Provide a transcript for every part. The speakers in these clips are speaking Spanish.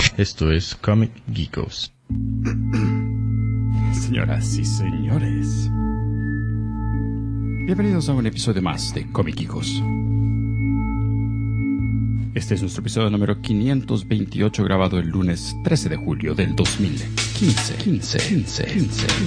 Esto es Comic Geekos. Señoras y señores, bienvenidos a un episodio más de Comic Geekos. Este es nuestro episodio número 528, grabado el lunes 13 de julio del 2015.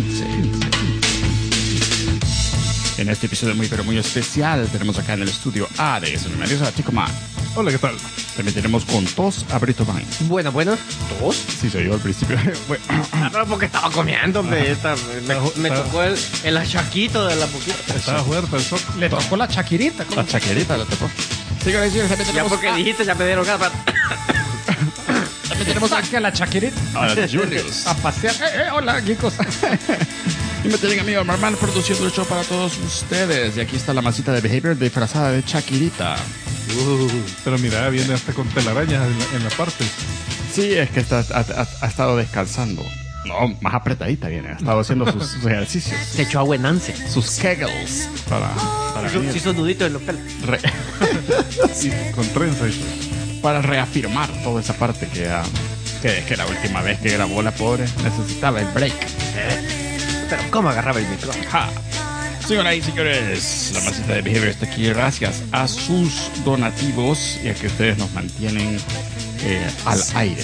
En este episodio muy especial tenemos acá en el estudio A de Medios a Chico Man. Hola, ¿qué tal? También tenemos con tos a Brito Man. Bueno, ¿tos? Sí, soy yo al principio. Bueno. No, porque estaba comiendo, me tocó el achaquito de la boquita. Estaba fuerte el soco. Le tocó la chaquirita. La chaquerita le tocó. Señores y señores, también Ya tenemos porque dijiste, ya me dieron ganas. También tenemos aquí a la chaquirita. a Julius. A pasear. Hola, geekos. Y me tienen amigo Marman produciendo el show para todos ustedes. Y aquí está la masita de Behavior disfrazada de Shakirita. Pero mira, viene hasta con telarañas en la parte. Sí, es que ha estado descansando. No, más apretadita viene. Ha estado haciendo sus ejercicios. Se echó agua en Nance. Sus kegels. Para Se hizo nuditos en los pelos. Y con trenza y todo. para reafirmar toda esa parte que la última vez que grabó la pobre necesitaba el break. Pero ¿cómo agarraba el micrófono? Ja. Señoras y señores, la masita de Behavior está aquí gracias a sus donativos y a que ustedes nos mantienen al aire.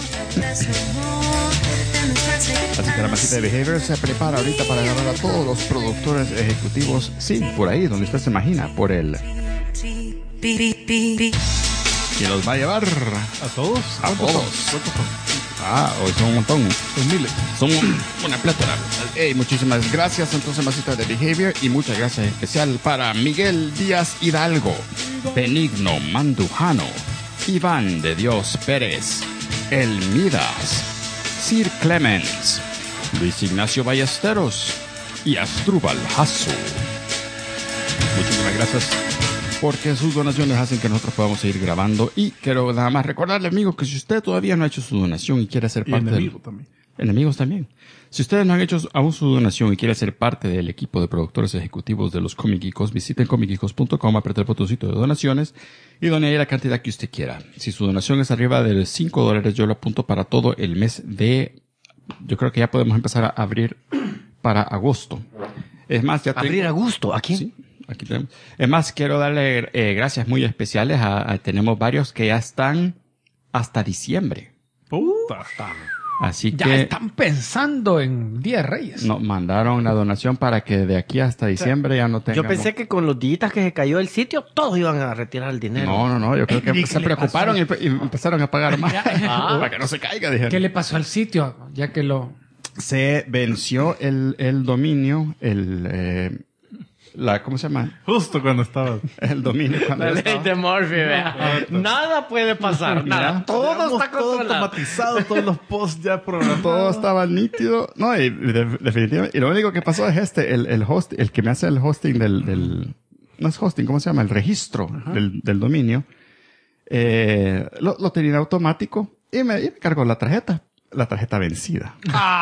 Así que la masita de Behavior se prepara ahorita para agarrar a todos los productores ejecutivos, sí, por ahí donde usted se imagina, por el... ¿Quién los va a llevar? ¿A todos? A ¿Cuántos todos. son? ¿Cuántos son? Hoy son un montón. Son miles. Son una plétora. Hey, muchísimas gracias entonces, masita de Behavior, y muchas gracias especial para Miguel Díaz Hidalgo, Benigno Mandujano, Iván de Dios Pérez, El Midas, Sir Clemens, Luis Ignacio Ballesteros y Astrubal Hasso. Muchísimas gracias porque sus donaciones hacen que nosotros podamos seguir grabando. Y quiero nada más recordarle, amigo, que si usted todavía no ha hecho su donación y quiere ser Y parte enemigo también. Enemigos también. Si ustedes no han hecho aún su donación y quieren ser parte del equipo de productores ejecutivos de los Comic Geekos, visiten comicgeekos.com, apriete el botoncito de donaciones y done ahí la cantidad que usted quiera. Si su donación es arriba de $5, yo lo apunto para todo el mes de... Yo creo que ya podemos empezar a abrir para agosto. Es más, ya Abrir a gusto. ¿A quién? Sí, aquí tenemos. Es más, quiero darle gracias muy especiales tenemos varios que ya están hasta diciembre. Puta. Así Ya que están pensando en Día de Reyes. nos mandaron la donación para que de aquí hasta diciembre ya no tengamos. Yo pensé que con los días que se cayó el sitio, todos iban a retirar el dinero. No. Yo creo que ¿Qué se le preocuparon y pasó? empezaron a pagar más. Para que no se caiga, dijeron. ¿Qué le pasó al sitio? Ya que lo... Se venció el dominio, ¿cómo se llama? Justo cuando estaba. El dominio cuando La ya ley estaba. de Murphy, vea. Nada puede pasar, nada. Todo está todo controlado. automatizado, todos los posts ya programados. Todo estaba nítido. No, y definitivamente. Y lo único que pasó es el host, el que me hace el hosting no es hosting, ¿cómo se llama? El registro del dominio. Lo tenía automático y me cargó la tarjeta vencida.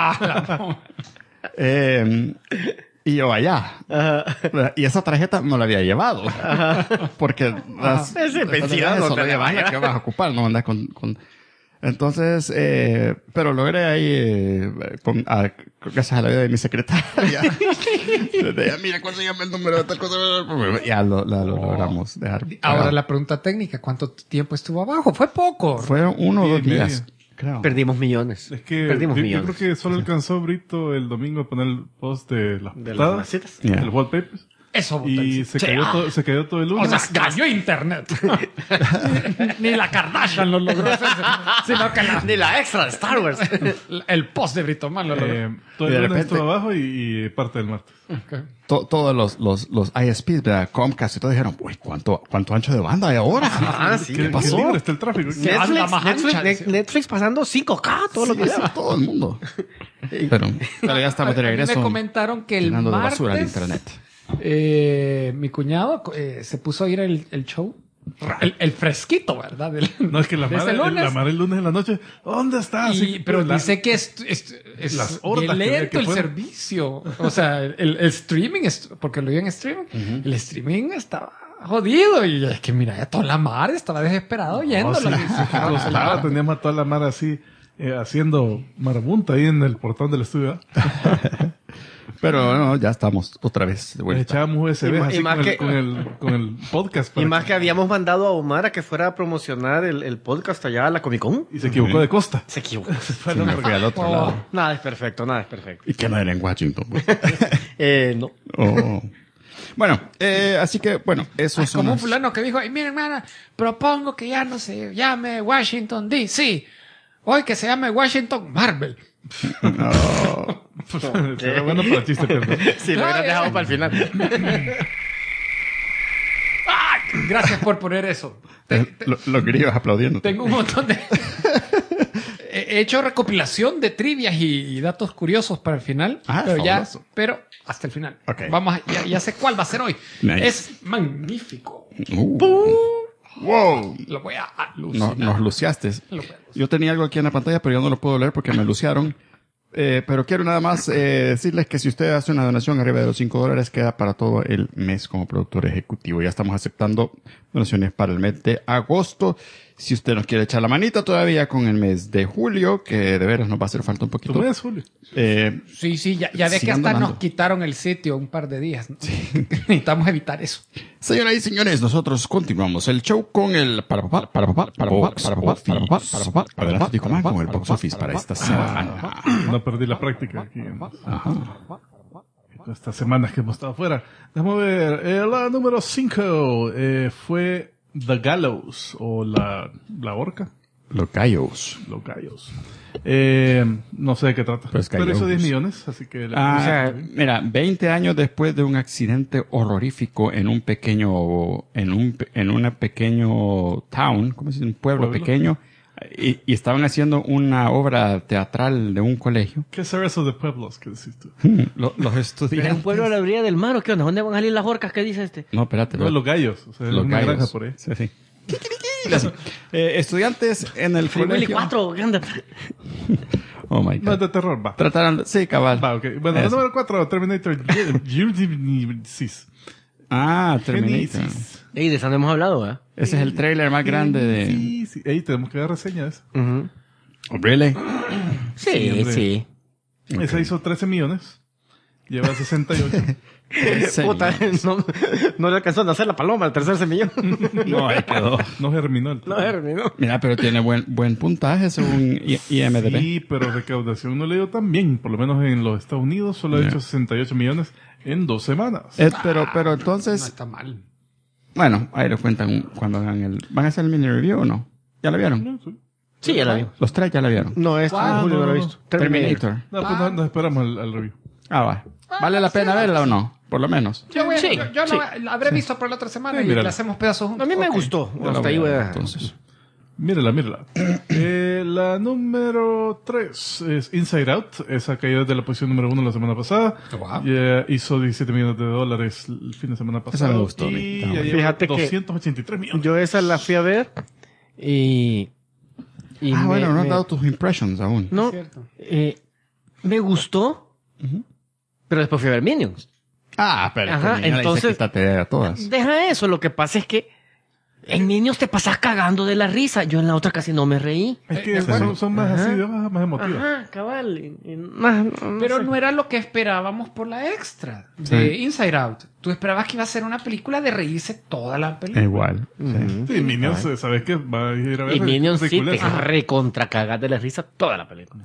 Y yo allá. Y esa tarjeta no la había llevado. Porque Ese vencida no te la vaya. que vas a ocupar, no andar con... Entonces, pero logré ahí, gracias a la ayuda de mi secretaria. Mira, ¿cuándo llama el número de tal cosa? Ya lo logramos dejar. Ahora la pregunta técnica, ¿cuánto tiempo estuvo abajo? Fue poco. Fueron 1 o 2 Día y días, medio. creo. Perdimos millones. Es que Perdimos yo millones. creo que solo alcanzó Brito el domingo a poner el post de las De las portadas, macetas. Yeah. el wallpaper. Eso. Y se cayó todo el O lunes. sea, cayó internet. Ni la Kardashian lo logró hacer, sino que Ni la extra de Star Wars. el post de Brito Man lo logró. Todo Y de el lunes repente- estuvo abajo y parte del martes. Todos los ISPs, ¿verdad? Comcast y todo dijeron, uy, ¿cuánto ancho de banda hay ahora? Ah, sí. ¿Qué pasó? libre está el tráfico? Anda más ancha, Netflix pasando 5K, todo lo que Sí, sea. todo el mundo. Pero ya estamos de A mí regreso. me comentaron que el llenando de martes basura el internet. Mi cuñado se puso a ir el show. El fresquito, ¿verdad? No, es que la de este madre, lunes. el lunes en la noche, ¿dónde está? Pero La- dice que es las bien hordas que había lento que el fueron. servicio. O sea, el streaming, porque lo vi en streaming, el streaming estaba jodido. Y es que mira, ya toda la mar estaba desesperado yéndolo. Teníamos a toda la mar así, haciendo marabunta ahí en el portón del estudio. Pero no, ya estamos otra vez de Le vuelta. echábamos USB así con el podcast. Y más que habíamos mandado a Omar a que fuera a promocionar el podcast allá a la Comic Con. Y se equivocó de costa. Se equivocó. Sí, me fui al otro lado. Nada es perfecto, nada es perfecto. ¿Y qué no era en Washington? Pues? No. Oh. Bueno, así que, bueno, eso es Como un fulano que dijo, miren, hermana, propongo que ya no se llame Washington DC. Hoy que se llame Washington Marvel. Será bueno para el chiste, pero Sí, lo hubieras dejado para el final. ¡Ay! Gracias por poner eso. Los grillos aplaudiendo. Tengo un montón de... He hecho recopilación de trivias y datos curiosos para el final. Fabuloso. Pero hasta el final. Okay. Vamos, ya sé cuál va a ser hoy. Nice. Es magnífico. Wow. Lo voy a alucinar. Nos luciaste. Lo voy a alucinar. Yo tenía algo aquí en la pantalla, pero yo no lo puedo leer porque me luciaron. Pero quiero nada más decirles que si usted hace una donación arriba de los $5, queda para todo el mes como productor ejecutivo. Ya estamos aceptando donaciones para el mes de agosto. Si usted nos quiere echar la manita todavía con el mes de julio, que de veras nos va a hacer falta un poquito. tú ves, Julio. Sí, ya ves que sigan hasta donando. nos quitaron el sitio un par de días. ¿No? Necesitamos evitar eso. Señoras y señores, nosotros continuamos el show con el Adelante, Tico Man, con el box office para esta semana. No perdí la práctica aquí. Estas semanas que hemos estado fuera. Déjame ver. La número 5 fue The Gallows o la horca. Los gallos. Los gallos. No sé de qué trata. Pues pero hizo gallos. 10 millones, así que... Mira, 20 años después de un accidente horrorífico en un pequeño, en una pequeño town, ¿cómo se dice? Un pueblo pequeño, y estaban haciendo una obra teatral de un colegio. ¿Qué es eso de pueblos? ¿Qué decís tú? Los ¿Es un estudiantes. pueblo a la orilla del mar o qué onda? ¿Dónde van a salir las orcas? ¿Qué dice este? No, espérate. No, los gallos. O sea, Los una gallos. granja por ahí. Sí, sí. Estudiantes en el Free Willy colegio. 4, ¿qué onda? Oh my No es God. de terror, va. Trataron, sí, cabal. Va, ok. Bueno, la Eso. número 4, Terminator Genesis. Terminator. Ey, de esa no hemos hablado, ¿eh? Ese es el trailer más grande de... Sí. Ey, tenemos que dar reseña de eso. Oh, really? Sí, hombre. sí. Esa hizo 13 millones. Lleva 68. Puta, no le alcanzó a hacer la paloma al tercer semillón. No, ahí quedó. No germinó el No, no. Mira, pero tiene buen puntaje según IMDb. Sí, pero recaudación no le dio tan bien. Por lo menos en los Estados Unidos solo ha hecho 68 millones en 2 semanas. Pero No entonces, está mal. bueno, ahí lo cuentan cuando hagan ¿van a hacer el mini review o no? ¿Ya lo vieron? Sí, ya la vi. Los 3 ya lo vieron. No, Julio no lo ha visto. Terminator. No, pues nos esperamos al review. Va. ¿Vale la pena verla o no? Por lo menos. Yo Sí, la habré visto por la otra semana y mírala. le hacemos pedazos juntos. A mí me Ok. gustó. Ya la Hasta voy ahí a voy ver, a... entonces. Mírala. La número 3 es Inside Out. Esa cayó de la posición número 1 la semana pasada. Wow. Hizo $17 millones el fin de semana pasado. Esa me gustó a mí. Y Está ya buena. lleva Fíjate que 283 millones. Yo esa la fui a ver y Bueno, no has dado tus impressions aún. No, Cierto. me gustó, pero después fui a ver Minions. Pero Ajá, entonces- quítate a todas. Deja eso, lo que pasa es que en Minions te pasas cagando de la risa. Yo en la otra casi no me reí. Es que son más así, más emotivas. Ajá, cabal. Pero sé. no era lo que esperábamos por la extra de Inside Out. Tú esperabas que iba a ser una película de reírse toda la película. Igual. Sí. Sí, Minions, ¿sabes qué? Va a ir a ver. Y Minions sí te ridiculez. recontra cagas de la risa toda la película.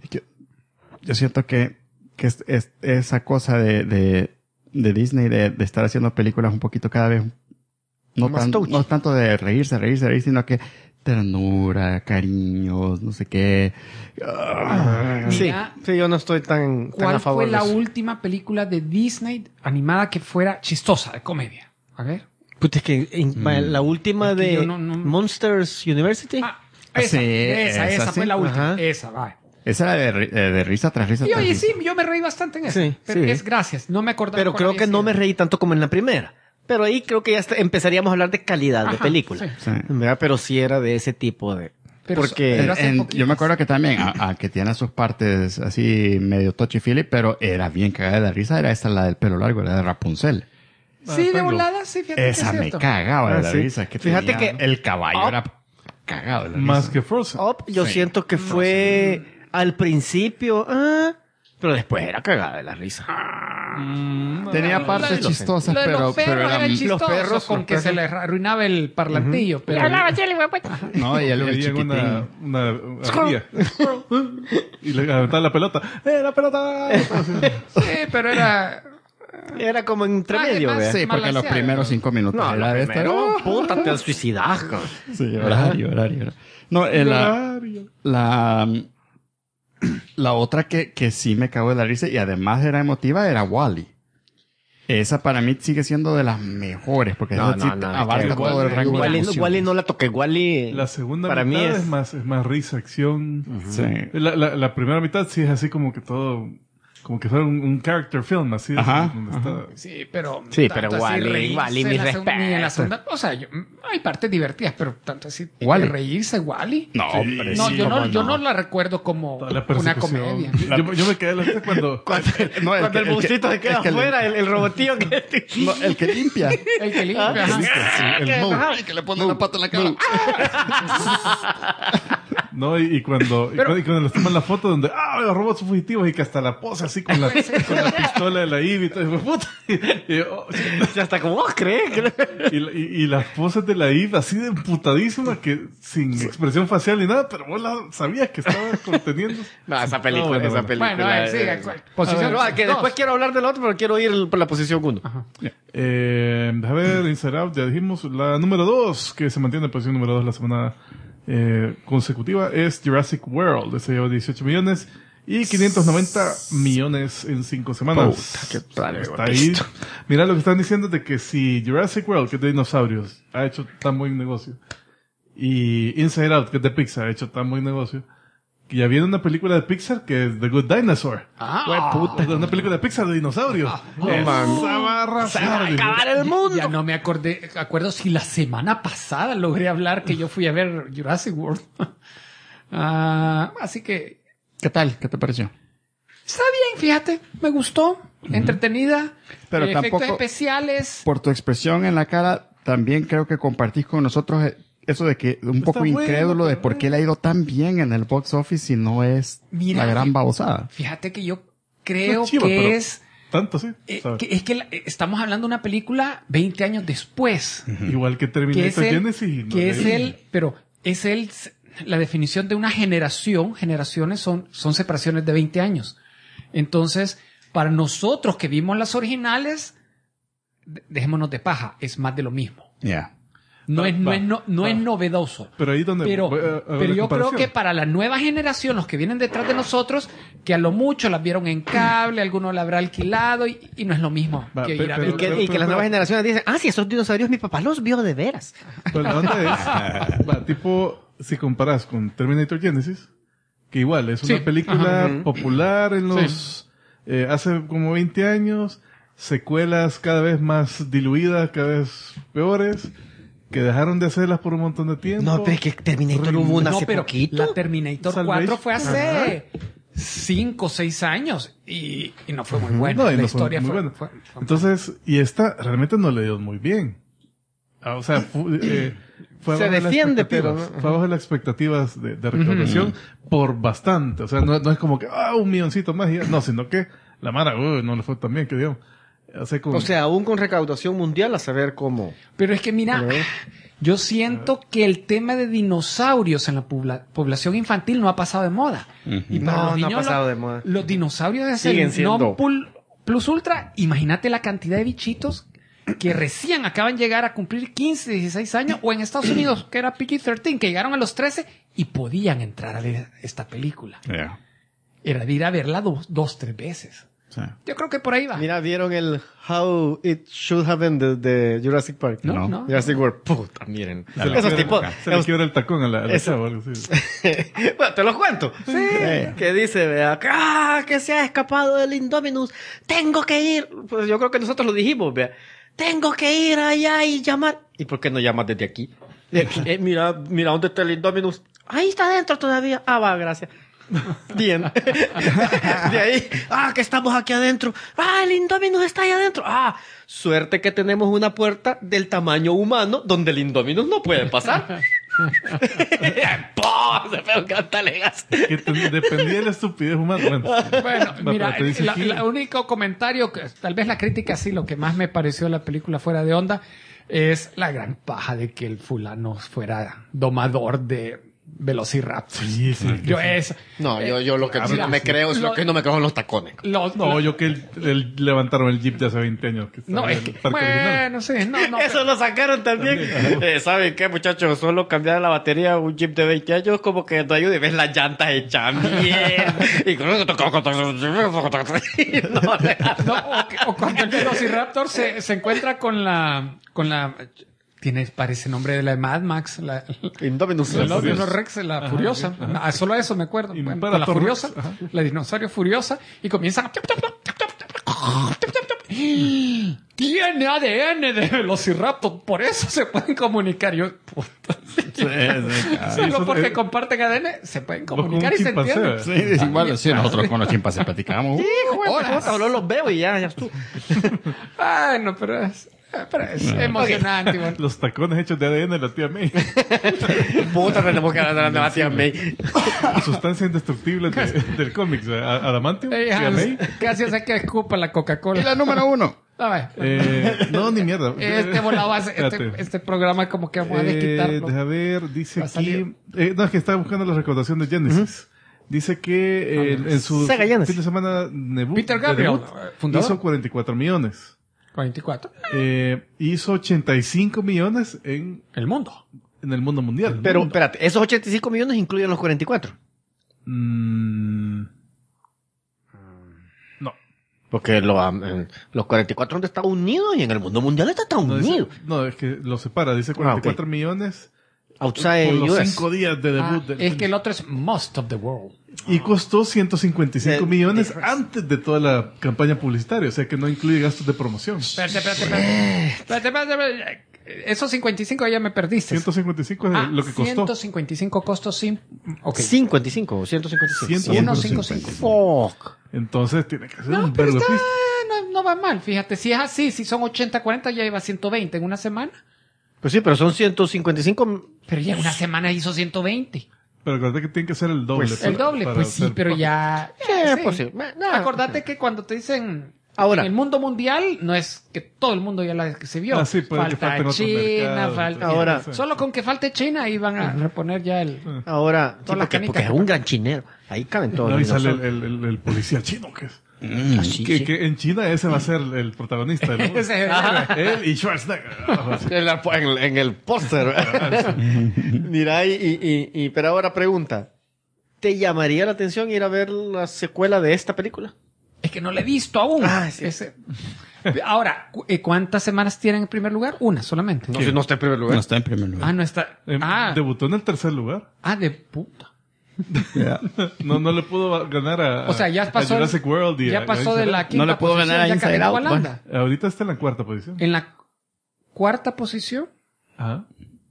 Yo siento que es esa cosa de Disney de estar haciendo películas un poquito cada vez no Más touchy. tanto de reírse, sino que ternura, cariños, no sé qué. Mira, Sí, yo no estoy tan a ¿cuál favor fue de la eso. última película de Disney animada que fuera chistosa, de comedia? A ver. Puta, es que la última Es que de yo no- Monsters University. Esa, Sí, esa esa fue sí. la última. Ajá. Esa, va. Esa era de risa tras risa Y tras oye, risa. sí, yo me reí bastante en esa. Sí, Pero sí. es gracias, no me acordaba. Pero cuál creo había que no sido. me reí tanto como en la primera. Pero ahí creo que ya empezaríamos a hablar de calidad de Ajá, película. sí. Sí. ¿Verdad? Pero sí era de ese tipo de... Pero porque... pero hace poquitas. Yo me acuerdo que también, que tiene sus partes así medio touchy-feely, pero era bien cagada de la risa, era esta la del pelo largo, la de Rapunzel. Sí, de Tango. volada, sí, fíjate Esa que es me cierto. cagaba de la sí. risa. Que Fíjate tenía- que- el caballo Up. era cagado de la Más risa. que Frozen. Up, yo Sí. siento que fue al principio, pero después era cagada de la risa. Tenía partes Lo chistosas, Lo de pero los perros eran... era chistoso, perros, con los que se les arruinaba el parlantillo. Pero No, y Y el ahí llegó chiquitín. una ardilla. Y le aventaba la pelota. ¡La pelota! sí, pero era... Era como entre Más- medio, más- ¿vea? Sí, porque los Malaseado. primeros 5 minutos No, era lo de esta. primero, puta, te suicidas. cabrón. Sí, horario. No, la otra que sí me cagó de la risa y además era emotiva era Wall-E. Esa para mí sigue siendo de las mejores porque esa sí abarca todo el rango de Wally emociones. no la toqué. Wally La segunda para mitad mí es más risa, acción. Sí. La primera mitad sí es así como que todo... Como que fuera un character film, así. Ajá, donde ajá. está... Sí, pero... Sí, tanto pero así Wall-E, reírse Wall-E, en mis la segunda- ni en la respetos. segunda... O sea, hay partes divertidas, pero tanto así... Wall-E. ¿Reírse Wall-E? No, hombre, No, sí, yo cómo no, yo no la recuerdo como Toda la una persecución. comedia. Yo me quedé la risa cuando... No, Cuando el monstruito se queda el que le- afuera, el robotillo que... No, el que limpia. El que limpia, ajá. el Moe. Y que le pone la pata en la cara. No, y cuando les toman la foto donde, los robots fugitivos y que hasta la pose así con la pistola de la Ivy y todo, y fue, puta. Ya está como, ¿vos crees? Y las poses de la Eve así de emputadísima que sin expresión facial ni nada, pero vos sabías que estaba conteniendo. No, esa película, bueno, esa bueno. película. Bueno, a ver, siga. Posición No, que dos. después quiero hablar del otro, pero quiero ir por la posición 1. A ver, Inside Out, ya dijimos. La número 2, que se mantiene en posición número 2 la semana consecutiva, es Jurassic World. Ese lleva 18 millones y 590 millones en 5 semanas. Puta, qué padre, Está ahí. Mira, lo que están diciendo es de que si Jurassic World, que es de dinosaurios, ha hecho tan buen negocio, y Inside Out, que es de Pixar, ha hecho tan buen negocio, que ya viene una película de Pixar que es The Good Dinosaur. Una película de Pixar de dinosaurios. Esa va a arrasar. ¡Acabar el mundo! Ya no me acuerdo si la semana pasada logré hablar que yo fui a ver Jurassic World. Así que ¿Qué tal? ¿Qué te pareció? está bien, fíjate, me gustó, entretenida, Pero efectos tampoco- especiales. Por tu expresión en la cara, también creo que compartís con nosotros eso de que un poco bueno, incrédulo de pero por qué le ha ido tan bien en el box office si no es Mira, la gran babosada. Fíjate que yo creo chiva, que pero es tanto, sí. ¿sabes? estamos hablando de una película 20 años después. Igual que Que es Terminator el, Genesis. que es el, pero es el, la definición de una generación. Generaciones son separaciones de 20 años. Entonces, para nosotros que vimos las originales, dejémonos de paja, es más de lo mismo. Ya. No es novedoso. Pero ahí donde Pero voy a ver la yo creo comparación. que para la nueva generación, los que vienen detrás de nosotros, que a lo mucho las vieron en cable, alguno la habrá alquilado y no es lo mismo Va, que pero- ir a pero- ver. Y que las nuevas generaciones dicen, si esos dinosaurios mi papá los vio de veras. Pero la onda es, va, tipo, si comparas con Terminator Genesis, que igual es una Sí, película popular en los, hace como 20 años, secuelas cada vez más diluidas, cada vez peores, que dejaron de hacerlas por un montón de tiempo. No, pero es que Terminator hubo una No, hace pero poquito. la Terminator Salvation. 4 fue hace 5 o 6 años y no fue muy buena. No, y la no fue historia muy fue, buena. fue- Entonces, y esta realmente no le dio muy bien. O sea, fue Se abajo de las defiende, pero expectativas. no. Fue abajo de las expectativas de recaudación por bastante. O sea, no es como que, un milloncito más y ya. No, sino que la Mara, no le fue tan bien que digamos. O sea, aún con recaudación mundial, a saber cómo. Pero es que mira, yo siento que el tema de dinosaurios en la población infantil no ha pasado de moda. Y para No, los no ha niños, pasado de moda. Los dinosaurios es Siguen el siendo. non plus ultra. Imagínate la cantidad de bichitos que recién acaban de llegar a cumplir 15, 16 años, o en Estados Unidos, que era PG-13, que llegaron a los 13 y podían entrar a ver esta película. Ya. Era de ir a verla 2, 3 veces. Sí. Yo creo que por ahí va. Mira, ¿vieron el How It Should Have Been de Jurassic Park? No. Jurassic World. Puta, miren. Se le Esos quiebra- tipos. se le quiebra el tacón a la Eso. chava, algo así. Bueno, te lo cuento. Sí. Que dice, vea, que se ha escapado del Indominus. Tengo que ir. Pues yo creo que nosotros lo dijimos, vea. Tengo que ir allá y llamar. ¿Y por qué no llamas desde aquí? Mira dónde está el Indominus. Ahí está adentro todavía. Va, gracias. Bien. De ahí, que estamos aquí adentro. El Indominus está ahí adentro. Suerte que tenemos una puerta del tamaño humano donde el Indominus no puede pasar. ¡Pum! Se pegó un cantalegas. Que dependía de la estupidez humana. Bueno, mira, pero te dice aquí- el único comentario, que tal vez la crítica sí, lo que más me pareció la película fuera de onda, es la gran paja de que el fulano fuera domador de Velociraptor. Sí, sí. Yo es... No, yo lo que sí mira, no me creo es lo que no me creo en los tacones. No, yo que levantaron el Jeep de hace 20 años. Que No, estaba es en el que, parque original. bueno, sí, no, Eso lo sacaron también. ¿Saben qué, muchachos? Solo cambiar la batería a un Jeep de 20 años como que no ayuda y ves las llantas hechas mierda. Y con eso... o cuando el Velociraptor se encuentra con la parece nombre de la de Mad Max, la Indominus. Indominus Rex, la furiosa. Solo eso me acuerdo. Bueno, con la Imperator furiosa, Rex, ajá. la dinosaurio furiosa, y comienzan a... Tiene ADN de Velociraptor, por eso se pueden comunicar. Yo, puta. Solo eso porque es- comparten ADN, se pueden como comunicar un y se chimpancé, entienden. Sí, igual, sí, nosotros con los chimpancés platicamos. Horas. Solo los veo y ya estuvo. Bueno, pero es emocionante. Bueno. Los tacones hechos de ADN de la tía May. Puta, tenemos que hablar de la Sebastián May. Sustancias indestructibles del cómic. Adamantium, Hey, tía Hans, May. casi hace que escupa la Y Coca-Cola. la número 1. A ver. No, ni mierda. Este volado hace, Espérate. este programa como que vamos a desquitarlo. Deja ver, dice Va a aquí... salir. no, es que estaba buscando la recaudación de Genesis. Dice que en su Sega Genesis. fin de semana debut, Peter de Gabriel, debut, fundador. hizo 44 millones. 44. Hizo 85 millones en El mundo. el mundo mundial. Pero, espérate, esos 85 millones incluyen los 44. No. Porque los 44 son de Estados Unidos y en el mundo mundial está Estados No, Unidos. no, es que lo separa. Dice 44 millones Outside por los US. 5 días de debut. del Es film. que el otro es Most of the World. Y costó 155 De- millones de- antes de toda la campaña publicitaria. O sea que no incluye gastos de promoción. Espérate. Esos 55 ya me perdiste. 155 es lo que costó. 155 costos sin... Ok. 55 o 155. 155. Fuck. Entonces tiene que ser No, un pero vergo de está, pista. no va mal. Fíjate, si es así, si son 80-40, ya iba a 120 en una semana. Pues sí, pero son 155. Pero ya en una semana hizo 120. Pero acuérdate que tiene que ser el doble. El doble, para pues sí, hacer- pero ya... sí. Pues sí. No. Acordate que cuando te dicen... Ahora. En el mundo mundial, no es que todo el mundo ya la se vio. Ah, sí, puede que falta falten otros China, mercados, falta... Ahora. sí. Solo con que falte China, ahí van a reponer ya el... Ahora, sí, Todas las canicas porque es que un gran chinero. Ahí caben todos No, los y sale dinosaurios. el policía chino que es. Así, Que, sí. que en China ese va a ser el protagonista. ¿no? Ese es el héroe. Él y Schwarzenegger. En el póster. Mira, pero ahora pregunta. ¿Te llamaría la atención ir a ver la secuela de esta película? Es que no lo he visto aún. Sí. Ahora, ¿cuántas semanas tiene en primer lugar? Una solamente. No, si no está en primer lugar. No está en primer lugar. No está. Debutó en el tercer lugar. De puta. No le pudo ganar a, O sea, ya pasó. a Jurassic World. Y ya a pasó de Inside la quinta No le pudo posición, ganar a ya Inside calificó Out, Holanda. Out. Ahorita está en la cuarta posición. En la cuarta posición. Ajá.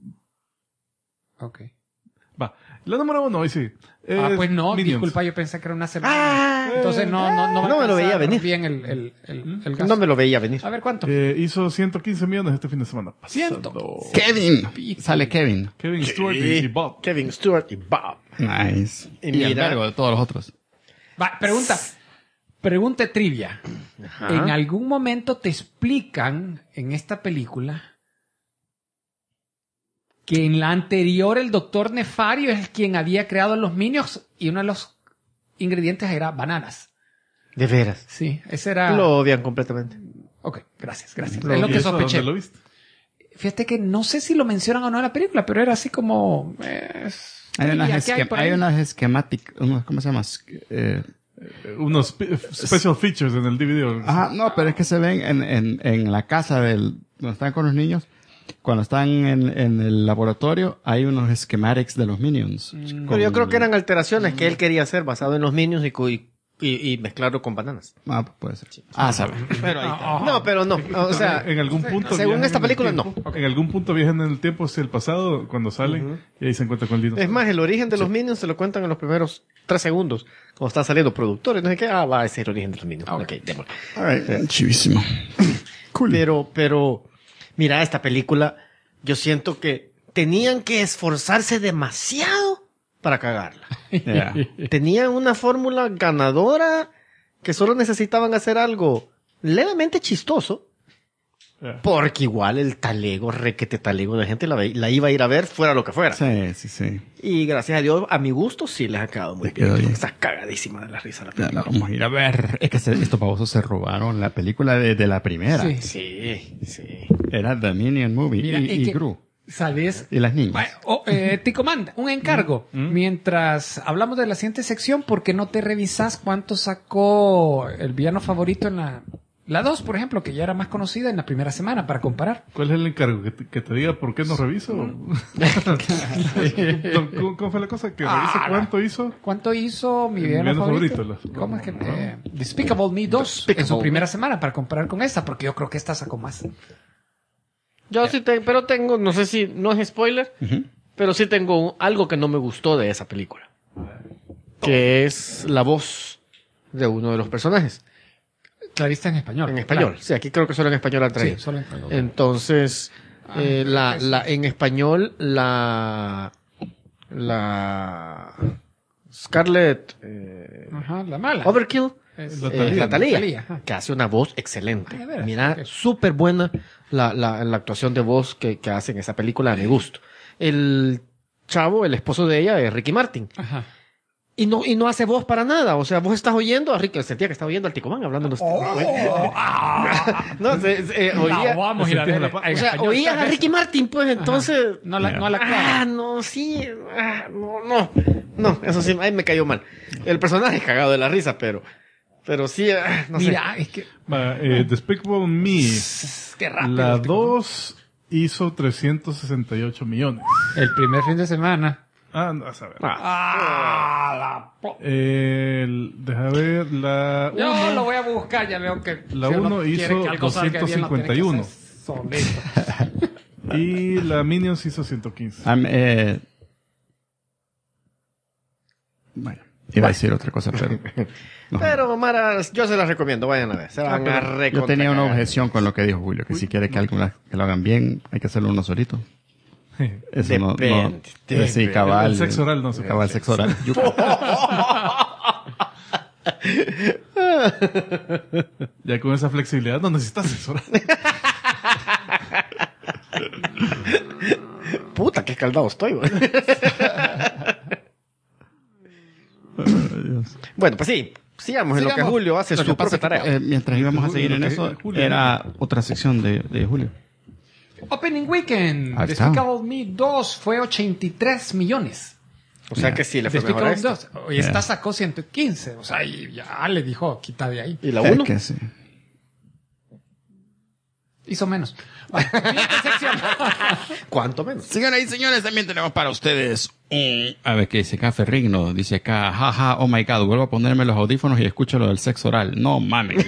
Ok. Va. La número 1, hoy sí. Pues no, Minions. disculpa, yo pensé que era una semana. Entonces no va a no me lo alcanzar veía venir. bien el gasto. No me lo veía venir. A ver cuánto. Hizo 115 millones este fin de semana. Ciento. Kevin. Sale Kevin. Kevin Stewart y Bob. Kevin Stewart y Bob. Nice. Y Y el mira- vergo de todos los otros. Va, pregunta trivia. ¿En algún momento te explican en esta película que en la anterior el doctor Nefario es quien había creado los Minions y uno de los ingredientes era bananas? De veras. Sí, ese era... Lo odian completamente. Ok, gracias. Es ¿Y lo que eso sospeché. dónde lo viste? Fíjate que no sé si lo mencionan o no en la película, pero era así como... Hay unas, ¿y qué hay por ahí? hay unas esquemáticas, ¿cómo se llama? Unos special features en el DVD. Ajá, no, pero es que se ven en la casa donde están con los niños. Cuando están en el laboratorio, hay unos schematics de los Minions. Pero yo creo que eran alteraciones que él quería hacer basado en los Minions y mezclarlo con bananas. Puede ser. Sabe. Pero ahí está. No, pero no. O sea, en algún punto según viajan esta en el película, tiempo. En algún punto viajan en el tiempo hacia el pasado cuando salen y ahí se encuentran con el dinosaurio. es más, el origen de los Minions se lo cuentan en los primeros 3 segundos, cuando están saliendo productores, no sé qué, va, ese es el origen de los Minions. Ok, démosle. Chivísimo. Cool. Pero, mira, esta película, yo siento que tenían que esforzarse demasiado para cagarla. Yeah. Tenían una fórmula ganadora que solo necesitaban hacer algo levemente chistoso, porque igual el talego, requete talego, la gente la iba a ir a ver fuera lo que fuera. Sí. Y gracias a Dios, a mi gusto, sí les ha quedado muy Les quedó bien. Está cagadísima de la risa la Ya, película. la vamos a ir a ver. Es que estos babosos se robaron la película de la primera. Sí. Sí. Era The Minion Movie Mira, y es que- Gru. ¿Sabes? Y las niñas. Tico Manda, un encargo. Mientras hablamos de la siguiente sección, ¿por qué no te revisas cuánto sacó el villano favorito en la 2, por ejemplo, que ya era más conocida en la primera semana, para comparar? ¿Cuál es el encargo? ¿Que te diga por qué no reviso? ¿Cómo fue la cosa? ¿Que revise cuánto hizo? ¿Cuánto hizo mi El villano villano favorito? favorito, ¿Cómo es que? Despicable Me 2 en su primera semana, para comparar con esta, porque yo creo que esta sacó más. Yo sí pero tengo, no sé si, no es spoiler, pero sí tengo algo que no me gustó de esa película. Que es la voz de uno de los personajes. La viste en español. En español. Claro. Sí, aquí creo que solo en español la traído. Sí, solo en español. Entonces, en español, la Scarlett Ajá, la mala. Overkill, Es- La Thalía. la Thalía, Thalía, ajá. que hace una voz excelente. Ay, a ver, Mira, ok. súper buena la actuación de voz que hace en esa película, a mi gusto. El chavo, el esposo de ella, es Ricky Martin. Ajá. Y no hace voz para nada. O sea, vos estás oyendo a Ricky, sentía que estaba oyendo al Ticomán hablando. No, oía, Vamos a ir a ver. O en o sea, español. oías a Ricky Martin, pues entonces... No la clava. no, sí. No, eso sí, ahí me cayó mal. El personaje es cagado de la risa, pero sí, no sé. Mira, es que... Despicable Me, Qué rápido. la Tico. 2 hizo 368 millones. El primer fin de semana. No, a saber. Deja ver, la Yo 1 lo voy a buscar, ya veo que... La si uno uno quiere hizo que algo salga bien, lo tiene que 251. hacer solito. y la Minions hizo 115. Bueno, iba a decir otra cosa, pero... no. Pero, Mara, yo se las recomiendo, vayan a ver. Se van a recontra Yo tenía una cagar. objeción con lo que dijo Julio, que si quiere que que lo hagan bien, hay que hacerlo uno solito. Eso Depende. sí, cabal. El sexo oral no se Cabal, sexo oral. Ya con esa flexibilidad no necesitas sexo oral. Puta, qué escaldado estoy, güey. Bueno, pues sí. Sigamos en lo que Sigamos. Julio hace Lo su que pasa propia es que, tarea. mientras íbamos a seguir en Lo que eso, Julio- era otra sección de Julio. Opening Weekend. Ahí está. Despicable Me 2 fue 83 millones. O sea que sí, le fue mejor a Despicable esto. 2. Y esta sacó 115. O sea, y ya le dijo, quita de ahí. ¿Y la Es 1? que sí. Hizo menos. Bueno, siguiente sección. ¿Cuánto menos? Señoras y señores, también tenemos para ustedes un... A ver, ¿qué dice acá Ferrigno? Dice acá, jaja, oh my God, vuelvo a ponerme los audífonos y escucho lo del sexo oral. No mames.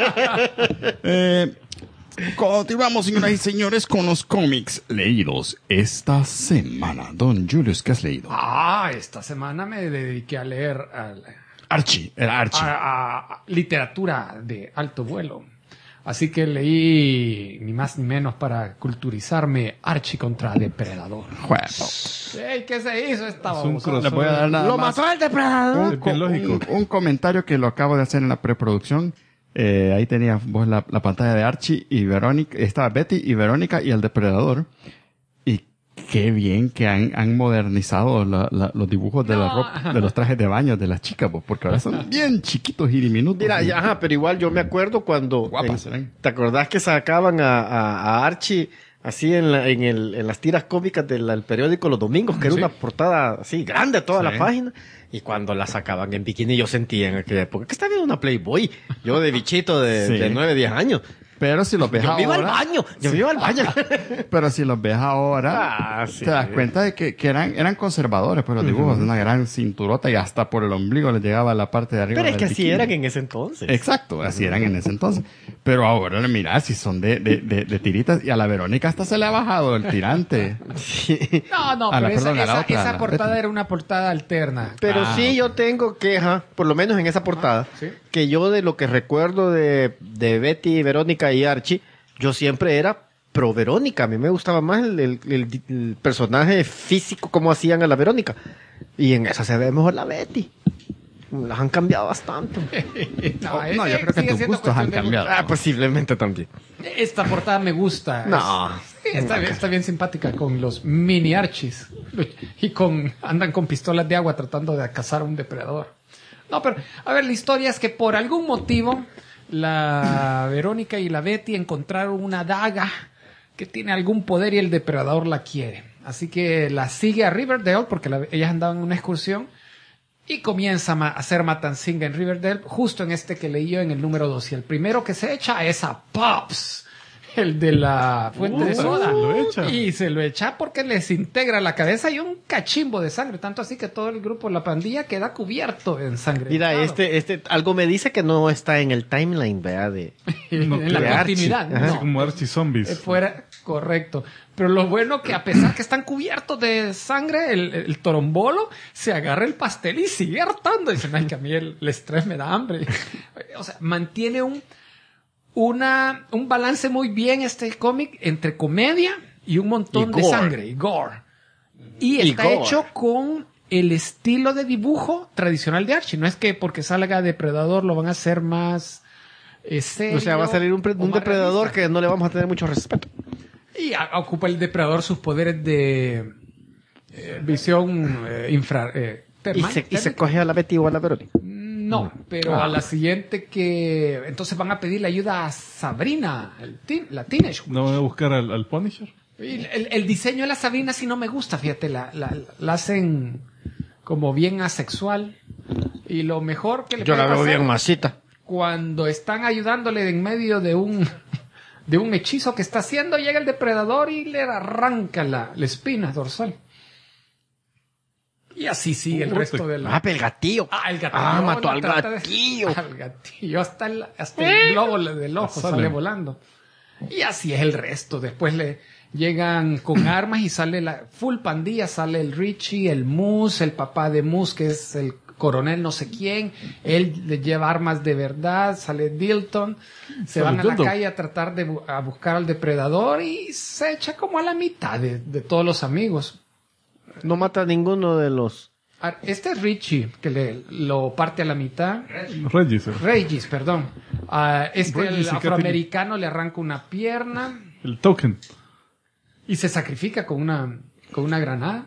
Continuamos, señoras y señores, con los cómics leídos esta semana. Don Julius, ¿qué has leído? Esta semana me dediqué a leer Archie, era Archie. a literatura de alto vuelo. Así que leí, ni más ni menos para culturizarme, Archie contra Depredador. Juego. Ey, ¿qué se hizo esta Es un babosa? crossover. Les voy a dar nada ¡Lo más mató el depredador! Es bien lógico. un comentario que lo acabo de hacer en la preproducción. Ahí tenía vos la pantalla de Archie y Verónica. Estaba Betty y Verónica y el depredador. Y qué bien que han modernizado los dibujos de la ropa, de los trajes de baño de las chicas, pues, porque ahora son bien chiquitos y diminutos. Mira, ajá, pero igual yo me acuerdo cuando... Guapas, se ven. ¿Te acordás que sacaban a Archie así en las tiras cómicas del periódico los domingos, que era una portada así grande toda la página? Y cuando la sacaban en bikini yo sentía en aquella época que estaba viendo una Playboy. Yo de bichito de 9, 10 años. Pero si los ves Yo me iba al ahora... baño. Yo me iba al baño. Pero si los ves ahora, Sí. te das cuenta de que eran conservadores, pues los dibujos, una gran cinturota y hasta por el ombligo les llegaba la parte de arriba. Pero es que del así bikini. eran en ese entonces. Exacto, así eran en ese entonces. Pero ahora, mira, si son de tiritas, y a la Verónica hasta se le ha bajado el tirante. No, A la- pero perdón, a la esa otra, a la portada Betty. era una portada alterna. Pero sí yo tengo queja, por lo menos en esa portada, sí. que yo de lo que recuerdo de Betty, Verónica y Archie, yo siempre era pro Verónica. A mí me gustaba más el personaje físico, como hacían a la Verónica. Y en esa se ve mejor la Betty. Las han cambiado bastante. No, yo creo que sigue tus siendo gustos han cuestión de cambiado. Ah, posiblemente también. Esta portada me gusta. No. Sí, está bien simpática con los mini Archies. Y andan con pistolas de agua tratando de cazar a un depredador. No, pero, a ver, la historia es que por algún motivo la Verónica y la Betty encontraron una daga que tiene algún poder y el depredador la quiere. Así que la sigue a Riverdale porque ellas andaban en una excursión y comienza a hacer matanzinga en Riverdale, justo en este que leí yo en el número 2. Y el primero que se echa es a Pops, el de la fuente de soda. lo echa. Y se lo echa porque les integra la cabeza y un cachimbo de sangre. Tanto así que todo el grupo, la pandilla, queda cubierto en sangre. Mira, algo me dice que no está en el timeline, ¿verdad? en la de Archie. continuidad. Ajá. Así No. como Archie Zombies. Fuera, correcto. Pero lo bueno que a pesar que están cubiertos de sangre, el torombolo se agarra el pastel y sigue hartando. Dicen, ay, que a mí el estrés me da hambre. O sea, mantiene un balance muy bien este cómic entre comedia y un montón Y de gore. sangre y gore. Y está gore. hecho con el estilo de dibujo tradicional de Archie. No es que porque salga Depredador lo van a hacer más serio. O sea, va a salir un o más depredador realista. que no le vamos a tener mucho respeto. Y ocupa el depredador sus poderes de visión Y se coge a la Betty o a la Verónica. No, pero a la siguiente que... Entonces van a pedir la ayuda a Sabrina, la Teenage. ¿No van a buscar al Punisher? Y el diseño de la Sabrina sí no me gusta, fíjate, la hacen como bien asexual. Y lo mejor que le Yo puede la veo pasar bien masita. cuando están ayudándole en medio de un hechizo que está haciendo, llega el depredador y le arranca la espina dorsal. Y así sigue el resto de la... Pero el gatillo. El gatillo. Ah, mató al trata de- gatillo. Al gatillo. Hasta el globo del ojo sale volando. Y así es el resto. Después le llegan con armas y sale la full pandilla. Sale el Richie, el Moose, el papá de Moose, que es el coronel no sé quién. Él le lleva armas de verdad. Sale Dilton. Se van a la calle a tratar de a buscar al depredador y se echa como a la mitad de todos los amigos. No mata a ninguno de los... Este es Richie, que lo parte a la mitad. Regis, Perdón. Regis El y afroamericano le arranca una pierna el Token. y se sacrifica con una granada.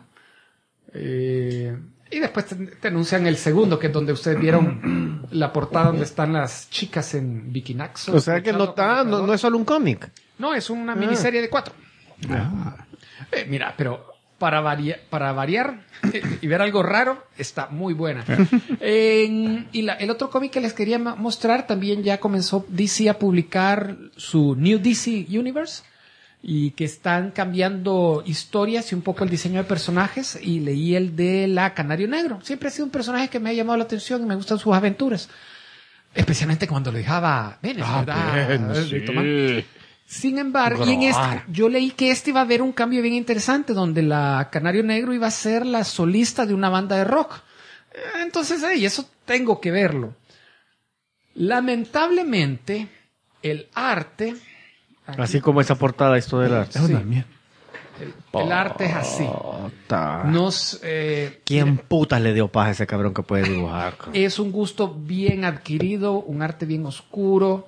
Y después te anuncian el segundo, que es donde ustedes vieron la portada donde están las chicas en bikinaxos. O sea que no es solo un cómic. No, es una miniserie de 4. Mira, pero para variar y ver algo raro, está muy buena. El otro cómic que les quería mostrar, también ya comenzó DC a publicar su New DC Universe, y que están cambiando historias y un poco el diseño de personajes, y leí el de la Canario Negro. Siempre ha sido un personaje que me ha llamado la atención y me gustan sus aventuras. Especialmente cuando lo dejaba Venice, ¿verdad? sí. Sin embargo, y en yo leí que iba a haber un cambio bien interesante, donde la Canario Negro iba a ser la solista de una banda de rock. Entonces, eso tengo que verlo. Lamentablemente, el arte... Así como esa portada, esto del arte. Sí, el arte es así. ¿Quién putas le dio paz a ese cabrón que puede dibujar? Es un gusto bien adquirido, un arte bien oscuro.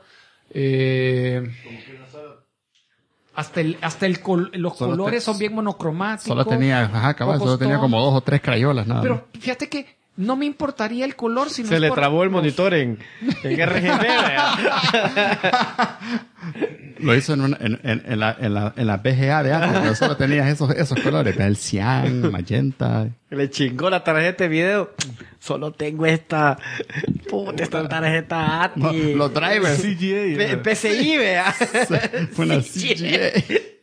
Los colores son bien monocromáticos. Solo tenía como 2 o 3 crayolas, nada. Pero fíjate que no me importaría el color si no Se es le por- trabó el monitor en RGB. ¿verdad? Lo hizo en la BGA de antes, pero solo tenías esos colores, el cian, magenta. Le chingó la tarjeta de video. Solo tengo esta tarjeta ATI. Los drivers. CGA. PCI, vea. Fue una CGA.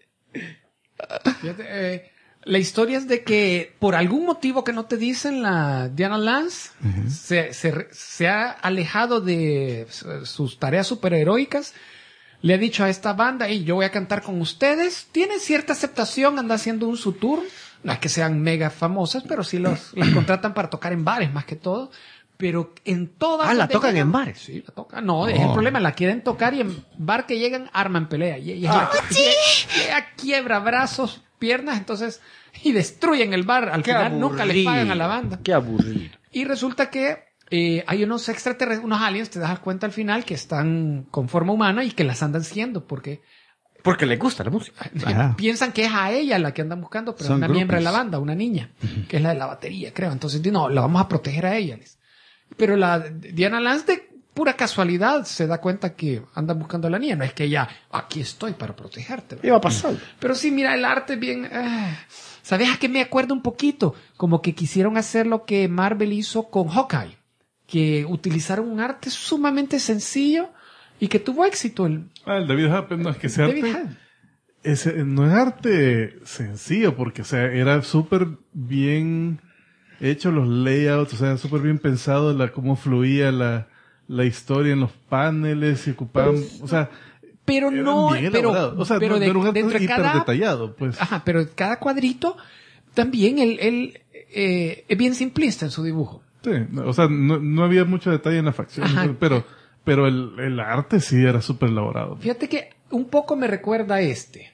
Fíjate, la historia es de que por algún motivo que no te dicen, la Diana Lance se ha alejado de sus tareas superheroicas. Le ha dicho a esta banda, hey, yo voy a cantar con ustedes. Tiene cierta aceptación, anda haciendo un su tour. No es que sean mega famosas, pero sí las contratan para tocar en bares más que todo. Pero en todas... Ah, ¿la donde tocan llegan- en bares? Sí, la tocan. No, es el problema. La quieren tocar y en bar que llegan arman pelea. Y ella quiebra brazos, piernas, entonces... Y destruyen el bar. Al final nunca les pagan a la banda. Qué aburrido. Y resulta que hay unos extraterrestres, unos aliens, te das cuenta al final, que están con forma humana y que las andan siguiendo porque Porque les gusta la música. Ajá. piensan que es a ella la que andan buscando, pero es Son una miembro de la groupies. banda, una niña, que es la de la batería, creo. Entonces, no, la vamos a proteger a ella. Pero la Diana Lance, de pura casualidad, se da cuenta que andan buscando a la niña. No es que ella, aquí estoy para protegerte. ¿verdad? Iba pasando. Pero sí, mira, el arte bien... ¿Sabes a qué me acuerdo un poquito? Como que quisieron hacer lo que Marvel hizo con Hawkeye. Que utilizaron un arte sumamente sencillo y que tuvo éxito. El El David Happen, no, es que ese David arte... Hall. No es arte sencillo, porque, o sea, era súper bien hecho los layouts, o sea, súper bien pensado cómo fluía la historia en los paneles, y ocupaban, o sea, Pero eran no, bien pero, elaborados. O sea, pero no era un arte dentro de hiper cada, detallado, pues. ajá, pero cada cuadrito también es bien simplista en su dibujo. Sí, o sea, no había mucho detalle en la facción, Ajá. pero el arte sí era súper elaborado. Fíjate que un poco me recuerda a este.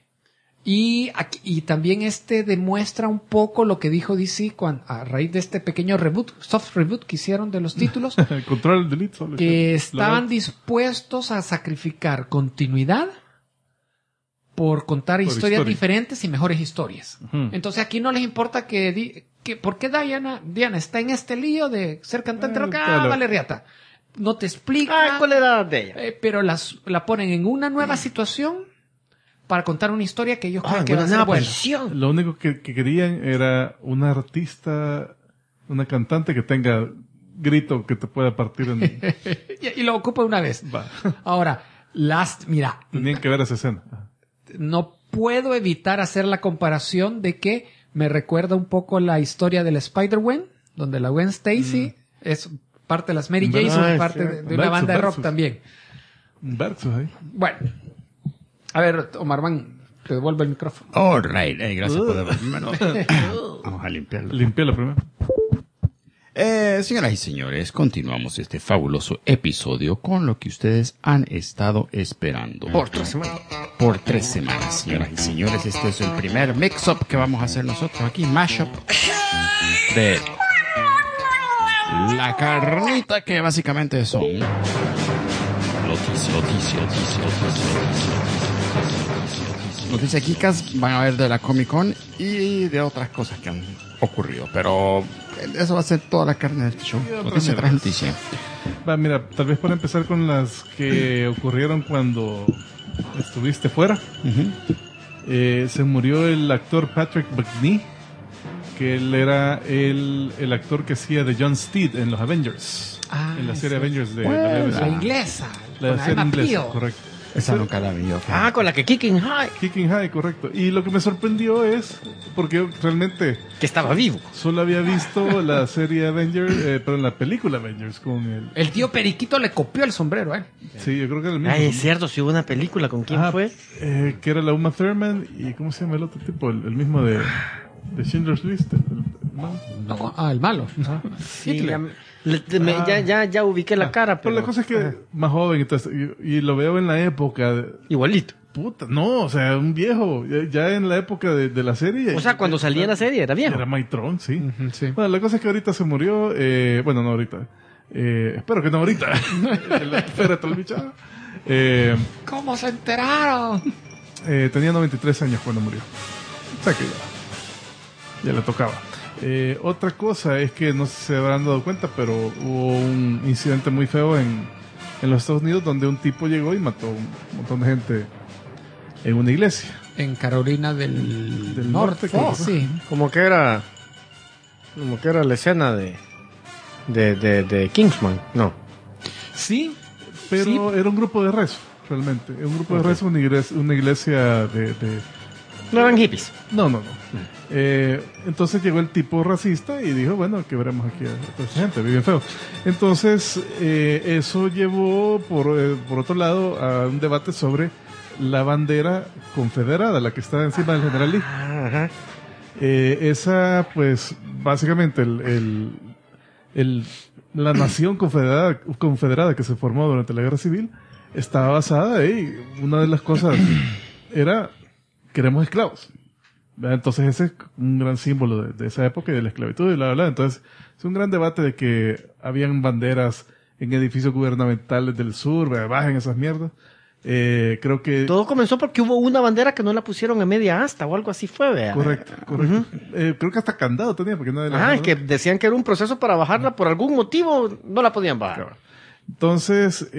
Y también demuestra un poco lo que dijo DC a raíz de este pequeño reboot, soft reboot que hicieron de los títulos, Control Delete solo. que estaban dispuestos a sacrificar continuidad por contar historias historia. diferentes y mejores historias. Ujú. Entonces aquí no les importa que ¿por qué Diana está en este lío de ser cantante rock? claro. Vale, riata. No te explica, ¿Cuál era de ella? pero la ponen en una nueva situación para contar una historia que ellos creen que va Una a ser nueva buena. posición. Lo único que querían era una artista, una cantante que tenga grito que te pueda partir en... Y lo ocupa una vez. Va. Ahora, mira, Tenían que ver esa escena. no puedo evitar hacer la comparación de que me recuerda un poco la historia del Spider-Gwen, donde la Gwen Stacy es parte de las Mary Jane, son parte de una banda de rock Versus. también. Un versus ahí. Bueno, a ver, Omar Van, te devuelvo el micrófono. All right. Gracias por devolverme. Vamos a limpiarlo. Limpié la primera. Señoras y señores, continuamos este fabuloso episodio con lo que ustedes han estado esperando. Por 3 semanas. Por 3 semanas, señoras y señores. Este es el primer mix-up que vamos a hacer nosotros aquí, mashup de la carnita, que básicamente son noticias geekas. Van a ver de la Comic Con y de otras cosas que han ocurrido, pero eso va a ser toda la carne de este show. Noticia tras noticia. Va, mira, tal vez para empezar con las que ocurrieron cuando estuviste fuera. Se murió el actor Patrick McNee, que él era el actor que hacía de John Steed en los Avengers. En la serie sí. Avengers de La BBC. inglesa. La con serie Emma inglesa, Peel. correcto. Esa nunca la vi yo. Con la que Kicking High. Kicking High, correcto. Y lo que me sorprendió es, porque yo realmente Que estaba vivo. solo había visto la serie Avengers, pero en la película Avengers con el... El tío Periquito le copió el sombrero, ¿eh? Sí, yo creo que era el mismo. Ay, es cierto, si hubo una película, ¿con quién Ah, fue? que era la Uma Thurman y ¿cómo se llama el otro tipo? El mismo de Schindler's List. ¿No? El malo. Sí, Hitler. ya ubiqué la cara, Pero pero... la cosa es que más joven, entonces, y lo veo en la época de... Igualito. Puta, no, o sea, un viejo, ya en la época de la serie. O sea, cuando salía en la serie era viejo. Era Mike Tron, sí. Sí. Bueno, la cosa es que ahorita se murió, bueno, no ahorita. Espero que no ahorita. Espérate, el bichado. ¿Cómo se enteraron? Tenía 93 años cuando murió. O sea que ya le tocaba. Otra cosa es que no sé si se habrán dado cuenta, pero hubo un incidente muy feo en los Estados Unidos donde un tipo llegó y mató un montón de gente en una iglesia. En Carolina del norte, Norte. creo. Sí. Como que era la escena de de Kingsman, no. Sí, Pero sí. era un grupo de rezo, realmente. Era un grupo de rezo, una iglesia de... No eran hippies. No. Entonces llegó el tipo racista y dijo, bueno, quebremos aquí a toda esta gente, viven feo. Entonces, eso llevó, por otro lado, a un debate sobre la bandera confederada, la que está encima del General Lee. Ajá. Esa, pues, básicamente, la nación confederada que se formó durante la Guerra Civil estaba basada en una de las cosas era queremos esclavos. ¿Verdad? Entonces ese es un gran símbolo de esa época y de la esclavitud y bla, bla, bla. Entonces es un gran debate de que habían banderas en edificios gubernamentales del sur, ¿verdad? Bajen esas mierdas. Creo que... Todo comenzó porque hubo una bandera que no la pusieron en media asta o algo así fue, vea. Correcto. Creo que hasta candado tenía, porque no Ajá, es que decían que era un proceso para bajarla, por algún motivo no la podían bajar. Entonces,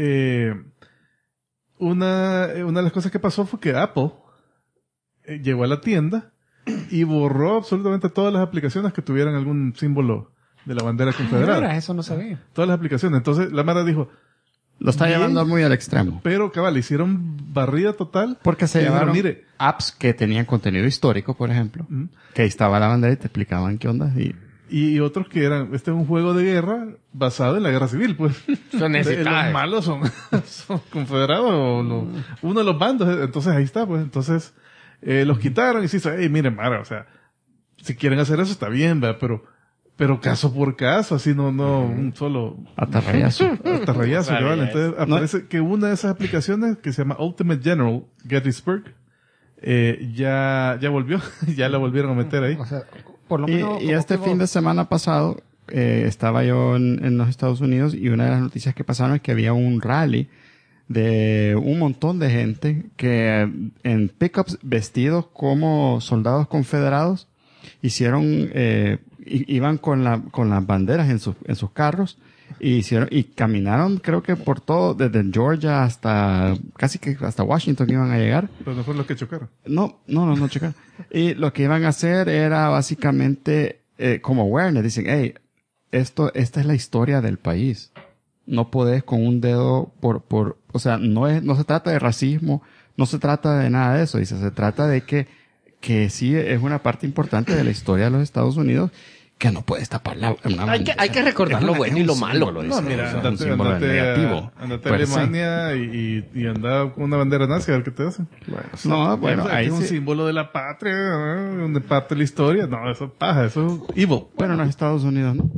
una de las cosas que pasó fue que Apple llegó a la tienda y borró absolutamente todas las aplicaciones que tuvieran algún símbolo de la bandera confederada. Mira, eso no sabía. Todas las aplicaciones. Entonces, la Mara dijo, Lo está Bien. llevando muy al extremo. pero cabal, hicieron barrida total. Porque se Y dijeron, llevaron mire, apps que tenían contenido histórico, por ejemplo, que ahí estaba la bandera y te explicaban qué onda. y otros que eran, este es un juego de guerra basado en la guerra civil, pues. Son Los necesitados. malos son confederados o uno de los bandos. Entonces ahí está, pues. Entonces, los quitaron y se hizo, hey, miren, Mara, o sea, si quieren hacer eso está bien, ¿verdad? Pero caso por caso, así no, un solo Atarrayazo. atarrayazo, Sabía cabal. Entonces aparece que una de esas aplicaciones que se llama Ultimate General Gettysburg, ya volvió, ya la volvieron a meter ahí. O sea, por lo menos... Y este fin de semana pasado estaba yo en los Estados Unidos y una de las noticias que pasaron es que había un rally de un montón de gente que en pickups vestidos como soldados confederados hicieron iban con las banderas en sus carros y caminaron, creo que por todo, desde Georgia hasta casi que hasta Washington iban a llegar. Pero no fueron los que chocaron. No, checar. Y lo que iban a hacer era básicamente como awareness. Dicen, hey, esta es la historia del país. No podés con un dedo o sea, no se trata de racismo, no se trata de nada de eso. Dice, se trata de que sí es una parte importante de la historia de los Estados Unidos que no puedes tapar Hay que recordar lo bueno y lo malo. No, mira, un símbolo negativo. Andate a Pues sí. Alemania y anda con una bandera nazi a ver qué te hacen. No, bueno, O sea, ahí que es un sí. símbolo de la patria, donde parte la historia. No, eso es paja, eso es evil. Bueno, en los Estados Unidos, ¿no?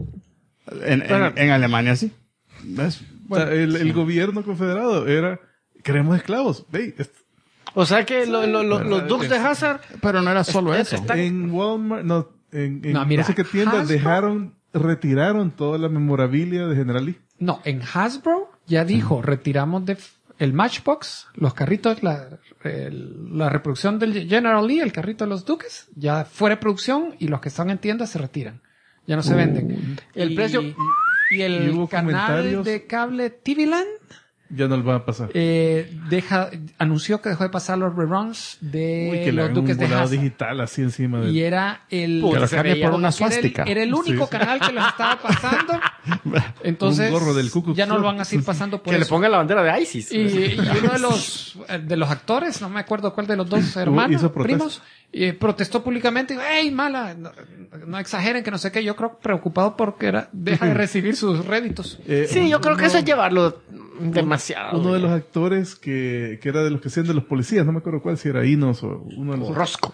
En Alemania sí. ¿Ves? O sea, el gobierno confederado era, queremos esclavos. Ve, O sea que los Dukes de Hazzard Pero no era solo eso. en Walmart, en No, mira, no sé qué tienda, Hasbro- retiraron toda la memorabilia de General Lee. No, en Hasbro ya dijo, retiramos el Matchbox, los carritos, la reproducción del General Lee, el carrito de los Duques, ya fuera de producción y los que están en tiendas se retiran. Ya no se venden. El precio- Y y el hubo canal comentarios. de cable TV Land Ya no lo van a pasar. anunció que dejó de pasar los reruns de Uy, que le los hagan un Duques de volado Hazzard. digital así encima de... Y era el... Que lo se cambie veía por una como que era el- suástica. Era el único Sí. canal que los estaba pasando. Entonces, Un gorro del Ku Klux ya no lo Klan. van a seguir pasando por que le eso. ponga la bandera de ISIS. Y uno de los actores, no me acuerdo cuál de los dos hermanos, hizo protesta. primos, protestó públicamente, ¡ey, mala! No exageren, que no sé qué. Yo creo preocupado porque deja de recibir sus réditos. Sí, yo creo que eso es llevarlo demasiado. Uno de los actores que era de los que hacían de los policías, no me acuerdo cuál, si era Inos o uno de los otros. Rosco.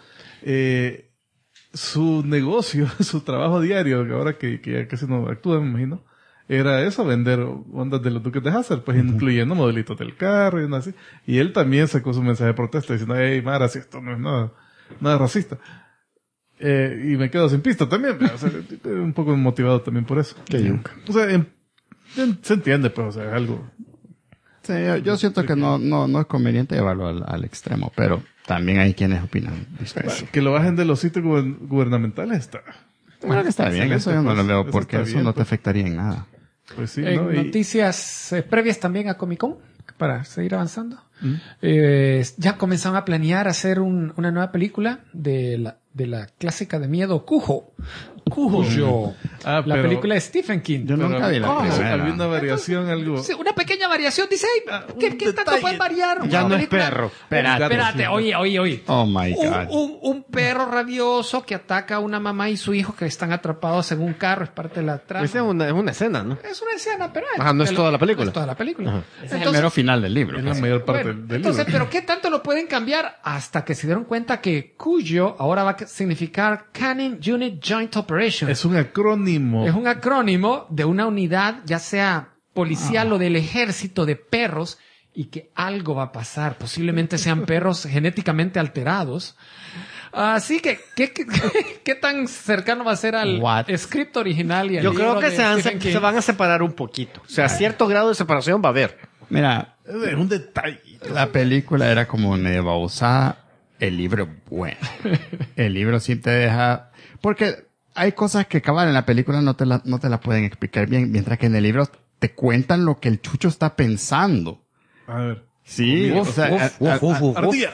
Su negocio, su trabajo diario, ahora que ya casi no actúa, me imagino, era eso, vender ondas de los Duques de Hazzard, pues incluyendo modelitos del carro y una así. Y él también sacó su mensaje de protesta diciendo, hey, Mara, si esto no es nada racista. Y me quedo sin pista también, o sea, un poco motivado también por eso. O sea, se entiende, pues, o sea, es algo... Sí, yo siento que no es conveniente llevarlo al extremo, pero también hay quienes opinan distinto. Que lo bajen de los sitios gubernamentales está... Bueno, que está bien, eso yo no lo veo Eso porque está eso bien, no te pues. afectaría en nada. Pues sí, En ¿no? Y- noticias previas también a Comic Con, para seguir avanzando, ya comenzaron a planear hacer una nueva película de la clásica de miedo Cujo, Cuyo. Ah, La pero- película de Stephen King. Yo nunca vi la Ah, primera. había una variación, algo. Sí, una pequeña variación. Dice, "Ay, ¿qué un tanto detalle. puede variar? Ya Una no es película- perro. Espérate, sí. oye. Oh my God. Un perro rabioso que ataca a una mamá y su hijo que están atrapados en un carro. Es parte de la trama. Esa es una escena, ¿no? Es una escena, pero Ajá, no es toda la película. No es toda la película. Ese es el mero final del libro. Es la casi. mayor parte Bueno, del entonces, libro. pero ¿qué tanto lo pueden cambiar? Hasta que se dieron cuenta que Cuyo ahora va a significar Canning Unit Joint Operation. Es un acrónimo. Es un acrónimo de una unidad, ya sea policial o del ejército de perros, y que algo va a pasar. Posiblemente sean perros genéticamente alterados. Así que, ¿qué tan cercano va a ser al What? script original y al Yo creo libro que de Stephen King? se van a separar un poquito. O sea, cierto grado de separación va a haber. Mira, Es un detalle. la película era como medio babosada. El libro es bueno. El libro sí te deja... Porque hay cosas que cabal en la película no te la pueden explicar bien, mientras que en el libro te cuentan lo que el chucho está pensando. A ver. Sí, o sea, Ardilla.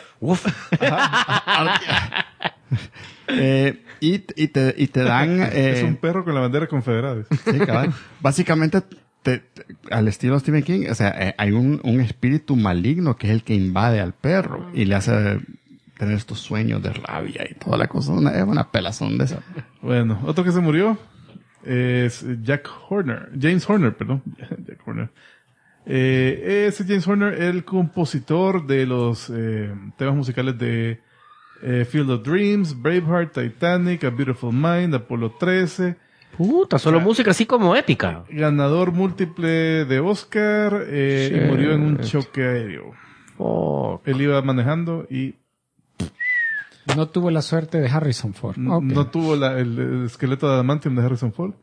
y te dan... Es un perro con la bandera confederada. Sí, cabal. Básicamente, al estilo Stephen King, o sea, hay un espíritu maligno que es el que invade al perro y le hace tener estos sueños de rabia y toda la cosa. Es una pelazón de esa. Bueno, otro que se murió es James Horner, perdón. Jack Horner. Ese James Horner, el compositor de los temas musicales de Field of Dreams, Braveheart, Titanic, A Beautiful Mind, Apolo 13, Puta, solo música así como épica. ganador múltiple de Oscar, y murió en un choque aéreo. Oh, Él iba manejando y No tuvo la suerte de Harrison Ford. Ok. no tuvo el esqueleto de adamantium de Harrison Ford.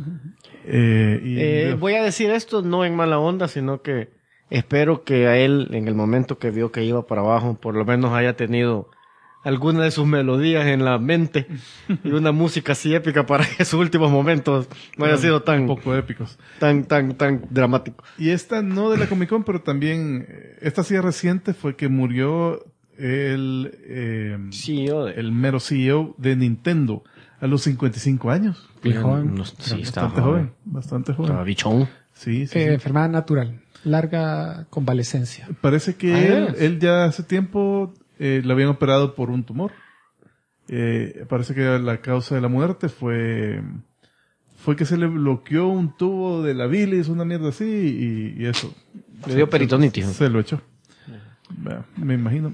voy a decir esto no en mala onda, sino que espero que a él, en el momento que vio que iba para abajo, por lo menos haya tenido alguna de sus melodías en la mente y una música así épica para que sus últimos momentos no haya sido un tan poco épicos. tan dramático. Y esta no de la Comic Con, pero también esta sí reciente fue que murió el mero CEO de Nintendo a los 55 años. Bien joven. Sí, estaba Bastante joven, bastante joven. Estaba bichón. Sí, sí, sí. Enfermedad natural. Larga convalecencia. Parece que él ya hace tiempo le habían operado por un tumor. Parece que la causa de la muerte fue que se le bloqueó un tubo de la bilis, una mierda así, y eso. Le dio peritonitis. Se lo echó. Me imagino.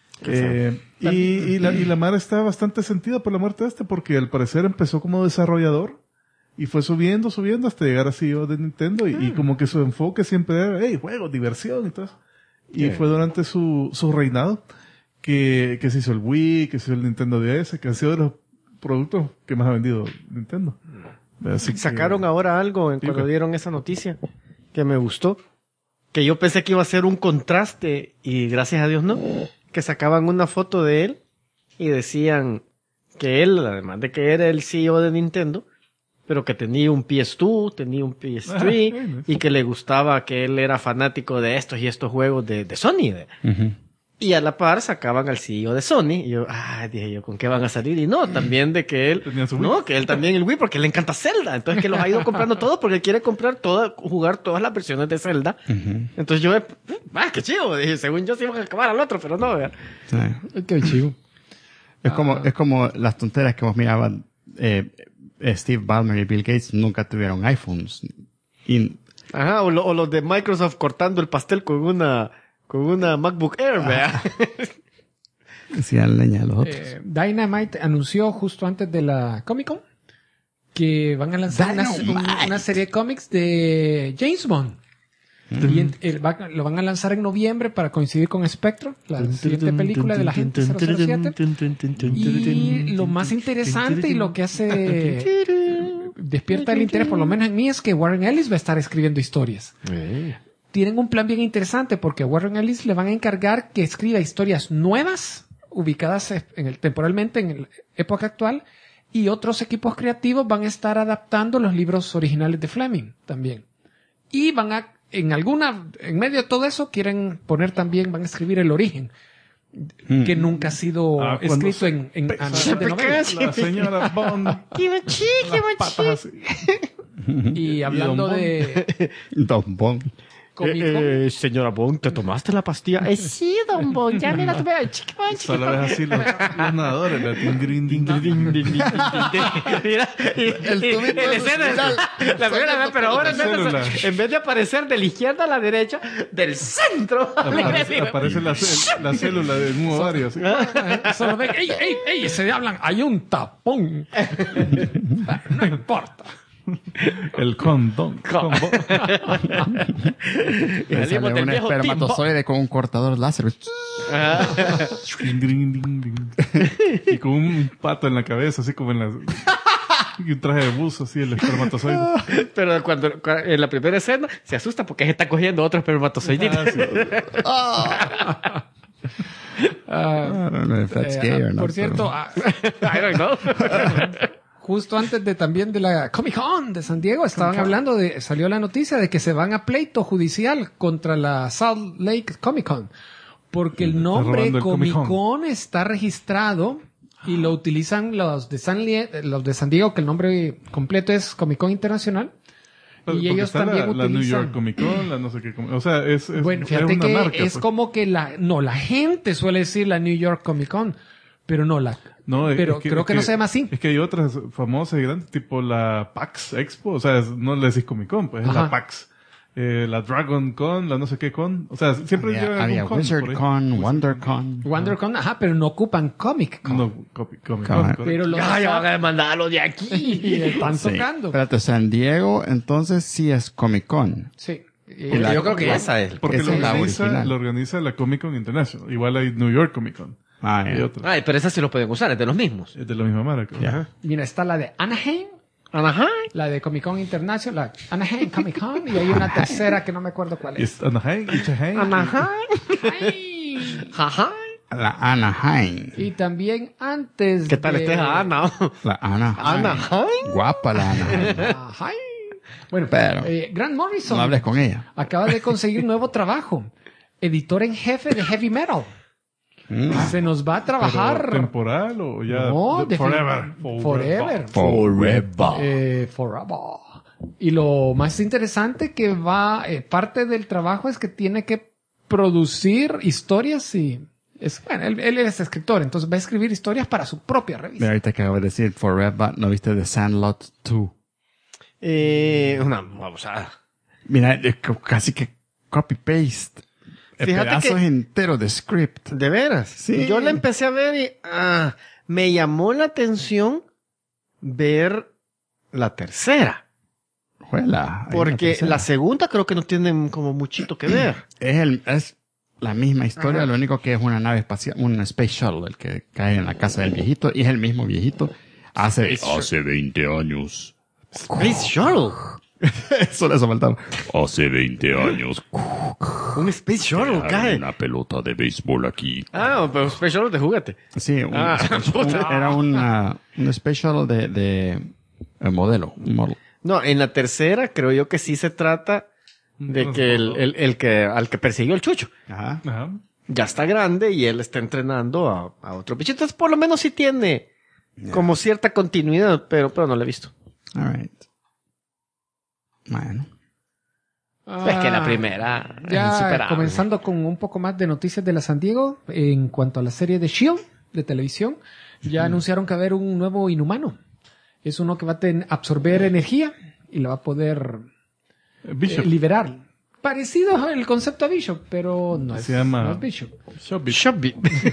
Y la Mara está bastante sentida por la muerte de porque al parecer empezó como desarrollador y fue subiendo hasta llegar a CEO de Nintendo y como que su enfoque siempre era, hey, juegos, diversión y todo eso. Y fue durante su reinado que se hizo el Wii, que se hizo el Nintendo DS, que han sido de los productos que más ha vendido Nintendo. Así que- Sacaron ahora algo cuando dieron esa noticia que me gustó, que yo pensé que iba a ser un contraste y gracias a Dios no, que sacaban una foto de él y decían que él, además de que era el CEO de Nintendo, pero que tenía un PS2, tenía un PS3 bueno, y que le gustaba, que él era fanático de estos y estos juegos de Sony. Y a la par sacaban al CEO de Sony. Y yo, dije yo, ¿con qué van a salir? Y no, también de que él... Tenía su Wii. No, que él también el Wii, porque le encanta Zelda. Entonces que los ha ido comprando todos porque quiere comprar jugar todas las versiones de Zelda. Entonces yo, qué chido. Dije, según yo se iban a acabar al otro, pero no, vea. Sí. Qué chivo. Es como las tonteras que vos mirabas. Steve Ballmer y Bill Gates nunca tuvieron iPhones. Y Ajá, o los de Microsoft cortando el pastel con una MacBook Air, vea. hacían leña a los otros. Dynamite anunció justo antes de la Comic Con que van a lanzar una serie de cómics de James Bond. Y lo van a lanzar en noviembre para coincidir con Spectre, la siguiente película de la gente 007. Y lo más interesante y lo que despierta el interés, por lo menos en mí, es que Warren Ellis va a estar escribiendo historias. Tienen un plan bien interesante porque a Warren Ellis le van a encargar que escriba historias nuevas, ubicadas temporalmente en la época actual, y otros equipos creativos van a estar adaptando los libros originales de Fleming también. Y en medio de todo eso, van a escribir el origen que nunca ha sido cuando escrito en a nivel de novela. La señora Bond. Kimochi. patas así. Y hablando de Don Bon. Comic Con, Señora Bond, ¿te tomaste la pastilla? Sí, Don Bond, ya me la tomé. Solo ves así los nadadores. La tingrin, ding, ding, ding, ding, ding. Mira, El tubito en de escena, la primera vez, pero ahora en vez de aparecer de la izquierda a la derecha, del centro. Aparece la célula de un ovario. Así. solo ven, ¡ey! Se hablan, hay un tapón. No importa. El condón. Y salimos del un viejo espermatozoide con un cortador láser. Ding, ding, ding, ding. Y con un pato en la cabeza, así como en las... Y un traje de buzo, así, el espermatozoide. Pero cuando en la primera escena se asusta porque se está cogiendo otro espermatozoide. I don't know if that's gay or not. Por cierto, I don't know. justo antes de la Comic Con de San Diego, estaban hablando salió la noticia de que se van a pleito judicial contra la Salt Lake Comic Con, porque el nombre robando el Comic Comic-Con. Con está registrado y lo utilizan los de San Diego, que el nombre completo es Comic Con Internacional. Porque Y ellos está también la New utilizan... York Comic Con, la no sé qué. O sea, es Bueno, es fíjate una que marca, es pues. como que la gente suele decir la New York Comic Con, pero no la... No, pero es creo que no se llama así. Es que hay otras famosas y grandes, tipo la PAX Expo. O sea, no le decís Comic Con, pues es Ajá. la PAX. La Dragon Con, la no sé qué con. O sea, siempre llevan Había algún con. Wizard por ahí. Con, WonderCon. WonderCon, ajá, pero no ocupan Comic Con. No, Comic Con. Pero los Ya van a demandarlo de aquí. y están Sí. tocando. Espérate, San Diego, entonces sí es Comic Con. Sí. Yo creo que esa es. Porque Esa es la original. lo organiza la Comic Con International. Igual hay New York Comic Con. Ah, Hay ya. otra. Ay, pero esas sí los pueden usar, es de los mismos. Es de la misma marca. Ya. Ajá. Mira, está la de Anaheim, Ajá. la de Comic Con International, la Anaheim Comic Con, y hay una tercera que no me acuerdo cuál Y es. es Anaheim, Ichaheim. Ajá. Ay. Ajá. La Anaheim. Y también antes ¿Qué tal de... estés a Ana? La Anaheim. Anaheim. Guapa la Anaheim. Ajá. Bueno, Pero- Grant Morrison No hables con ella. acaba de conseguir un nuevo trabajo. Editor en jefe de Heavy Metal. Se nos va a ¿Pero trabajar... temporal o ya? No, Forever. Forever. Forever. Forever. Y lo más interesante que va, parte del trabajo es que tiene que producir historias y bueno, él es escritor, entonces va a escribir historias para su propia Mira, revista. ahorita que acabo de decir Forever, ¿no viste The Sandlot 2? Una babosada. Mira, es casi que copy-paste. Fíjate Pedazos que- enteros de script. ¿De veras? Sí. Yo la empecé a ver y me llamó la atención ver la tercera. Juela, ahí Porque tercera. la segunda creo que no tiene como muchito que ver. Es la misma historia, lo único que es una nave espacial, un space shuttle, el que cae en la casa del viejito, y es el mismo viejito. Hace 20 años. Space Shuttle. solo eso faltaba. Hace 20 años. Un Space Shuttle cae. Una pelota de béisbol aquí. Pero Space Shuttle de juguete. Sí, era un space shuttle de modelo, un modelo. No, en la tercera creo yo que sí se trata de que el que al que persiguió el Chucho Ajá. Ajá. ya está grande y él está entrenando a otro bichito. Entonces por lo menos sí tiene como cierta continuidad, pero no lo he visto. All right. Bueno. Es que la primera es Ya insuperable. comenzando con un poco más de noticias de la San Diego, en cuanto a la serie de S.H.I.E.L.D. de televisión, ya anunciaron que va a haber un nuevo inhumano. Es uno que va a absorber energía y la va a poder Bishop. liberar. Parecido al concepto a Bishop, pero no es, Se llama- no es Bishop. Shopip. Shopee.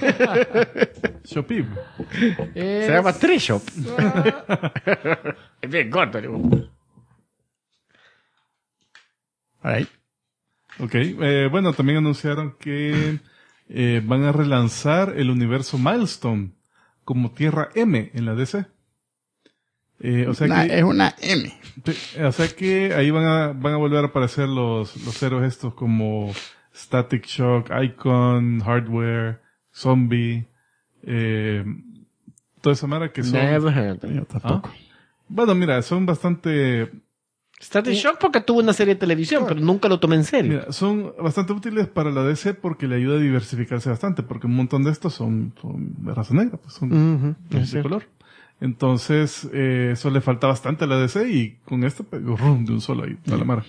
Shopip. Se llama Trishop. Es bien gordo. digo. All right. Ok. Bueno, también anunciaron que van a relanzar el universo Milestone como Tierra M en la DC. O sea que... Es una M. O sea que ahí van a volver a aparecer los héroes estos como Static Shock, Icon, Hardware, Zombie, toda esa mara que son... Never heard. Yo tampoco. Bueno, mira, son bastante Static Shock porque tuvo una serie de televisión, pero nunca lo tomé en serio. Mira, son bastante útiles para la DC porque le ayuda a diversificarse bastante, porque un montón de estos son de raza negra, pues son de color. Entonces, eso le falta bastante a la DC y con esto, pues, rum, de un solo ahí, toda la mara.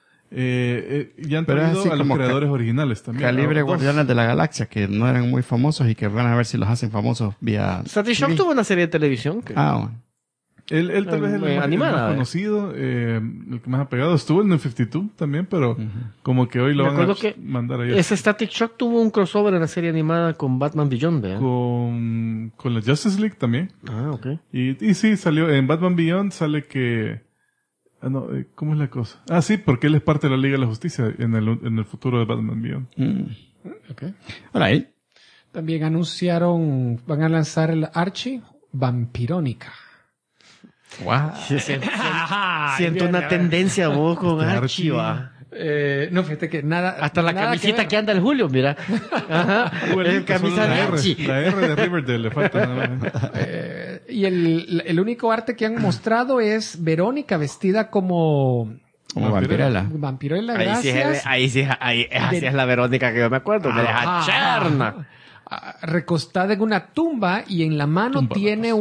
Ya han Pero es traído así a los como creadores originales también. Calibre Dos. Guardianes de la Galaxia, que no eran muy famosos y que van a ver si los hacen famosos vía... Static Shock TV. tuvo una serie de televisión. Que... Ah, bueno. Él tal vez es el animada, más conocido, el que más ha pegado. Estuvo en el 52 también, pero como que hoy lo Me van a acuerdo que mandar ahí ese Static Shock tuvo un crossover en la serie animada con Batman Beyond, ¿verdad? con la Justice League también. Ah, ok. Y sí, salió en Batman Beyond, sale que... ¿cómo es la cosa? Ah, sí, porque él es parte de la Liga de la Justicia en el futuro de Batman Beyond. Okay. Ahora ahí. También anunciaron, van a lanzar el Archie Vampirónica. Wow. Siento una tendencia vos con Archie. Archiva. No, fíjate que nada. Hasta la nada camisita ver. que anda el Julio, mira. Ajá. Igualito, Camisa solo de la Archie. R. La R de Riverdale le falta nada más. Y el único arte que han mostrado es Verónica vestida como Como vampirela. vampirela, Ahí sí, así es la Verónica que yo me acuerdo. Me deja Ajá. charna. Recostada en una tumba y en la mano tiene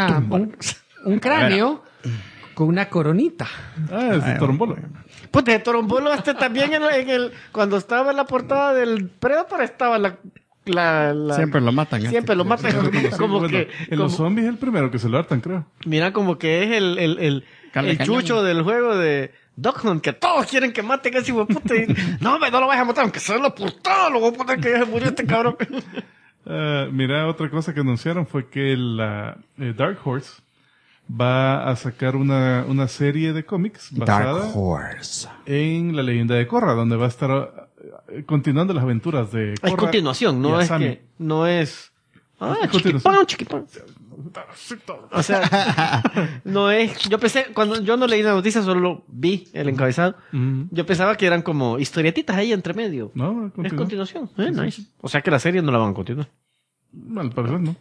un cráneo con una coronita. Ah, es de Torombolo. Pues de Torombolo también cuando estaba en la portada del Predator estaba la Siempre lo matan. siempre lo matan como Bueno, que en los zombies es el primero que se lo hartan, creo. mira como que es el Carne chucho cañón. del juego de Duck Hunt, que todos quieren que maten a ese hijo de puta y, no lo vas a matar aunque sea la portada, lo voy a poner que ya se murió este cabrón. Mira, otra cosa que anunciaron fue que la Dark Horse va a sacar una serie de cómics basada Dark Horse. en la leyenda de Korra, donde va a estar continuando las aventuras de Korra. Es continuación, no y es Asami. que no es continuación. chiquipán. O sea, no es. Yo pensé, cuando yo no leí la noticia, solo vi el encabezado. Ujú. Yo pensaba que eran como historietitas ahí entre medio. No, Es continuación. Nice. O sea que la serie no la van a continuar. Al parecer no.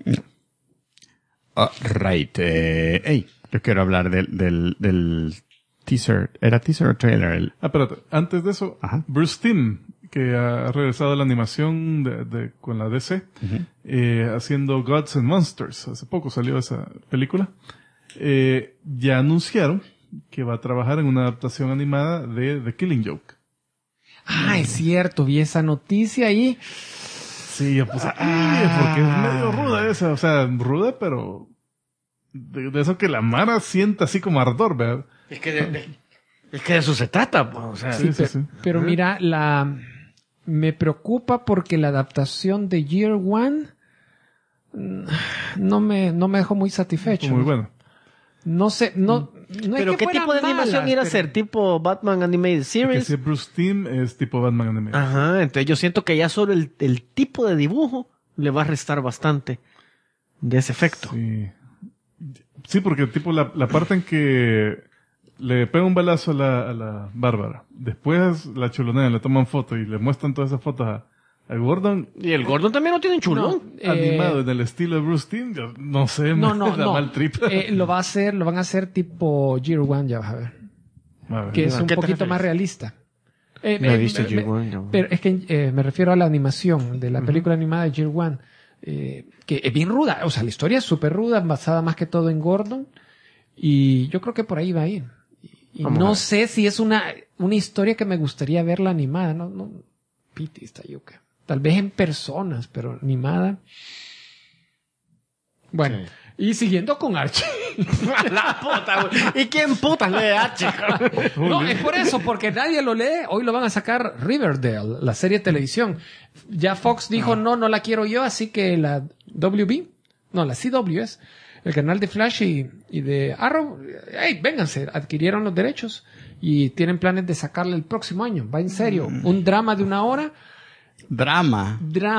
Right. Hey, yo quiero hablar del teaser. ¿Era teaser o trailer? Espérate. Antes de eso, Ajá. Bruce Timm, que ha regresado a la animación con la DC, haciendo Gods and Monsters. Hace poco salió esa película. Ya anunciaron que va a trabajar en una adaptación animada de The Killing Joke. Ah, es cierto, vi esa noticia ahí. Sí, yo puse, porque es medio ruda esa, o sea, ruda, pero de eso que la Mara sienta así como ardor, ¿verdad? Es que de eso se trata. Pues, o sea, Sí. Pero mira, me preocupa porque la adaptación de Year One no me dejó muy satisfecho. Muy bueno. No sé, no pero es que ¿qué tipo de fueran animación malas, iba a pero- ser? ¿Tipo Batman Animated Que Series? si Bruce Timm es tipo Batman Anime. Ajá, entonces yo siento que ya solo el tipo de dibujo le va a restar bastante de ese efecto. Sí, porque tipo la parte en que le pega un balazo a la Bárbara, después la chulonean, le toman fotos y le muestran todas esas fotos a Gordon, Y el Gordon también lo tiene chulón. animado en el estilo de Bruce Timm, yo no sé, No, me da no. mal trip. Lo van a hacer tipo Year One, ya vas a ver. A ver. Que es ¿A un qué te poquito refieres? más realista. No he visto Year One, no. Pero es que me refiero a la animación de la película animada de Year One, que es bien ruda. O sea, la historia es súper ruda, basada más que todo en Gordon. Y yo creo que por ahí va a ir. Y Vamos a no ver. sé si es una historia que me gustaría verla animada. No, piti esta yuca. Tal vez en personas, pero animada. Bueno, Sí. y siguiendo con Archie. La puta, güey. ¿Y quién putas lee H? No, es por eso, porque nadie lo lee. Hoy lo van a sacar Riverdale, la serie de televisión. Ya Fox dijo, no la quiero yo, así que la la CW es el canal de Flash y de Arrow. Hey, vénganse, adquirieron los derechos y tienen planes de sacarle el próximo año. Va en serio. Un drama de 1 hora. Drama.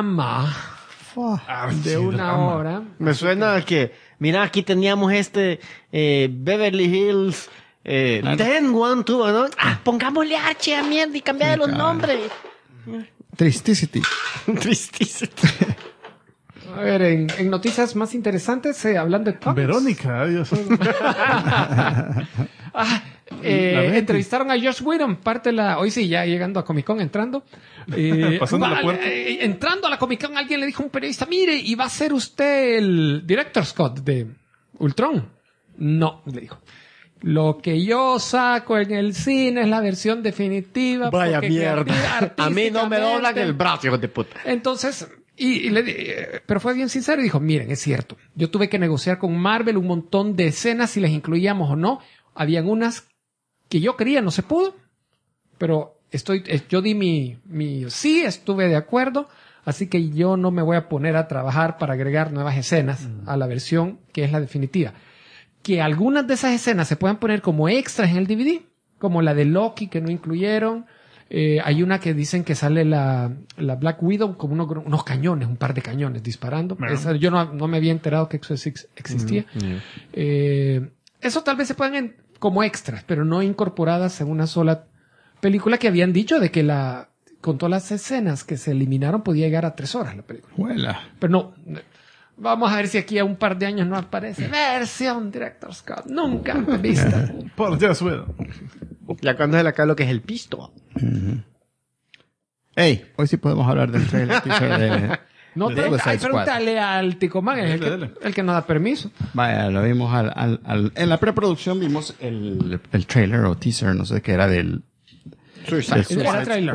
De 1 hora. Me suena a que, mira, aquí teníamos Beverly Hills 10, 1, 2, ¿no? Pongámosle H a mierda y cambiar los nombres. Tristicity. Tristísimo. A ver, en noticias más interesantes, hablando de cómics. Verónica, Dios. entrevistaron a Josh Whedon, hoy sí, ya llegando a Comic Con, entrando. Pasando la puerta. Entrando a la Comic Con, alguien le dijo a un periodista, mire, ¿y va a ser usted el director Scott de Ultron? No, le dijo. Lo que yo saco en el cine es la versión definitiva. Vaya porque mierda. A mí no me doblan el brazo, hijo de puta. Entonces, pero fue bien sincero y dijo, miren, es cierto. Yo tuve que negociar con Marvel un montón de escenas si las incluíamos o no. Habían unas que yo quería, no se pudo. Pero yo di mi sí, estuve de acuerdo. Así que yo no me voy a poner a trabajar para agregar nuevas escenas a la versión que es la definitiva. Que algunas de esas escenas se puedan poner como extras en el DVD, como la de Loki que no incluyeron. Hay una que dicen que sale la Black Widow con unos cañones, un par de cañones disparando. Bueno. Esa, yo no me había enterado que eso existía. Eso tal vez se puedan como extras, pero no incorporadas en una sola película, que habían dicho de que con todas las escenas que se eliminaron podía llegar a 3 horas la película. Huela. Pero no. Vamos a ver si aquí a un par de años no aparece versión Director Scott. Nunca vista. Por Dios, bueno. Ya cuando es acá lo que es el pisto. Hey, hoy sí podemos hablar del trailer teaser de... No de te Suicide Squad. pregúntale al Ticomán, es Dale. el que nos da permiso. Vaya, lo vimos en la preproducción vimos el trailer o teaser, no sé qué era del Suicide. Era trailer.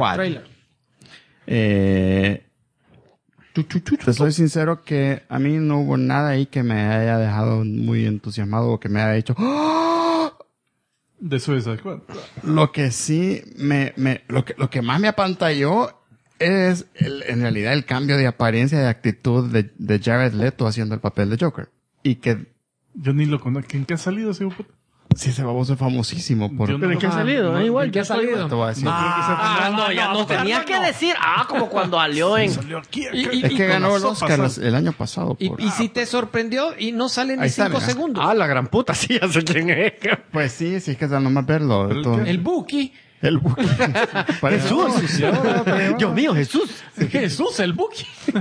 Te soy sincero que a mí no hubo nada ahí que me haya dejado muy entusiasmado o que me haya dicho ¡oh! De Suicide Squad. Lo que sí lo que más me apantalló es en realidad el cambio de apariencia y de actitud de Jared Leto haciendo el papel de Joker. Y que Yo ni lo conozco. ¿En qué ha salido ese puto? sí, ese baboso es famosísimo por... Yo no ¿Pero en lo qué ha conozco. salido? No, Igual, ¿en ¿qué ha salido? Te voy a decir. No, tenías que decir. Como cuando salió en... Salió aquí, acá. Es que ganó el con la Oscar sopa, el año pasado. por- Y si te sorprendió y no sale ni Ahí está, 5 mira. segundos. La gran puta, sí, ya sé quién es. Pues sí, sí, es que es nomás verlo. ¿Pero todo- qué? El Buki. El Buki. Parece- Jesús. Dios mío, Jesús. Jesús, el Buki.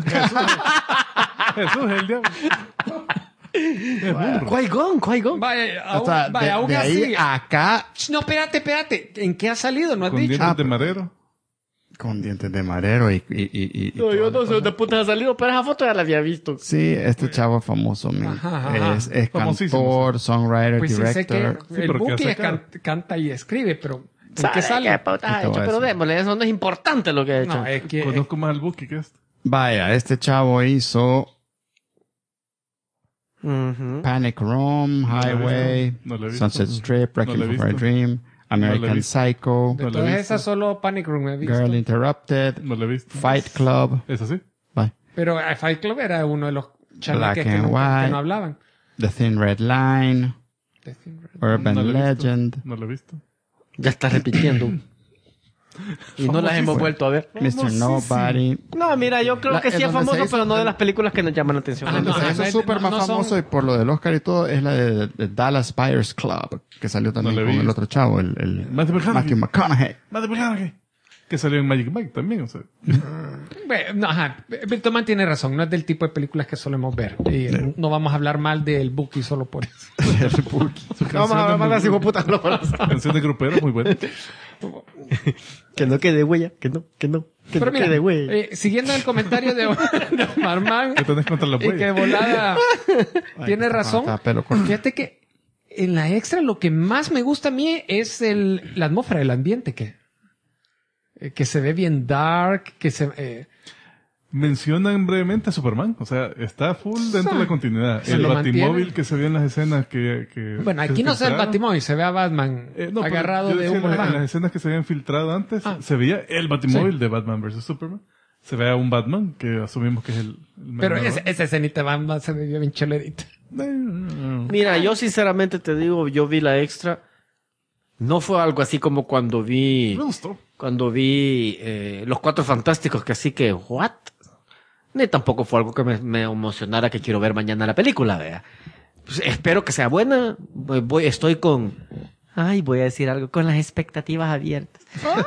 Jesús, el diablo. Qui-Gon. Vaya, O sea, aún de así. ahí a acá No, espérate. ¿En qué ha salido? No has Con dicho. dientes de madero. con dientes de madero y No, yo no sé dónde puta ha salido, pero esa foto ya la había visto. Sí, este chavo famoso, man. Ajá. Es Famosísimo, cantor, songwriter, Pues sí sé director. que Sí, el pero ¿qué Buki ha sacado? canta y escribe, pero ¿en ¿Sabe qué sale? qué puta ha Te voy hecho? a Pero decir. démosle, eso no es importante lo que ha hecho. No, es que Conozco más al Buki que este. Vaya, este chavo hizo Ujú. Panic Room, lo he Highway, visto. No lo he visto. Sunset Strip, No lo he Requiem for a visto. Dream, American visto. Psycho, de no lo he todas visto. esas solo Panic Room he visto. Girl Interrupted, No lo he visto. Fight Club, ¿Es así? bye. Pero Fight Club era uno de los chalaques Black and que White. no hablaban. The Thin Red Line, Urban No lo he visto. Legend, No lo he visto. Ya estás repitiendo. Y no las hemos Famosísimo. vuelto a ver. Mr. Nobody. No, mira, yo creo que sí en es donde se famoso, hizo- pero no de las películas que nos llaman la atención. Ah, Donde no, se hizo no, súper no, más no son- famoso y por lo del Oscar y todo es la de Dallas Buyers Club, que salió también No lo he con el visto. otro chavo, el Matthew McConaughey. Matthew McConaughey. Madre mía, que salió en Magic Mike también, o sea. No, ajá. Víctor Man tiene razón. No es del tipo de películas que solemos ver. Y no vamos a hablar mal del Buki solo por eso. Vamos a hablar más de hijo puta. Canción de grupero, muy buena. Que no quede huella, que no Pero mira, quede huella. siguiendo el comentario de Omar Man, ¿Qué tenés contra los y que bueyes? volada tiene razón. Está pelo corto. Fíjate que en la extra lo que más me gusta a mí es la atmósfera, el ambiente que se ve bien dark, que se... Mencionan brevemente a Superman, o sea, está full dentro de la continuidad. Se El lo batimóvil mantienen. que se vio en las escenas que bueno, que aquí no se ve el filtraron. Batimóvil, se ve a Batman No, pero agarrado yo de decía un en las volcán. escenas que se habían filtrado antes, Ah. se veía el batimóvil de Batman vs. Superman. Se ve a un Batman, que asumimos que es el Pero menor. esa escenita de Batman se me vio bien cholerita. Mira, yo sinceramente te digo, yo vi la extra. No fue algo así como cuando vi Me gustó. Los Cuatro Fantásticos, que así que, ¿what? Ni tampoco fue algo que me emocionara que quiero ver mañana la película, vea. Pues espero que sea buena. Estoy con... Ay, voy a decir algo, con las expectativas abiertas.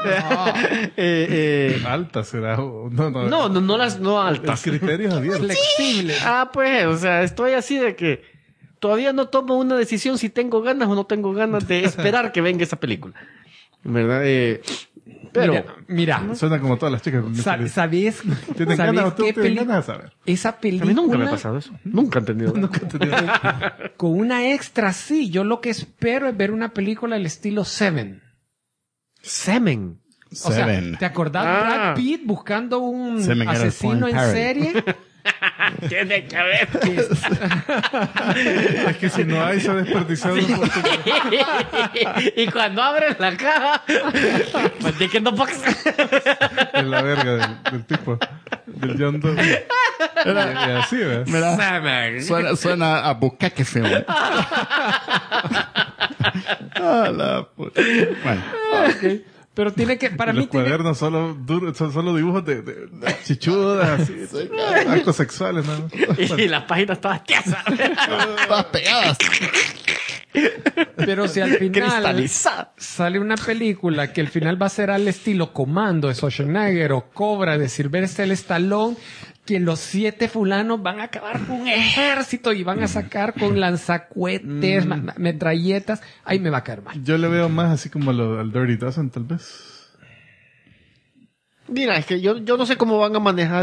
Alta será. No, No altas. El criterio es abierto. Flexible. Pues, o sea, estoy así de que... todavía no tomo una decisión si tengo ganas o no tengo ganas de esperar que venga esa película. ¿Verdad? Pero... Mira, Suena como todas las chicas. con ¿sabes ¿Tienen ganas o tú qué tienes ganas de saber? esa a mí película nunca me ha pasado eso. Nunca he entendido. con una extra sí? Yo lo que espero es ver una película del estilo Seven. Semen. O sea, Seven. ¿te acordás Ah. Brad Pitt buscando un Seven era el asesino porn en parody. serie? Tiene que ver. Es que si no hay, se ha desperdiciado una oportunidad. Y cuando abres la caja, pues de que no pasa. Es la verga del tipo. Del John Doe. Y así, ¿verdad? Mira, Semen. suena a bucaque film. Ah, la puta. Bueno, Pero tiene que, para Y mí los tiene, cuadernos son solo dibujos de chichudas, así, actos sexuales, ¿no? Y las páginas todas tiesas. todas pegadas. pero si al final Cristalizadas. sale una película que el final va a ser al estilo Comando de Schwarzenegger o Cobra de Sylvester Stallone, que los 7 fulanos van a acabar con un ejército y van a sacar con lanzacuetes, metralletas, ahí me va a caer mal. Yo le veo más así como al Dirty Dozen, tal vez. Mira, es que yo no sé cómo van a manejar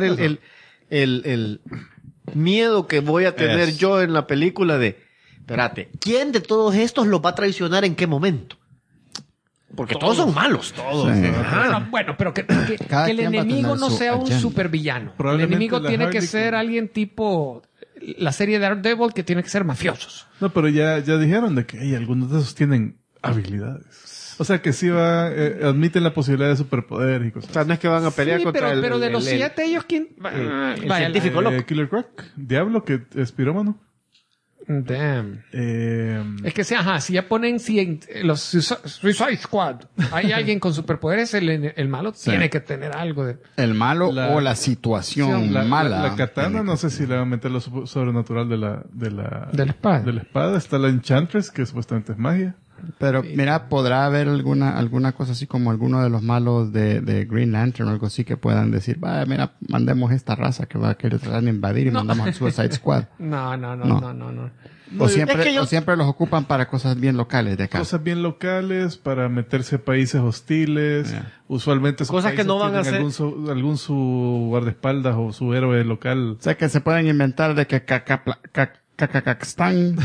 el miedo que voy a tener Eso. yo en la película de, espérate, ¿quién de todos estos los va a traicionar en qué momento? Porque todos son malos. Todos. Sí. Ah, bueno, pero que Cada el quien va a enemigo tener no su sea un agenda. supervillano. El Probablemente enemigo la tiene que Harley ser Quinn. alguien tipo la serie de Daredevil, que tiene que ser mafiosos. No, pero ya dijeron de que algunos de esos tienen habilidades. O sea que sí admiten la posibilidad de superpoderes y O cosas. sea, no es que van a pelear Sí, contra pero de los el- 7 ellos, ¿quién? el Vaya, científico loco. Killer Croc, Diablo, que es pirómano. Damn. Eh, Es que si ya ponen los Suicide Squad, hay alguien con superpoderes, el malo tiene que tener algo de... El malo La- o la situación mala. La katana, no sé si le va a meter lo sobrenatural de la De la espada. De la espada. Está la Enchantress, que supuestamente es magia. Pero mira, podrá haber alguna cosa así como alguno de los malos de Green Lantern o algo así que puedan decir, vaya, mira, mandemos esta raza que va a querer tratar de invadir y mandamos al Suicide Squad. No. O siempre, es que yo- o siempre los ocupan para cosas bien locales de acá. Cosas bien locales para meterse a países hostiles. Yeah. usualmente esos Cosas que países no van a tienen ser- algún su guardaespaldas o su héroe local. O sea, que se pueden inventar de que Cacacaxtán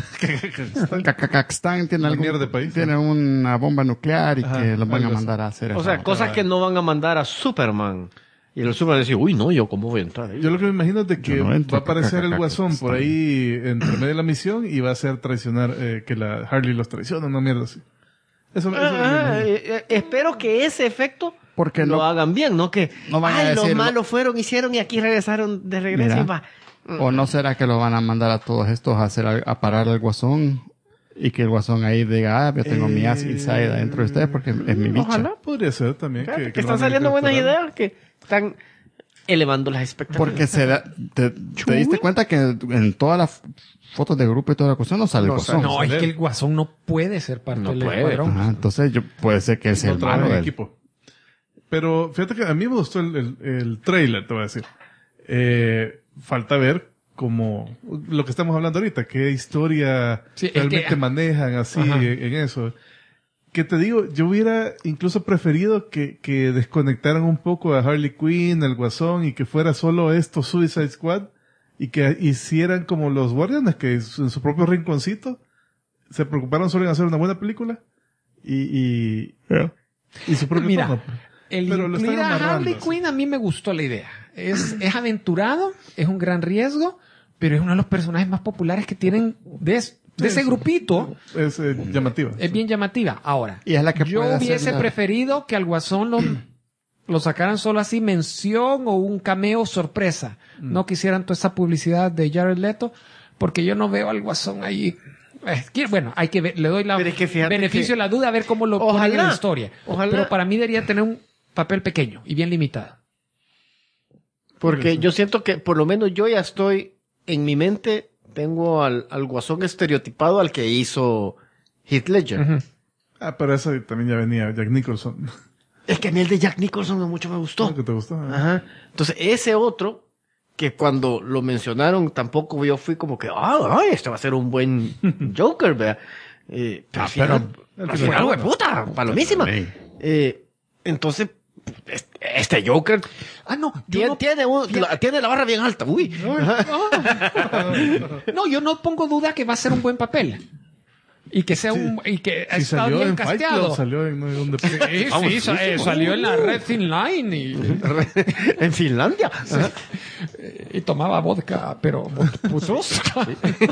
tiene Una mierda de país. tiene una bomba nuclear y Ajá, que los van a algo así. mandar a hacer O eso. sea, cosas que no van a mandar a Superman. Y el Superman dice, uy, no, ¿yo cómo voy a entrar ahí? Yo lo que me imagino es de que Yo no entro va a aparecer el Cacacaxtán. Guasón por ahí entre medio de la misión y va a hacer traicionar, que la Harley los traiciona, una mierda así. Eso me imagino. Espero que ese efecto Porque lo no- hagan bien, ¿no? Que, no van a ay, los decir- malos fueron, hicieron y aquí regresaron de regreso Mira. y va. ¿O no será que los van a mandar a todos estos a a parar al Guasón? Y que el Guasón ahí diga, yo tengo mi ass inside adentro de ustedes porque es mi bicho. Ojalá podría ser también. Fíjate que lo están van a saliendo buenas capturar. ideas que están elevando las expectativas. Porque te diste cuenta que en todas las fotos de grupo y toda la cuestión no sale el No Guasón. No, es sale. que el Guasón no puede ser parte No del puede. escuadrón. Ajá, entonces puede ser que es No el trabaja malo. en del- equipo. Pero fíjate que a mí me gustó el trailer, te voy a decir. Falta ver como lo que estamos hablando ahorita, qué historia Sí, es realmente que- manejan así Ajá. en eso. Que te digo, yo hubiera incluso preferido que desconectaran un poco a Harley Quinn, al Guasón, y que fuera solo esto Suicide Squad, y que hicieran como los Guardianes, que en su propio rinconcito se preocuparon solo en hacer una buena película, y su propio Mira, tono. el Pero lo incluir están a amarrando, Harley así. Quinn a mí me gustó la idea. Es aventurado, es un gran riesgo, pero es uno de los personajes más populares que tienen de ese grupito. Es llamativa. Es bien llamativa. Ahora, Y es la que yo puede hacer hubiese la- preferido que al Guasón lo sacaran solo así, mención o un cameo sorpresa. No quisieran toda esa publicidad de Jared Leto, porque yo no veo al Guasón ahí. Bueno, hay que ver, le doy la Pero es que fíjate beneficio que- de la duda a ver cómo lo Ojalá, ponen en la historia. ojalá. Pero para mí debería tener un papel pequeño y bien limitado. Porque yo siento que por lo menos yo ya estoy en mi mente, tengo al Guasón estereotipado al que hizo Heath Ledger. Ujú. Ah, pero eso también ya venía Jack Nicholson. Es que a mí el de Jack Nicholson mucho me gustó. ¿Qué te gustó? Ajá. Entonces, ese otro, que cuando lo mencionaron tampoco yo fui como que, ay, este va a ser un buen Joker, ¿verdad? Pero al final, güey, puta, palomísima. Entonces, este Joker No, tiene la barra bien alta, uy. No, yo no pongo duda que va a ser un buen papel. Y que sea y que Si está salió bien en Fight Club, casteado. salió en donde... Salió en la Red Thin Line En Finlandia. y tomaba vodka, pero putroska.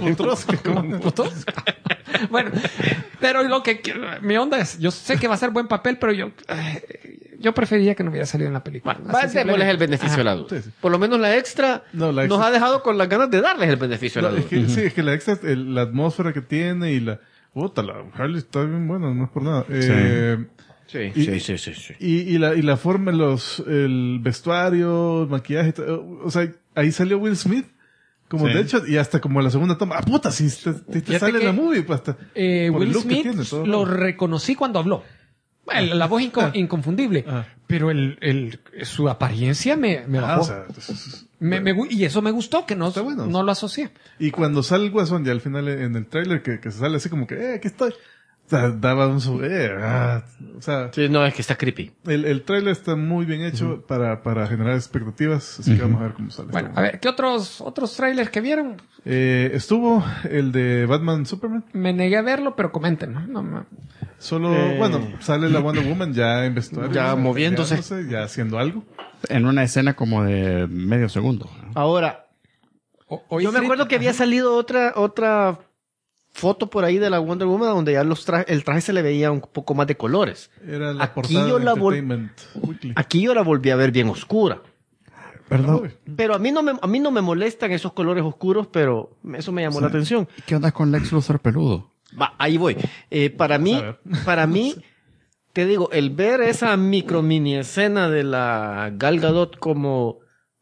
Putroska. Bueno, pero mi onda es, yo sé que va a ser buen papel, pero yo preferiría que no hubiera salido en la película. Démosles el beneficio de la duda. Sí, sí. Por lo menos la extra No, la nos extra- ha dejado con las ganas de darles el beneficio de la Es duda. que, sí, es que la extra, la atmósfera que tiene y la... Puta, la Harley está bien buena, no es por nada. Sí, Y- sí. Y la forma, el vestuario, el maquillaje, o sea, ahí salió Will Smith. Como Sí. de hecho, y hasta como la segunda toma, puta, si te Fíjate sale en la que, movie, pues hasta. por el Will look que Smith tiene, todo. lo reconocí cuando habló. Bueno, la voz inconfundible. Pero su apariencia me bajó. o sea, Y eso me gustó, que no, Está bueno. no lo asocié. y cuando sale el guasón, ya al final en el tráiler, que se sale así como que, aquí estoy. O sea, daba un o sea, Sí, no, es que está creepy. el tráiler está muy bien hecho para generar expectativas, así que vamos a ver cómo sale. Bueno, a ver, ¿qué otros trailers que vieron? Estuvo el de Batman Superman. Me negué a verlo, pero comenten. No. Solo, bueno, sale la Wonder Woman ya en vestuario. Ya moviéndose. peleándose, ya haciendo algo. En una escena como de medio segundo. Ahora, Hoy yo me acuerdo que había salido otra foto por ahí de la Wonder Woman donde ya el traje se le veía un poco más de colores. Era la Aquí portada yo de la Entertainment Weekly. Aquí yo la volví a ver bien oscura. Perdón. Pero a mí no me molestan esos colores oscuros, pero eso me llamó la atención. ¿Qué onda con Lex Luthor peludo? Va, ahí voy. Para mí, te digo, el ver esa micro mini escena de la Gal Gadot como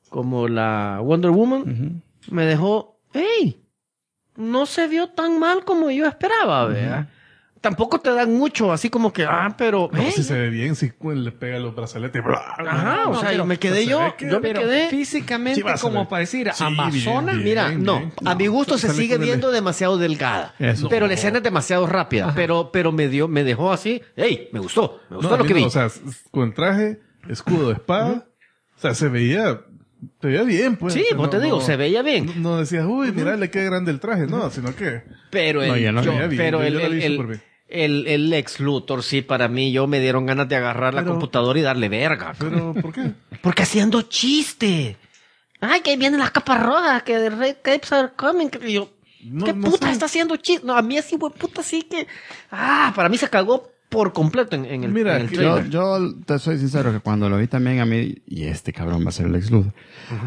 la Wonder Woman, me dejó, hey, no se vio tan mal como yo esperaba, ¿verdad? Tampoco te dan mucho, así como que, pero, No, hey, si se ve bien, si le pega los brazaletes. ajá, o No, sea, pero- y me quedé se yo ve que- me pero quedé. físicamente, Sí, va a ser- como para decir, Sí, Amazona. bien, Mira, bien, no, bien. a mi gusto se Sale sigue con el- viendo demasiado delgada. Eso. Pero la escena es demasiado rápida. Pero me dejó así, hey, me gustó No, lo que no, vi. o sea, con traje, escudo, espada. O sea, se veía bien, pues. Sí, O sea, vos te digo, se veía bien. No decías, uy, mira, le queda grande el traje. No, sino que... Pero No, ya no yo- veía bien, pero yo la vi súper bien. el Lex Luthor, sí, para mí, yo me dieron ganas de agarrar la Pero- computadora y darle verga. Pero, ¿por qué? Porque haciendo chiste. Ay, que vienen las capas rojas, que the red capes are coming. Que yo, No, ¿qué no puta sé. está haciendo chiste? No, a mí así, güey, puta, sí que... para mí se cagó por completo en el, Mira, en el que trailer. Yo te soy sincero que cuando lo vi también a mí, y este cabrón va a ser el Lex Luthor.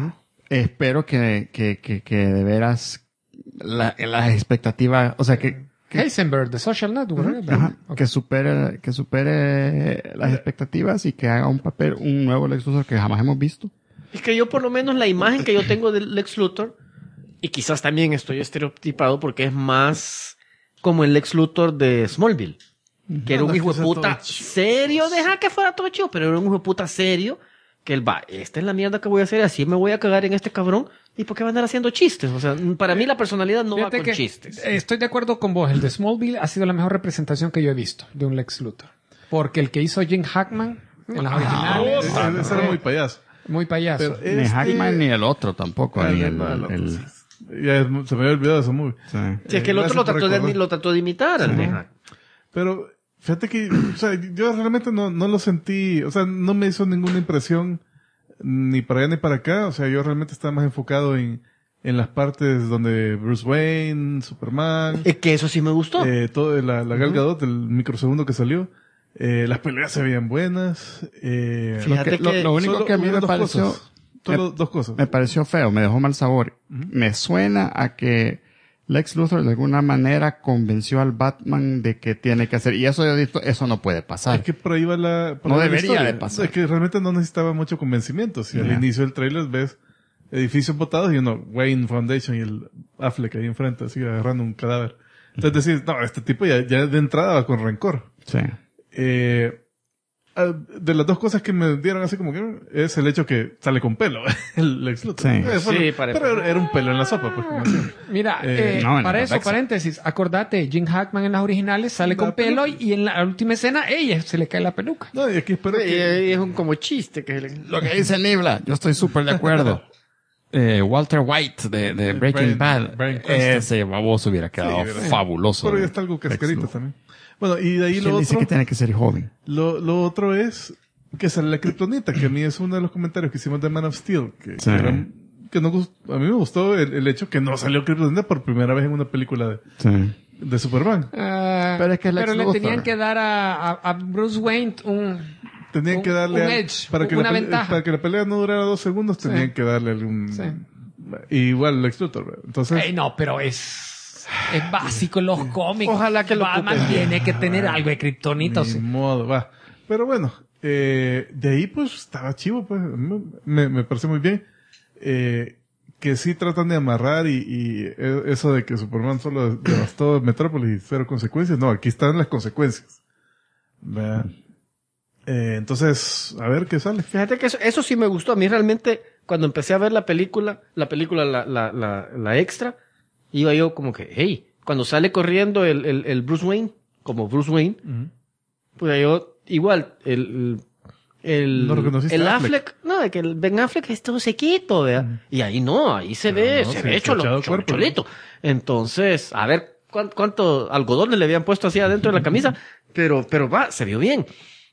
Espero que de veras las expectativas, o sea, que Heisenberg, de Social Network. ajá, que supere las expectativas y que haga un nuevo Lex Luthor que jamás hemos visto. Es que yo por lo menos la imagen que yo tengo del Lex Luthor, y quizás también estoy estereotipado porque es más como el Lex Luthor de Smallville, que era un No, hijo es que de sea puta todo chido. serio, deja que fuera todo chido, pero era un hijo de puta serio, que él va, esta es la mierda que voy a hacer, así me voy a cagar en este cabrón, ¿y por qué va a andar haciendo chistes? O sea, para mí la personalidad no va Fíjate con que chistes. estoy de acuerdo con vos. El de Smallville ha sido la mejor representación que yo he visto de un Lex Luthor. Porque el que hizo Jim Hackman en las originales, Ese era muy payaso. muy payaso. Pero Ni Hackman ni el otro tampoco. Ni el, Ya se me había olvidado de eso muy. sí. Si es que el otro lo gracias por recordar. lo trató de imitar al de Hack. Pero fíjate que, o sea, yo realmente no lo sentí, o sea, no me hizo ninguna impresión ni para allá ni para acá. O sea, yo realmente estaba más enfocado en las partes donde Bruce Wayne, Superman, Es que eso sí me gustó. todo la Gal Gadot, el microsegundo que salió. Las peleas se veían buenas. Fíjate que lo único solo que a mí hubieron me dos pareció, cosas. Solo dos cosas. me pareció feo, me dejó mal sabor. Me suena a que Lex Luthor de alguna manera convenció al Batman de que tiene que hacer, y eso yo digo, eso no puede pasar. Es que por ahí va por No ahí va la debería historia. de pasar. Es que realmente no necesitaba mucho convencimiento. Si al Ya. inicio del trailer ves edificios botados y uno, Wayne Foundation y el Affleck ahí enfrente, así agarrando un cadáver. Entonces decís, no, este tipo ya de entrada va con rencor. Sí. de las dos cosas que me dieron así como que es el hecho que sale con pelo el Lex Luthor. Sí. Sí, pero era un pelo en la sopa, pues como decían. Mira, no, en para la eso, Bexa. paréntesis, acordate, Jim Hackman en las originales sale con pelo y en la última escena ella se le cae la peluca. No, y aquí espero Y que... es un como chiste que Lo que dice Nibla, yo estoy súper de acuerdo. Walter White de Breaking Bad. Bryan Cranston. Ese baboso hubiera quedado Sí, fabuloso. Pero ya está algo cascarito Lex Luthor. también. Bueno, y de ahí ¿Quién lo dice otro... que tiene que ser joven? Lo otro es que sale la kriptonita, que a mí es uno de los comentarios que hicimos de Man of Steel, que Sí. que no gust- a mí me gustó el hecho que no salió kriptonita por primera vez en una película Sí. de Superman. Pero es que es Lex pero le Luthor. tenían que dar a Bruce Wayne Tenían que darle un al- edge, para que una la ventaja. para que la pelea no durara 2 segundos, tenían Sí. que darle algún Sí. igual Lex Luthor, ¿verdad? Entonces Ey, no, pero es básico en los cómics. Ojalá que lo Batman ocupen. tiene que tener algo de kriptonita. o ni sea. modo, va. Pero bueno, de ahí pues estaba chivo, pues me parece muy bien. Que sí tratan de amarrar y eso de que Superman solo devastó Metrópolis y cero consecuencias. No, aquí están las consecuencias. ¿Verdad? Entonces, a ver qué sale. Fíjate que eso sí me gustó. A mí realmente, cuando empecé a ver la película la extra, iba yo como que, hey, cuando sale corriendo el Bruce Wayne, como Bruce Wayne, pues yo, igual, No reconociste el a Affleck, no, de que el Ben Affleck es todo sequito, ¿verdad? Y ahí no, ahí se ve, no, se sí, ve se ha echado cuerpo, cholito. Entonces, a ver, cuánto algodones le habían puesto así adentro de la camisa, pero va, se vio bien.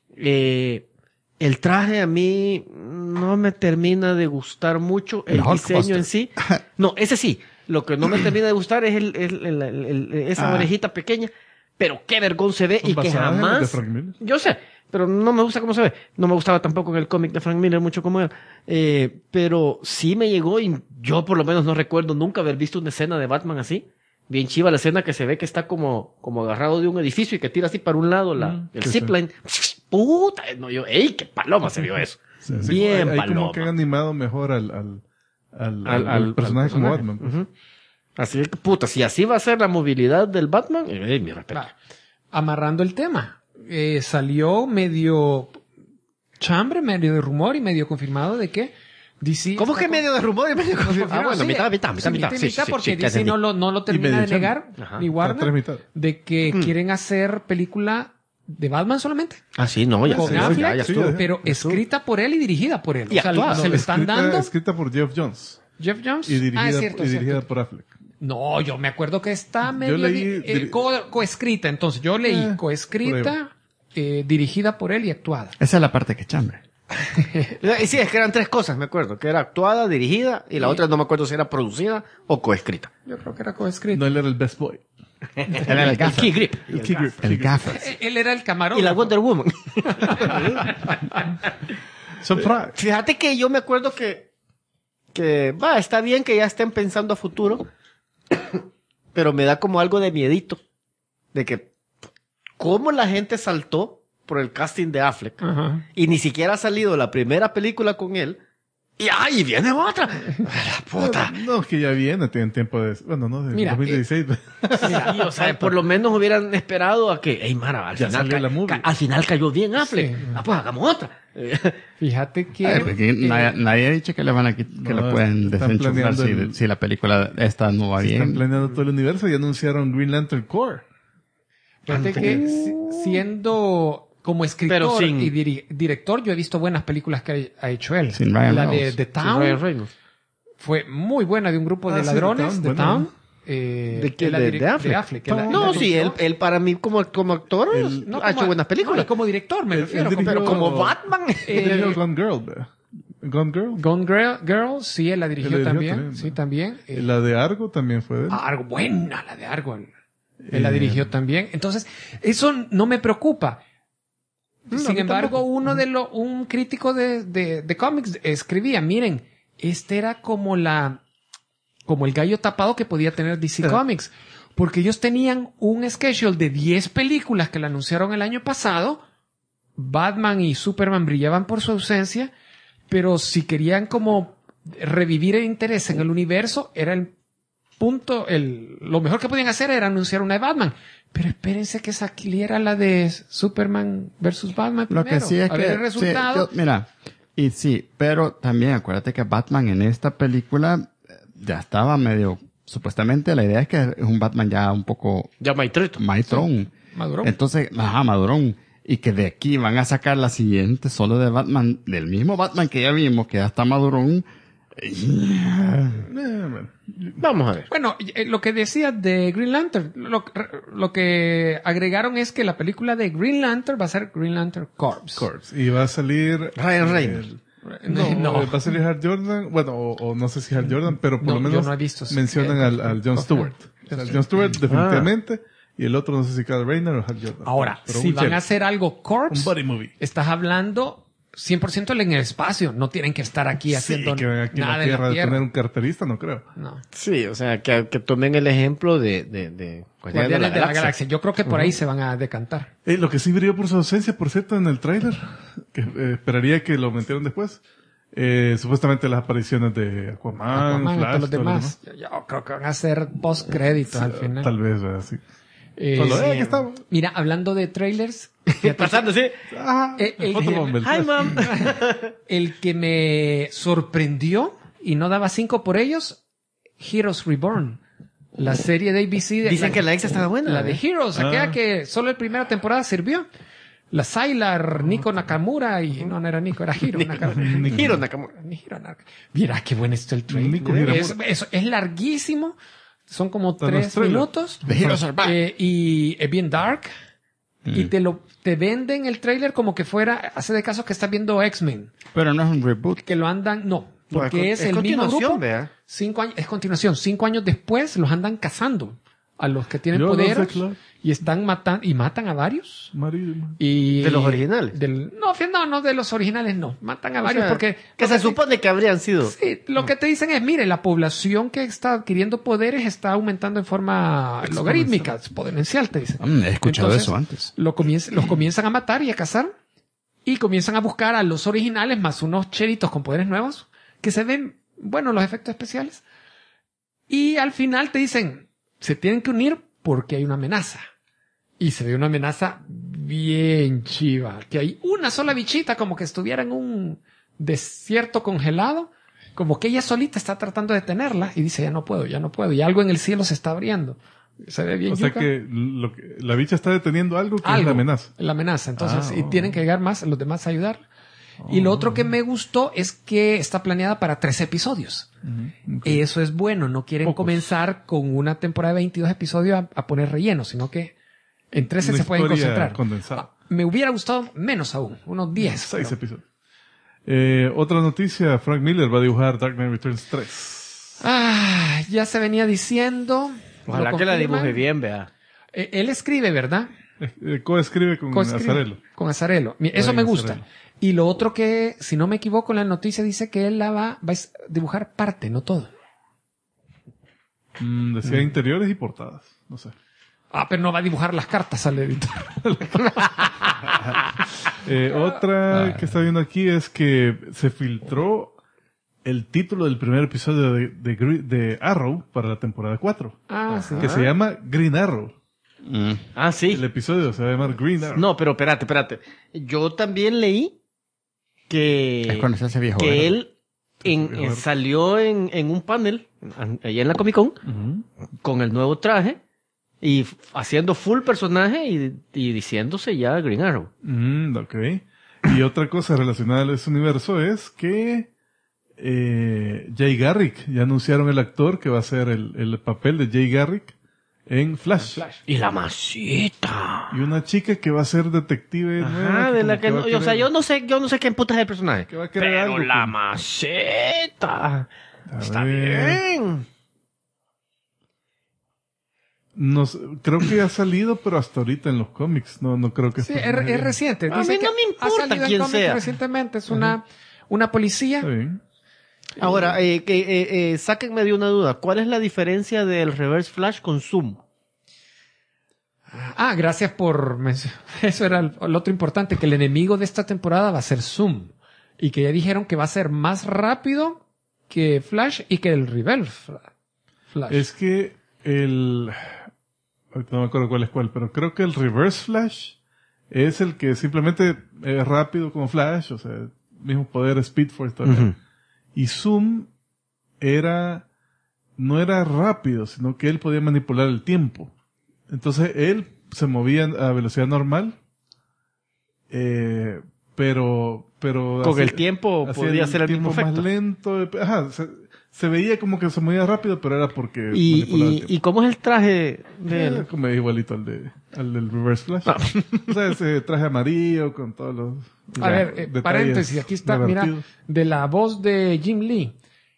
El traje a mí no me termina de gustar mucho. El Hulkbuster. diseño en sí. No, ese sí. Lo que no me termina de gustar es esa orejita pequeña. Pero qué vergón se ve y que Basada en las de jamás... Frank Miller. Yo sé, pero no me gusta cómo se ve. No me gustaba tampoco en el cómic de Frank Miller mucho como él. Pero sí me llegó y yo por lo menos no recuerdo nunca haber visto una escena de Batman así. Bien chiva la escena que se ve que está como agarrado de un edificio y que tira así para un lado el sí, zipline. Puta, no, yo, ey, qué paloma se vio eso. Sí, sí, Bien hay paloma. como que han animado mejor al personaje como Batman. pues. Ujú. Así que, puta, si así va a ser la movilidad del Batman, mi respeto. Claro. Amarrando el tema. Salió medio chambre, medio de rumor y medio confirmado de que DC... ¿Cómo está que medio de rumor y medio confirmado? Ah, bueno, sí, mitad. sí, Sí, sí, porque sí, DC ya no lo termina medio de negar, chambre. Ajá. ni Tres Warner, mitades. de que quieren hacer película de Batman solamente. Ah, sí, no, ya Con sé, Affleck, ya sí, estuvo. ya. pero escrita por él y dirigida por él. Y o sea, actuada. se lo están dando Escrita por Jeff Jones Jeff Jones. y dirigida, es cierto, y es dirigida cierto. por Affleck. No, yo me acuerdo que está medio leí- coescrita. Entonces, yo leí coescrita, dirigida por él y actuada. Esa es la parte que chambre. Y sí, es que eran 3 cosas, me acuerdo. Que era actuada, dirigida, y la otra no me acuerdo si era producida o coescrita. Yo creo que era coescrita. No, él era el best boy. Era el El gaffer. key grip. El key grip. El gaffer. Él era el camarón. Y la Wonder Woman. Surprise. Fíjate que yo me acuerdo que va, está bien que ya estén pensando a futuro, pero me da como algo de miedito. De que, ¿cómo la gente saltó por el casting de Affleck? Ajá. Y ni siquiera ha salido la primera película con él. Y ¡ay! Viene otra. La puta. No, es que ya viene, tienen tiempo de... Bueno, no, de Mira, 2016. Sí, o sea, por lo menos hubieran esperado a que, ey, Mara, Ya salió la movie. al final cayó bien Affleck. Sí. Ah, pues hagamos otra. Fíjate que... Aquí nadie ha dicho que le van a que No, le pueden están desenchufar planeando el- si la película esta no va Están bien. planeando todo el universo y anunciaron Green Lantern Corps. Fíjate que siendo como escritor Pero sin- y director, yo he visto buenas películas que ha hecho él. Sin Ryan La de Reynolds. The Sí, Town Ryan Reynolds. fue muy buena, de un grupo de Ah, sí, ladrones, The The Town, Town. bueno. ¿De qué? él la ¿De direc- Affleck? Affleck, él la No, sí, dirigió. él para mí como actor No, ha hecho como- buenas películas. no, como director, me refiero. dirigió- Pero como Batman. Dirigió Gone Girl, ¿verdad? Gone Girl. Gone Girl, sí, él la dirigió, Él la dirigió también. también, Sí, ¿no? también. La de Argo también fue de él. Argo, buena la de Argo. Él la dirigió también. Entonces, eso no me preocupa. Sin embargo, un crítico de cómics escribía, miren, este era como el gallo tapado que podía tener DC Comics. Porque ellos tenían un schedule de 10 películas que la anunciaron el año pasado. Batman y Superman brillaban por su ausencia, pero si querían como revivir el interés en el universo, era el lo mejor que podían hacer era anunciar una de Batman. Pero espérense que saliera la de Superman versus Batman Lo primero. que sí es a ver que... el resultado. mira, y sí, pero también acuérdate que Batman en esta película ya estaba medio... Supuestamente la idea es que es un Batman ya un poco Ya Maitrito. maestrón. Madurón. Entonces, madurón. Y que de aquí van a sacar la siguiente solo de Batman, del mismo Batman que ya vimos, que ya está madurón. Bueno. Vamos a ver. Bueno, lo que decía de Green Lantern, lo que agregaron es que la película de Green Lantern va a ser Green Lantern Corps. Y va a salir... Ryan Reynolds. No, va a salir Hal Jordan, bueno, o no sé si Hal Jordan, pero por No, lo menos yo no he visto eso. mencionan al Jon Stewart. O sea, al Jon Stewart definitivamente, y el otro no sé si Kyle Rayner o Hal Jordan. Ahora, Pero si un van chévere. a hacer algo Corps, Un buddy movie. estás hablando 100% en el espacio. No tienen que estar aquí haciendo Sí, que ven aquí en nada la en Tierra la de Tierra. tener un carterista, no creo. No. Sí, o sea, que tomen el ejemplo de Guardianes de la Galaxia. Yo creo que por ahí se van a decantar. Lo que sí brilló por su ausencia, por cierto, en el tráiler, que esperaría que lo metieron después, supuestamente las apariciones de Aquaman, Aquaman y Flash, todos los todo lo demás. Yo creo que van a ser post-créditos al final. Tal vez, ¿verdad? Sí. Eh, Solo, sí. aquí estamos. Mira, hablando de trailers, fíjate, Pasando, sí. el- Photobomb, el Hi, Flash. mom. el que me sorprendió y no daba 5 por ellos, Heroes Reborn. La serie de ABC. Dicen que la ex estaba buena. La de Heroes, aquella Ah. que solo la primera temporada sirvió. La Sylar, Nico Nakamura y... No era Nico, era Hiro Nakamura. Hiro Nakamura. Mira qué bueno está el trailer. Nico Hiramura. Es larguísimo. Son como Están los 3 trailers. minutos. The Heroes are back. Y es bien dark. Y te venden el trailer como que fuera... Hace de caso que estás viendo X-Men. Pero no es un reboot. Que lo andan... No. Porque es el mismo continuación, grupo. vea. 5 años, es continuación. 5 años después los andan cazando a los que tienen Yo no sé, poderes claro. y están matando y matan a varios. Marido. Y ¿De los originales? No, de los originales no. Matan a O varios sea, porque que se supone que habrían sido. sí, lo que te dicen es, mire, la población que está adquiriendo poderes está aumentando en forma logarítmica, exponencial, te dicen. He escuchado Entonces, eso antes. los comienzan a matar y a cazar y comienzan a buscar a los originales más unos cheritos con poderes nuevos que se ven, bueno, los efectos especiales. Y al final te dicen, se tienen que unir porque hay una amenaza. Y se ve una amenaza bien chiva. Que hay una sola bichita como que estuviera en un desierto congelado. Como que ella solita está tratando de detenerla. Y dice, ya no puedo. Y algo en el cielo se está abriendo. Se ve bien O sea yuca. que la bicha está deteniendo algo que es la amenaza. La amenaza. Entonces, y Oh. tienen que llegar más, los demás a ayudar. Y lo otro que me gustó es que está planeada para 13 episodios. Eso es bueno. No quieren Pocos. comenzar con una temporada de 22 episodios a poner relleno, sino que en 13 Una se pueden historia concentrar. condensada. Me hubiera gustado menos aún, unos 10. 6 pero- episodios. Otra noticia, Frank Miller va a dibujar Dark Knight Returns 3. Ya se venía diciendo. Ojalá ¿lo que la confirman? dibuje bien, vea. Él escribe, ¿verdad? Coescribe con Coescribe Azarello. Con Azarello. Eso me Ryan gusta. Azzarello. Y lo otro que, si no me equivoco, en la noticia dice que él va a dibujar parte, no todo. Decía interiores y portadas. No sé. Pero no va a dibujar las cartas al editor. Otra que está viendo aquí es que se filtró el título del primer episodio de Arrow para la temporada 4. Sí. Que se llama Green Arrow. Ah, sí. El episodio se va a llamar Green Arrow. No, pero espérate. Yo también leí Es que, cuando se hace viejo. que ¿verdad? él salió en un panel allá en la Comic Con con el nuevo traje y haciendo full personaje y diciéndose ya Green Arrow. Ok. Y otra cosa relacionada a ese universo es que Jay Garrick, ya anunciaron el actor que va a hacer el papel de Jay Garrick en Flash. Y la masita. Y una chica que va a ser detective nueva, Ajá, de la como que va no, a o sea, querer- yo no sé qué putas es el personaje. Que va a querer Pero algo la con- maceta. A Está ver. bien. No sé, creo que ha salido, pero hasta ahorita en los cómics. No creo que Sí, esté- es reciente. A Dice mí no que me importa ha salido en quién cómics sea. recientemente. Es una policía. Está bien. Ahora, sáquenme de una duda. ¿Cuál es la diferencia del Reverse Flash con Zoom? Gracias por mencionar. Eso era lo otro importante, que el enemigo de esta temporada va a ser Zoom. Y que ya dijeron que va a ser más rápido que Flash y que el Reverse Flash. Es que ahorita no me acuerdo cuál es cuál, pero creo que el Reverse Flash es el que simplemente es rápido como Flash, o sea, mismo poder Speed Force también. Y Zoom no era rápido, sino que él podía manipular el tiempo. Entonces él se movía a velocidad normal, pero Con el tiempo podía hacer el mismo efecto. más lento. Ajá, se veía como que se movía rápido, pero era porque manipulaba el tiempo. ¿Y cómo es el traje de él? Como es igualito al del Reverse Flash. O sea, ese traje amarillo con todos los A ver, detalles paréntesis, aquí está, mira, revertidos. de la voz de Jim Lee.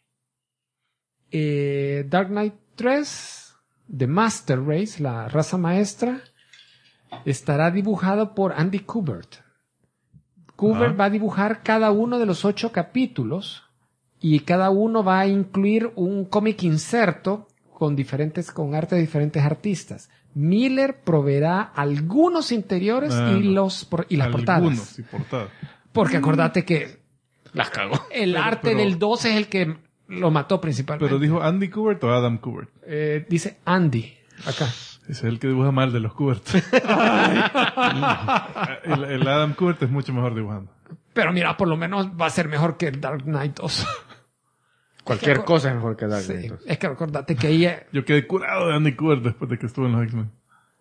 Dark Knight 3, The Master Race, la raza maestra, estará dibujado por Andy Kubert. Kubert va a dibujar cada uno de los 8 capítulos y cada uno va a incluir un cómic inserto con arte de diferentes artistas. Miller proveerá algunos interiores y las portadas. Algunos y portadas. Porque acordate que Las cagó. el arte del 2 es el que lo mató principalmente. Pero dijo Andy Kubert o Adam Kubert. Dice Andy, acá. Ese es el que dibuja mal de los Kubert. el Adam Kubert es mucho mejor dibujando. Pero mira, por lo menos va a ser mejor que el Dark Knight 2. Cualquier cosa es mejor que Dark Sí, Knight. es que acordate que ahí... Yo quedé curado de Andy Kubert después de que estuve en los X-Men.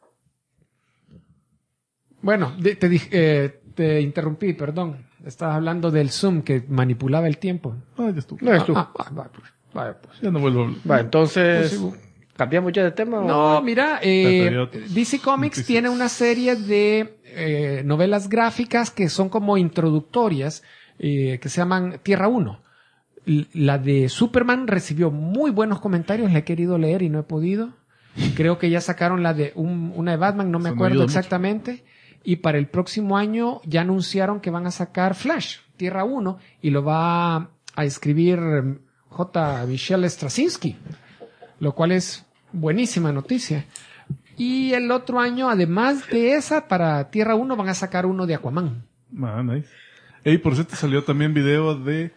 Bueno, te interrumpí, perdón. Estabas hablando del Zoom que manipulaba el tiempo. Ah, ya estuvo. No es tú. Vaya, pues. Ya no vuelvo a hablar. Va, entonces, Pues ¿cambiamos ya de tema? No, mira, Patriotas. DC Comics Noticias. tiene una serie de novelas gráficas que son como introductorias, que se llaman Tierra 1. La de Superman recibió muy buenos comentarios, la he querido leer y no he podido. Creo que ya sacaron una de Batman, no me Eso me acuerdo ayuda mucho. exactamente. Y para el próximo año ya anunciaron que van a sacar Flash, Tierra 1, y lo va a escribir J. Michelle Straczynski, lo cual es buenísima noticia. Y el otro año, además de esa, para Tierra 1 van a sacar uno de Aquaman. Ah, nice. Ey, por cierto, salió también video de...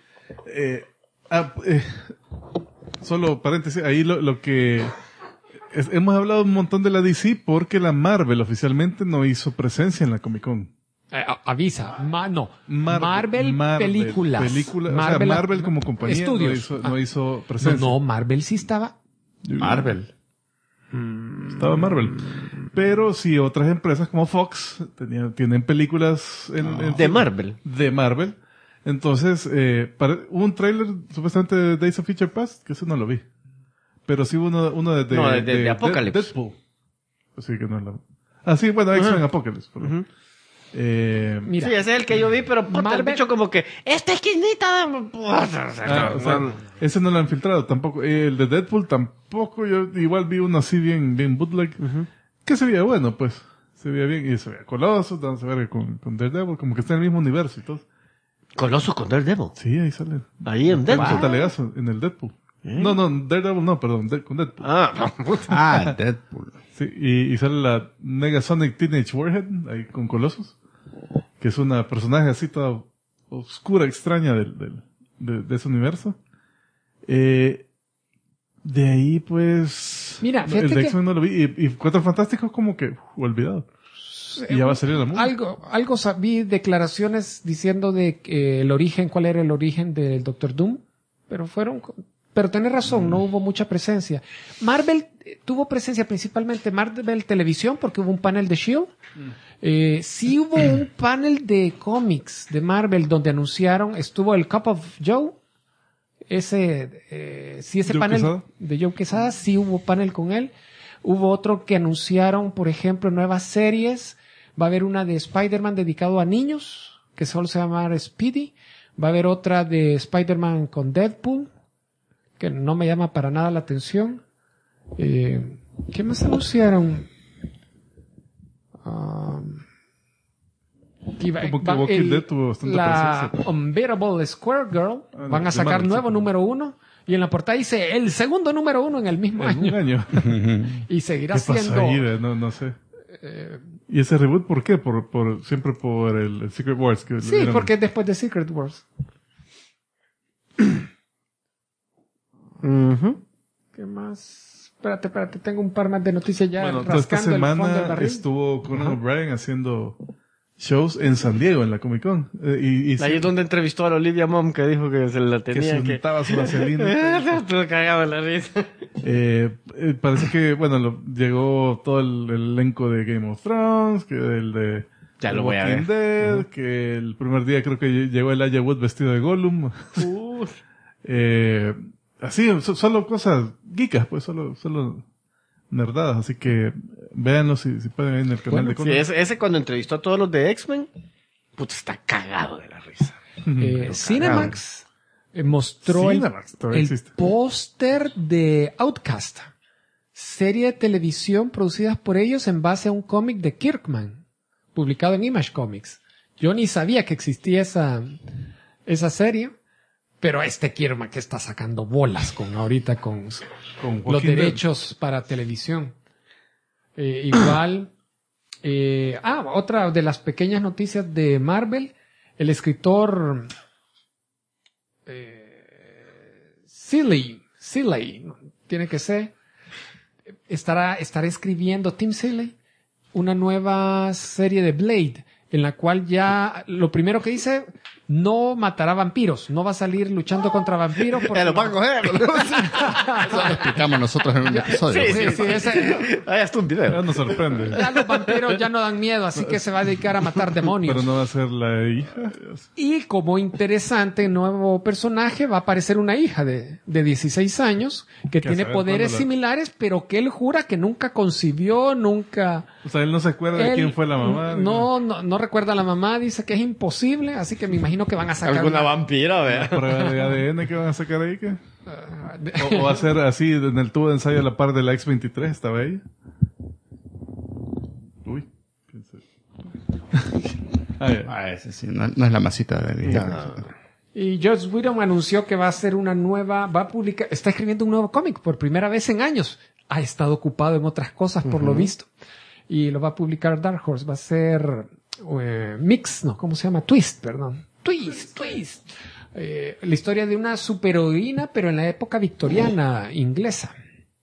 solo paréntesis, ahí lo que... hemos hablado un montón de la DC porque la Marvel oficialmente no hizo presencia en la Comic Con. Avisa, Marvel películas. O sea, Marvel como compañía Estudios. no hizo presencia. No, Marvel sí estaba. Marvel. Estaba Marvel. Pero sí, otras empresas como Fox tienen películas De Marvel. de Marvel. Entonces, hubo un tráiler supuestamente de Days of Future Past, que ese no lo vi. Pero sí hubo uno de Apocalypse. Deadpool. Así que no es la... Ah, sí, bueno, X-Men Apocalypse. Perdón. Mira, Sí, ese es el que yo vi, pero puta, el Marvel- bicho como que, esta esquinita. O sea, ese no lo han filtrado tampoco. El de Deadpool tampoco. Yo igual vi uno así bien bootleg. Que se veía bueno, pues. Se veía bien y se veía coloso. Vamos a ver con Daredevil. Como que está en el mismo universo y todo. Coloso con Daredevil. Sí, ahí sale. Ahí en Tengo Deadpool. un talegazo en el Deadpool. No, Daredevil no, perdón. Con Deadpool. Ah, Deadpool. Sí, y sale la Negasonic Teenage Warhead ahí con Colossus. Que es una personaje así toda oscura, extraña de ese universo. De ahí, pues... Mira, fíjate el de que- X-Men no lo vi. Y Cuatro Fantásticos como que olvidado. Y ya va a salir la movie. algo vi declaraciones diciendo de que cuál era el origen del Doctor Doom, pero tenés razón, no hubo mucha presencia. Marvel tuvo presencia principalmente Marvel Televisión porque hubo un panel de S.H.I.E.L.D. Sí hubo un panel de cómics de Marvel donde anunciaron, estuvo el Cup of Joe, ese Joe panel Quesada. de Joe Quesada, sí hubo panel con él. Hubo otro que anunciaron, por ejemplo, nuevas series. Va a haber una de Spider-Man dedicado a niños, que solo se va a llamar Speedy. Va a haber otra de Spider-Man con Deadpool, que no me llama para nada la atención. ¿Qué más anunciaron? Como que Walking Dead tuvo bastante la presencia. Unbearable Square Girl Ah, van a de sacar Marvel, nuevo sí. número 1 y en la portada dice el segundo número 1 en el mismo En un año año. y seguirá ¿Qué pasó siendo ahí? No sé. ¿Y ese reboot por qué? Siempre por el Secret Wars. Que le sí, dieron- porque es después de Secret Wars. ¿Qué más? Espérate, tengo un par más de noticias ya Bueno, toda esta rascando el fondo del semana barril. estuvo Conan O'Brien haciendo shows en San Diego, en la Comic Con. Y Ahí es donde entrevistó a la Olivia Mom, que dijo que se la que tenía se que... untaba su vaselina. Estuvo cagado en la risa. Parece que, bueno, llegó todo el elenco de Game of Thrones, que el de Ya The lo voy a Walking Dead, que el primer día creo que llegó el Elijah Wood vestido de Gollum. Así, solo cosas geekas, pues, solo nerdadas. Así que véanlo si pueden ver en el canal de Sí, Conan. ese cuando entrevistó a todos los de X-Men, puta, está cagado de la risa. Cinemax mostró Cinemax todavía el existe. póster de Outcast, serie de televisión producida por ellos en base a un cómic de Kirkman, publicado en Image Comics. Yo ni sabía que existía esa serie, pero Kirkman que está sacando bolas con los Walking Dead. derechos para televisión. Igual, otra de las pequeñas noticias de Marvel, el escritor Seeley, tiene que ser, estará escribiendo Tim Seeley una nueva serie de Blade, en la cual ya lo primero que dice, no matará vampiros, no va a salir luchando contra vampiros porque Lo van a coger. Eso lo explicamos nosotros en un episodio. Ahí está un video. Ya nos sorprende. ya los vampiros ya no dan miedo, así que se va a dedicar a matar demonios. Pero no va a ser la hija. Y como interesante nuevo personaje va a aparecer una hija de 16 años que tiene saber poderes cuándo similares, pero que él jura que nunca concibió, nunca... O sea, él no se acuerda de Él quién fue la mamá. No recuerda a la mamá, dice que es imposible, así que me imagino que van a sacar Alguna vampira, vea. Prueba de ADN que van a sacar ahí, ¿qué? O va a ser así, en el tubo de ensayo a la par de la X-23, ¿estaba ahí? Uy. ¿Quién sabe? Ese sí, no es la masita de mi Y Joss Whedon anunció que va a hacer está escribiendo un nuevo cómic por primera vez en años. Ha estado ocupado en otras cosas por lo visto. Y lo va a publicar Dark Horse. Va a ser ¿cómo se llama? Twist. La historia de una superheroína, pero en la época victoriana inglesa.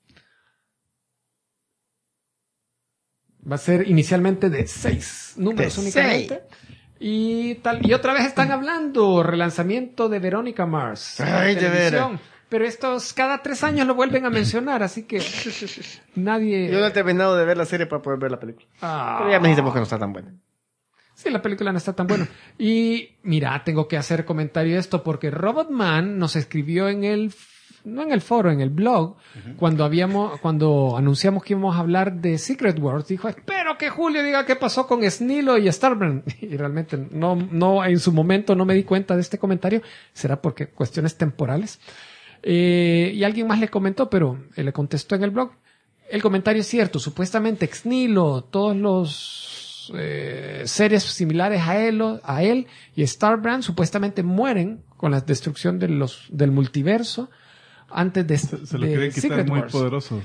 Va a ser inicialmente de 6 números De únicamente. Y otra vez están hablando relanzamiento de Veronica Mars. Ay, de televisión. Pero estos cada 3 años lo vuelven a mencionar, así que nadie... Yo no he terminado de ver la serie para poder ver la película. Pero ya me dijiste que no está tan buena. Sí, la película no está tan buena. Y mira, tengo que hacer comentario de esto porque Robotman nos escribió en el blog, cuando anunciamos que íbamos a hablar de Secret Wars, dijo, espero que Julio diga qué pasó con Snilo y Starbrand. Y realmente no, en su momento no me di cuenta de este comentario. Será porque cuestiones temporales. Y alguien más le comentó, pero él le contestó en el blog. El comentario es cierto. Supuestamente Snilo, todos los seres similares a él y Starbrand supuestamente mueren con la destrucción del multiverso antes de Se lo quieren quitar Secret muy Wars. poderosos.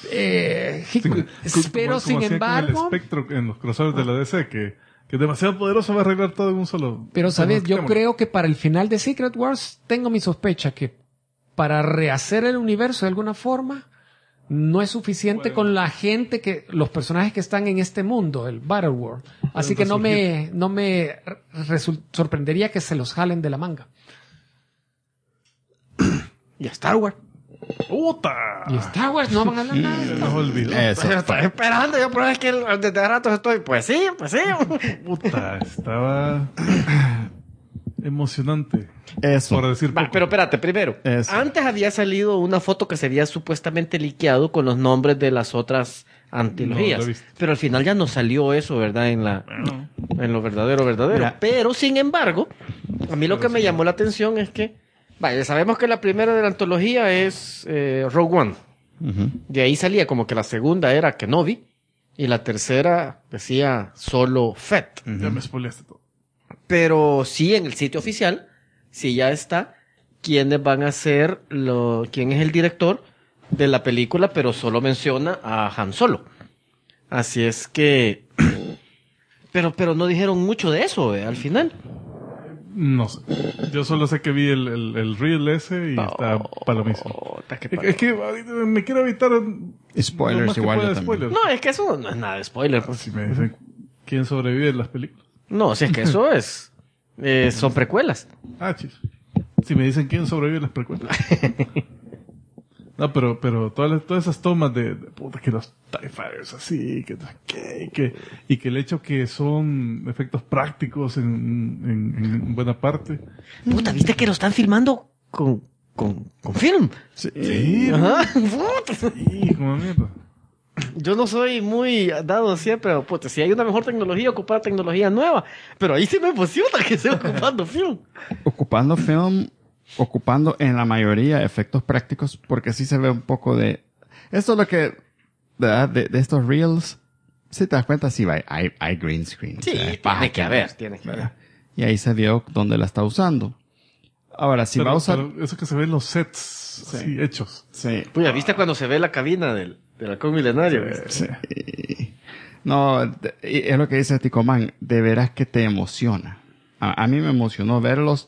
Pero sin embargo, el Spectro en los crossovers de la DC, que es demasiado poderoso, va a arreglar todo en un solo. pero sabes, yo cámara. creo que para el final de Secret Wars tengo mi sospecha que para rehacer el universo de alguna forma no es suficiente con la gente los personajes que están en este mundo, el Battle World. Así que no me sorprendería que se los jalen de la manga. Y Star Wars. ¡Puta! Y Star Wars no van a hablar nada. Se nos olvidó. Eso. Estoy esperando, yo pero es que desde rato estoy, pues sí. Puta, estaba emocionante. Eso. Por decir Va, poco. pero espérate, primero. Eso. Antes había salido una foto que se había supuestamente liqueado con los nombres de las otras antologías. No, lo he visto. Pero al final ya no salió eso, ¿verdad? En lo verdadero. Mira. Pero, sin embargo, a mí lo que me llamó la atención es que, vaya, sabemos que la primera de la antología es Rogue One. Ujú. De ahí salía como que la segunda era Kenobi y la tercera decía solo Fett. Ya me spoileaste todo. Pero sí, en el sitio oficial, sí ya está quiénes van a ser quién es el director de la película, pero solo menciona a Han Solo. Así es que... pero no dijeron mucho de eso, al final. No sé. Yo solo sé que vi el reel ese y está palomísimo. Es que me quiero evitar Spoilers lo más que igual pueda yo de spoilers. No, es que eso no es nada de spoiler. Pues. Si me dicen quién sobrevive en las películas. No, si es que eso es... son precuelas. Ah, chis. Si me dicen quién sobrevive en las precuelas. No, pero todas esas tomas de puta, que los TIE Fighters así, y que el hecho que son efectos prácticos en buena parte. Puta, ¿viste que lo están filmando con film? Sí, Ajá. Puta. sí, como mierda. Yo no soy muy dado así, pero puta, si hay una mejor tecnología, ocupar tecnología nueva. Pero ahí sí me emociona que esté ocupando film. Ocupando film, ocupando en la mayoría efectos prácticos, porque sí se ve un poco de... Esto es lo que... De estos reels, si te das cuenta, sí hay green screen. Sí, o sea, tiene que haber. Y ahí se vio dónde la está usando. Ahora, si va a usar... Pero eso que se ve en los sets así, hechos. Sí. Puya, ¿viste cuando se ve la cabina del halcón milenario? Sí. No, es lo que dice Ticoman, de veras que te emociona. A mí me emocionó verlos,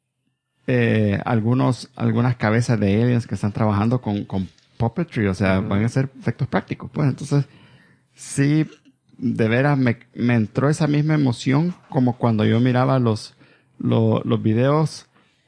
algunas cabezas de aliens que están trabajando con puppetry, o sea, van a ser efectos prácticos, pues. Entonces, sí, de veras me entró esa misma emoción como cuando yo miraba los videos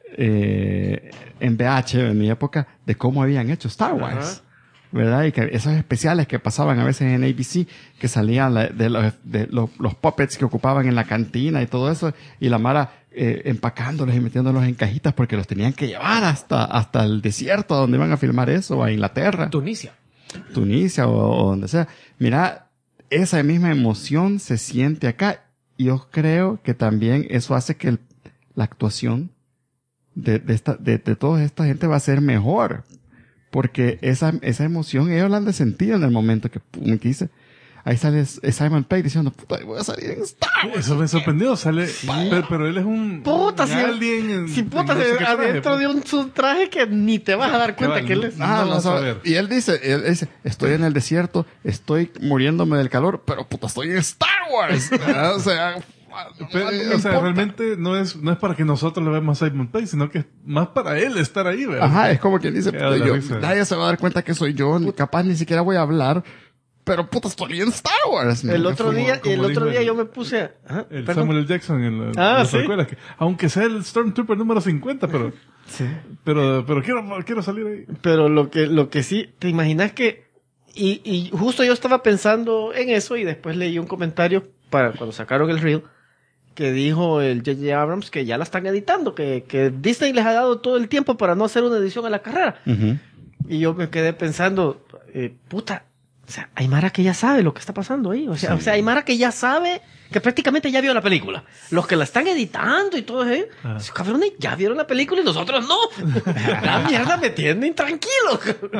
en VH en mi época de cómo habían hecho Star Wars. Ajá. ¿Verdad? Y que esos especiales que pasaban a veces en ABC, que salían de los puppets que ocupaban en la cantina y todo eso, y la Mara empacándolos y metiéndolos en cajitas porque los tenían que llevar hasta el desierto donde iban a filmar eso, o a Inglaterra. Tunisia o donde sea. Mira, esa misma emoción se siente acá. Y yo creo que también eso hace que la actuación de toda esta gente va a ser mejor. Porque esa emoción ellos la han de sentir en el momento que dice. Ahí sale Simon Pegg diciendo, puta, voy a salir en Star Wars. Eso me sorprendió, sale, pero él es un alien adentro de un traje que ni te vas a dar cuenta que él es. Y él dice, estoy en el desierto, estoy muriéndome del calor, pero puta, estoy en Star Wars. O sea, realmente no es para que nosotros le veamos a Simon Pegg, sino que es más para él estar ahí, ¿verdad? Ajá, es como quien dice, nadie se va a dar cuenta que soy yo, capaz ni siquiera voy a hablar. Pero puta, estoy en Star Wars. El otro día yo me puse... Samuel L. Jackson en las secuelas. Aunque sea el Stormtrooper número 50, pero... Sí. Pero quiero salir ahí. Pero lo que sí, te imaginas que... Y justo yo estaba pensando en eso y después leí un comentario para cuando sacaron el reel que dijo el J.J. Abrams que ya la están editando, que Disney les ha dado todo el tiempo para no hacer una edición a la carrera. Uh-huh. Y yo me quedé pensando, puta... O sea, hay Mara que ya sabe lo que está pasando ahí. O sea, hay Mara que ya sabe, que prácticamente ya vio la película. Los que la están editando y todo eso, esos cabrones ya vieron la película y nosotros no. La mierda me tiene intranquilo.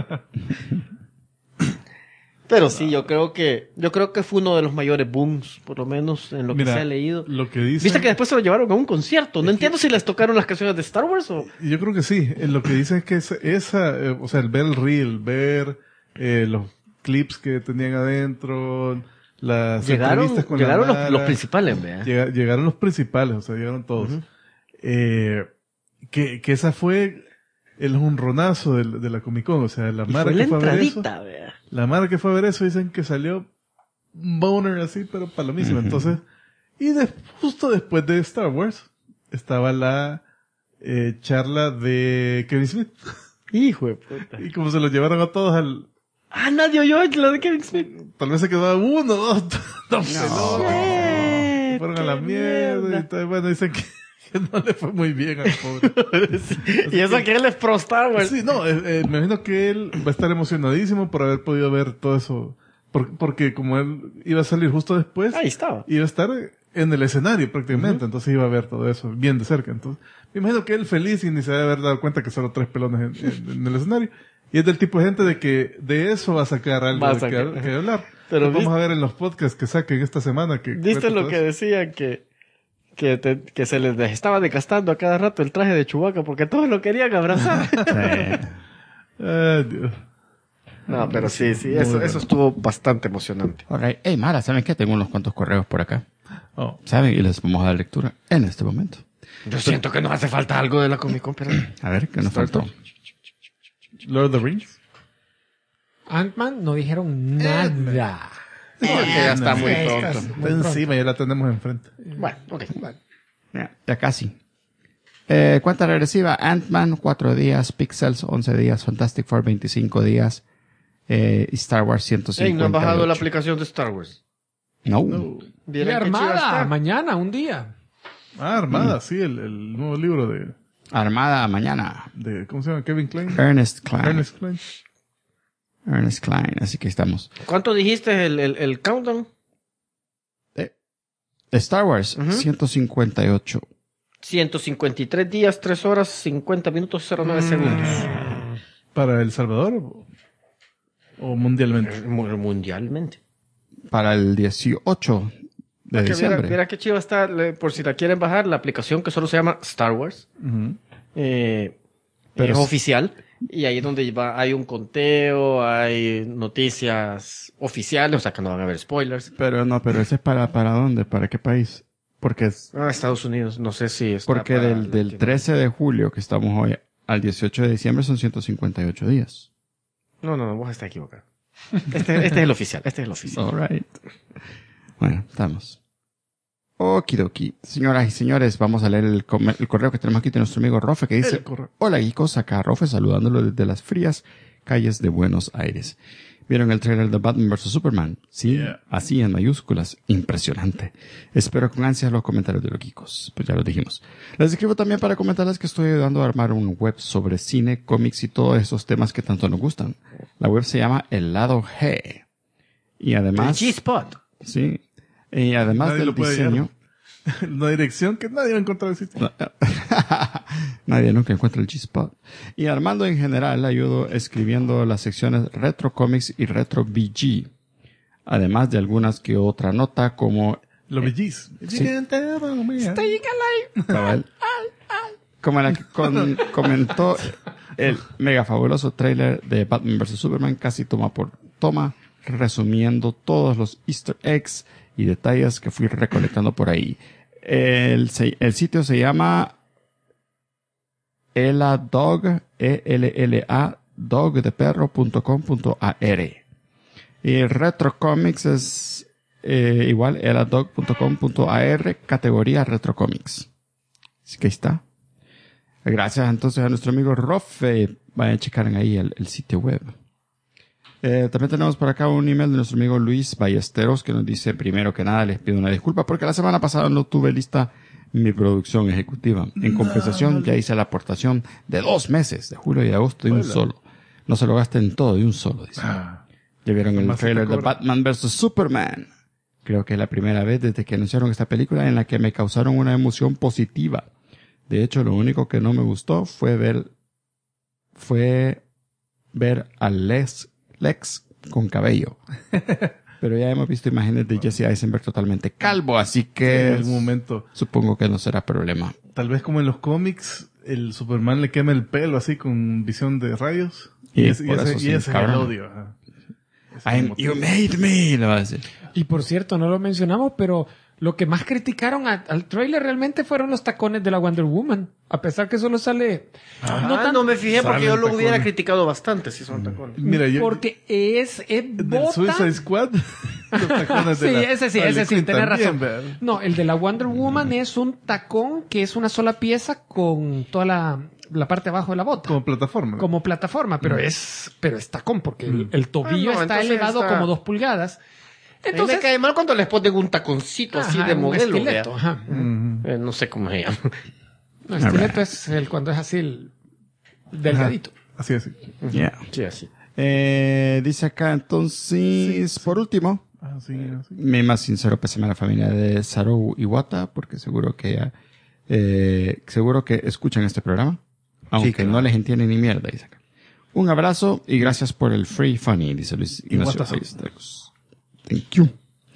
Pero sí, yo creo que fue uno de los mayores booms, por lo menos en lo que se ha leído. Lo que dicen, ¿viste que después se lo llevaron a un concierto? No entiendo si les tocaron las canciones de Star Wars o... Yo creo que sí. Lo que dicen es que o sea, el ver el reel, ver los clips que tenían adentro, las entrevistas con llegaron los principales, ¿verdad? Llegaron los principales, o sea, llegaron todos. Uh-huh. Que esa fue el honronazo de la Comic Con, o sea, la Mara que fue a ver eso. La Mara que fue a ver eso dicen que salió un boner así, pero palomísimo. Uh-huh. Entonces, justo después de Star Wars, estaba la charla de Kevin Smith. Hijo de puta. Y como se los llevaron a todos al... nadie oyó lo de Kevin Smith. Tal vez se quedaba uno, dos fueron a la mierda. Y todo, bueno, dicen que no le fue muy bien al pobre. Sí. Y eso que él es pro Star Wars. Sí, no, me imagino que él va a estar emocionadísimo por haber podido ver todo eso. Porque como él iba a salir justo después. Ahí estaba. Iba a estar en el escenario prácticamente. Uh-huh. Entonces iba a ver todo eso bien de cerca. Entonces, me imagino que él feliz y ni se debe haber dado cuenta que solo 3 pelones en el escenario. Y es del tipo de gente de que de eso va a sacar algo que hablar. Pero vamos a ver en los podcasts que saquen esta semana. ¿Viste lo que decían? Que se les estaba desgastando a cada rato el traje de Chewbacca porque todos lo querían abrazar. Dios. No, pero sí, eso estuvo bastante emocionante. Alright. Hey, Mara, ¿saben qué? Tengo unos cuantos correos por acá. ¿Saben? Y les vamos a dar lectura en este momento. Yo siento que nos hace falta algo de la Comic Con, pero... A ver, ¿qué nos faltó? Lord of the Rings. Ant-Man no dijeron nada. Porque ya está muy Sí, pronto. casi. Está encima, ya la tenemos enfrente. Bueno, ok. Ya casi. Cuenta regresiva, Ant-Man 4 días, Pixels 11 días, Fantastic Four 25 días, y Star Wars 150. Ey, ¿no han bajado la aplicación de Star Wars? No. Y ¿Vieron qué chiva Armada, está? mañana, un día. Ah, Armada, sí, el nuevo libro Armada mañana. de ¿cómo se llama? Kevin Klein. Ernest Klein. Ernest Klein. Así que estamos. ¿Cuánto dijiste el countdown? Star Wars, 158. 153 días, 3 horas, 50 minutos, 09 segundos. ¿Para El Salvador o mundialmente? Mundialmente. Para el 18 de Que diciembre. Mira qué chiva está, por si la quieren bajar, la aplicación que solo se llama Star Wars. Ujú. Pero es es- oficial. Y ahí es donde hay un conteo, hay noticias oficiales, o sea que no van a haber spoilers. Pero ese es para dónde, para qué país. Porque Estados Unidos, no sé si está porque para del Latinoamérica. 13 de julio que estamos hoy al 18 de diciembre son 158 días. No, vos estás equivocado. Este es el oficial, All right. Bueno, estamos. Okidoki. Señoras y señores, vamos a leer el correo que tenemos aquí de nuestro amigo Rofe que dice: El correo. Hola, geekos, acá Rofe saludándolo desde las frías calles de Buenos Aires. ¿Vieron el trailer de Batman vs. Superman? Sí, Yeah. así en mayúsculas. Impresionante. Espero con ansias los comentarios de los geekos. Pues ya lo dijimos. Les escribo también para comentarles que estoy ayudando a armar un web sobre cine, cómics y todos esos temas que tanto nos gustan. La web se llama El Lado G. Y además... El G-Spot. Sí. Y además Nadie del lo puede diseño... Una dirección que nadie va a encontrar el sitio. Nadie nunca encuentra el G-Spot. Y Armando en general le ayudo escribiendo las secciones Retro Comics y Retro VG. Además de algunas que otra nota como... Los VGs. cabal, como la que comentó el mega fabuloso trailer de Batman vs. Superman, casi toma por toma, resumiendo todos los Easter eggs y detalles que fui recolectando por ahí. El sitio se llama eladog, E-L-L-A, dogdeperro.com.ar. Y Retro Comics es igual, eladog.com.ar, categoría Retro Comics. Así que ahí está. Gracias entonces a nuestro amigo Rofe. Vayan a checar ahí el sitio web. También tenemos por acá un email de nuestro amigo Luis Ballesteros que nos dice: primero que nada les pido una disculpa porque la semana pasada no tuve lista mi producción ejecutiva. En compensación ya hice la aportación de 2 meses, de julio y de agosto, de un solo. No se lo gasten todo de un solo, dice. Ya vieron el Más se te trailer de cobra. Batman vs. Superman. Creo que es la primera vez desde que anunciaron esta película en la que me causaron una emoción positiva. De hecho, lo único que no me gustó fue ver a Lex con cabello. Pero ya hemos visto imágenes de Jesse Eisenberg totalmente calvo, así que En algún momento. supongo que no será problema. Tal vez como en los cómics, el Superman le quema el pelo así con visión de rayos. Y ese, por eso sí, ese es el cabrón. odio. Ajá. Ese es el motivo. You made me, le va a decir. Y por cierto, no lo mencionamos, pero lo que más criticaron al trailer realmente fueron los tacones de la Wonder Woman. A pesar que solo sale... No me fijé porque Salen yo lo hubiera tacones. criticado bastante si son tacones. Mira, yo, porque es del bota. Suicide Squad, los tacones de Sí, la ese sí, Harley Quinn tenés también, razón. ¿verdad? No, el de la Wonder Woman es un tacón que es una sola pieza con toda la parte de abajo de la bota. Como plataforma. Como plataforma, pero es tacón porque el tobillo Ah, no, está entonces elevado está- como 2 pulgadas. A mí Entonces, me cae mal cuando les ponen un taconcito así ajá, de un modelo. estileto, vea. ajá. Ujú. No sé cómo se llama. No, estileto es el cuando es así el delgadito. Así, así. Yeah. Sí, así. Dice acá entonces, por último, Así, así. mi más sincero pésame a la familia de Saru Iwata, porque seguro que escuchan este programa, aunque claro. no les entienden ni mierda, dice acá. Un abrazo y gracias por el free funny, dice Luis Ignacio Iwata-san. Ballesteros. Thank you.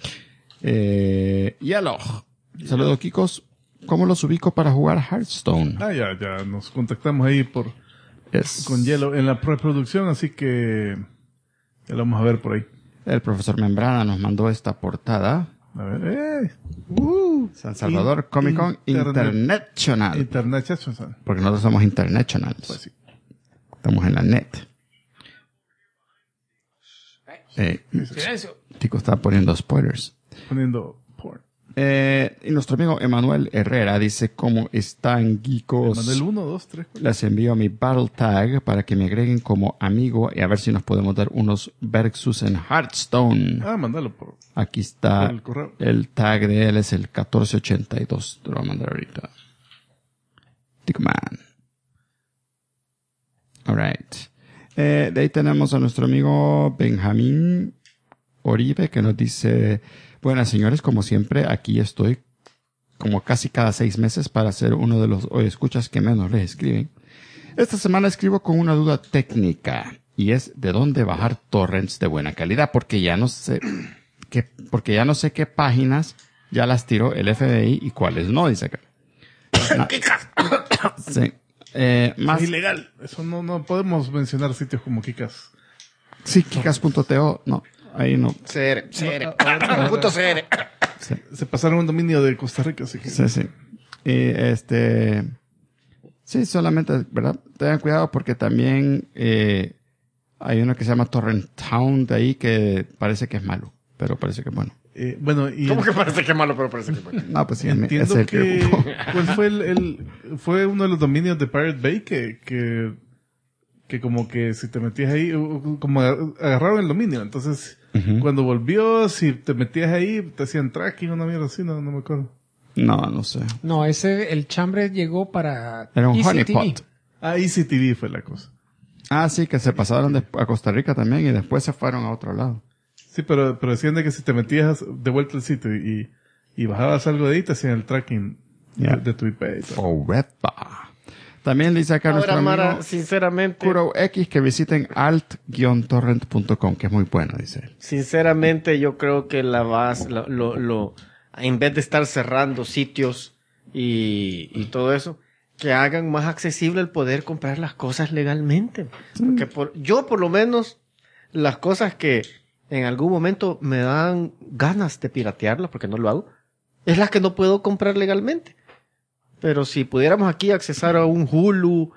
Y aló. Saludos, Kikos. ¿Cómo los ubico para jugar Hearthstone? Ya nos contactamos ahí con Hielo en la preproducción, así que ya lo vamos a ver por ahí. El profesor Membrana nos mandó esta portada. A ver, San Salvador Comic Con International. International. Porque nosotros somos internationals. Pues sí. Estamos en la net. Silencio. Tico está poniendo spoilers. Poniendo porn. Y nuestro amigo Emanuel Herrera dice, ¿cómo están, geekos? Manuel 1, 2, 3, 4. Les envío mi Battle Tag para que me agreguen como amigo y a ver si nos podemos dar unos versus en Hearthstone. Ah, mándalo por Aquí está por el correo. el tag de él, es el 1482. Te lo voy a mandar ahorita. Tico Man. Alright. De ahí tenemos a nuestro amigo Benjamín Oribe que nos dice, buenas señores, como siempre, aquí estoy como casi cada 6 meses para ser uno de los escuchas que menos les escriben. Esta semana escribo con una duda técnica y es de dónde bajar torrents de buena calidad porque ya no sé qué páginas ya las tiró el FBI y cuáles no, dice acá. Sí. Más Es ilegal. Eso no podemos mencionar sitios como Kikas. sí, kikas.to, no, ahí no. CR. Punto CR. Se pasaron un dominio de Costa Rica, así que... Sí, sí. Y sí, solamente, ¿verdad? Tengan cuidado porque también hay uno que se llama Torrent Town de ahí que parece que es malo, pero parece que es bueno. Bueno, y ¿Cómo que parece que es malo, pero parece que es bueno? No, pues sí, entiendo ese que... ocupó. ¿Cuál fue fue uno de los dominios de Pirate Bay que como que si te metías ahí, como agarraron el dominio. Entonces, cuando volvió, si te metías ahí, te hacían tracking, una mierda así, no me acuerdo. No sé. No, el chambre llegó para Era un Easy honeypot. TV. Ah, Easy TV fue la cosa. Ah, sí, que se pasaron a Costa Rica también y después se fueron a otro lado. Sí, pero decían de que si te metías de vuelta al sitio y bajabas algo de ahí, te hacían el tracking de tu IP y todo. Forever. También dice acá nuestro Ahora, amigo Mara, sinceramente, Kuro X que visiten alt-torrent.com, que es muy bueno, dice él. sinceramente yo creo que en vez de estar cerrando sitios y todo eso, que hagan más accesible el poder comprar las cosas legalmente. Porque yo por lo menos las cosas que en algún momento me dan ganas de piratearlas, porque no lo hago, es las que no puedo comprar legalmente. Pero si pudiéramos aquí accesar a un Hulu,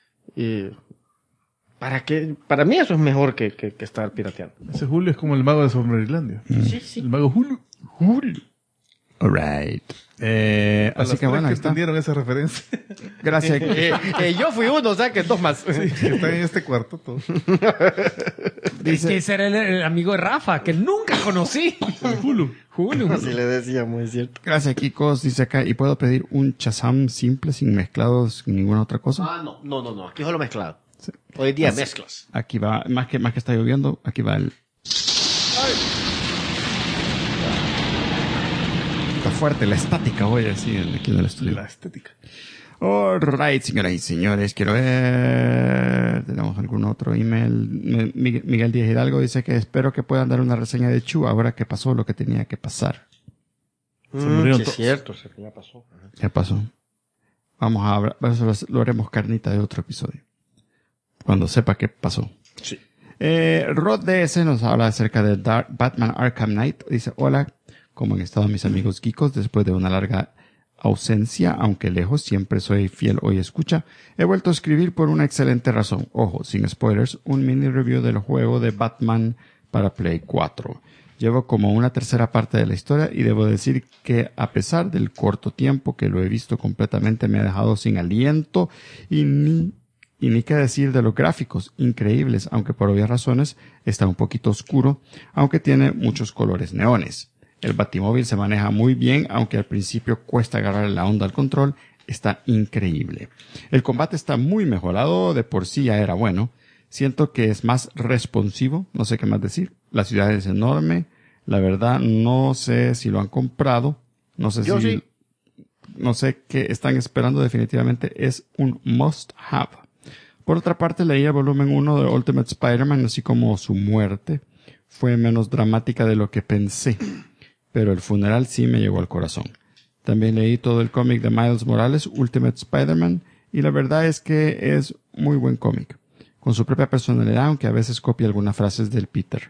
para mí eso es mejor que estar pirateando. Ese Julio es como el mago de Sombrerilandia. Sí. El mago Hulu. Alright. A Así los que bueno, ahí que está. entendieron esa referencia. Gracias. Yo fui uno, o sea que dos más. Sí, que están en este cuarto todos. Es que ese era el amigo de Rafa, que nunca conocí. Hulu. Así le decíamos, es cierto. Gracias, Kikos. Dice acá, ¿y puedo pedir un Shazam simple, sin mezclados, sin ninguna otra cosa? Ah, no. Aquí solo mezclado. Hoy día mezclas. Aquí va, más que está lloviendo, aquí va el... Está fuerte la estática hoy, así, aquí en el estudio. La estética. Alright, señoras y señores, quiero ver... ¿Tenemos algún otro email? Miguel Díaz Hidalgo dice que espero que puedan dar una reseña de Chu ahora que pasó lo que tenía que pasar. murieron Sí, es todos. cierto, ya pasó. ¿Qué pasó? Vamos a hablar, eso lo haremos carnita de otro episodio. Cuando sepa qué pasó. Sí. Rod DS nos habla acerca de Batman Arkham Knight. Dice, hola, ¿cómo han estado mis amigos geekos después de una larga ausencia? Aunque lejos, siempre soy fiel hoy escucha. He vuelto a escribir por una excelente razón. Ojo, sin spoilers, un mini review del juego de Batman para Play 4. Llevo como una tercera parte de la historia y debo decir que a pesar del corto tiempo que lo he visto completamente me ha dejado sin aliento y ni qué decir de los gráficos, increíbles, aunque por obvias razones está un poquito oscuro, aunque tiene muchos colores neones. El Batimóvil se maneja muy bien, aunque al principio cuesta agarrar la onda al control, está increíble. El combate está muy mejorado, de por sí ya era bueno. Siento que es más responsivo, no sé qué más decir. La ciudad es enorme, la verdad no sé si lo han comprado, no sé Yo sí. No sé qué están esperando, definitivamente es un must have. Por otra parte, leí el volumen 1 de Ultimate Spider-Man, así como su muerte. Fue menos dramática de lo que pensé, pero el funeral sí me llegó al corazón. También leí todo el cómic de Miles Morales, Ultimate Spider-Man, y la verdad es que es muy buen cómic, con su propia personalidad, aunque a veces copia algunas frases del Peter.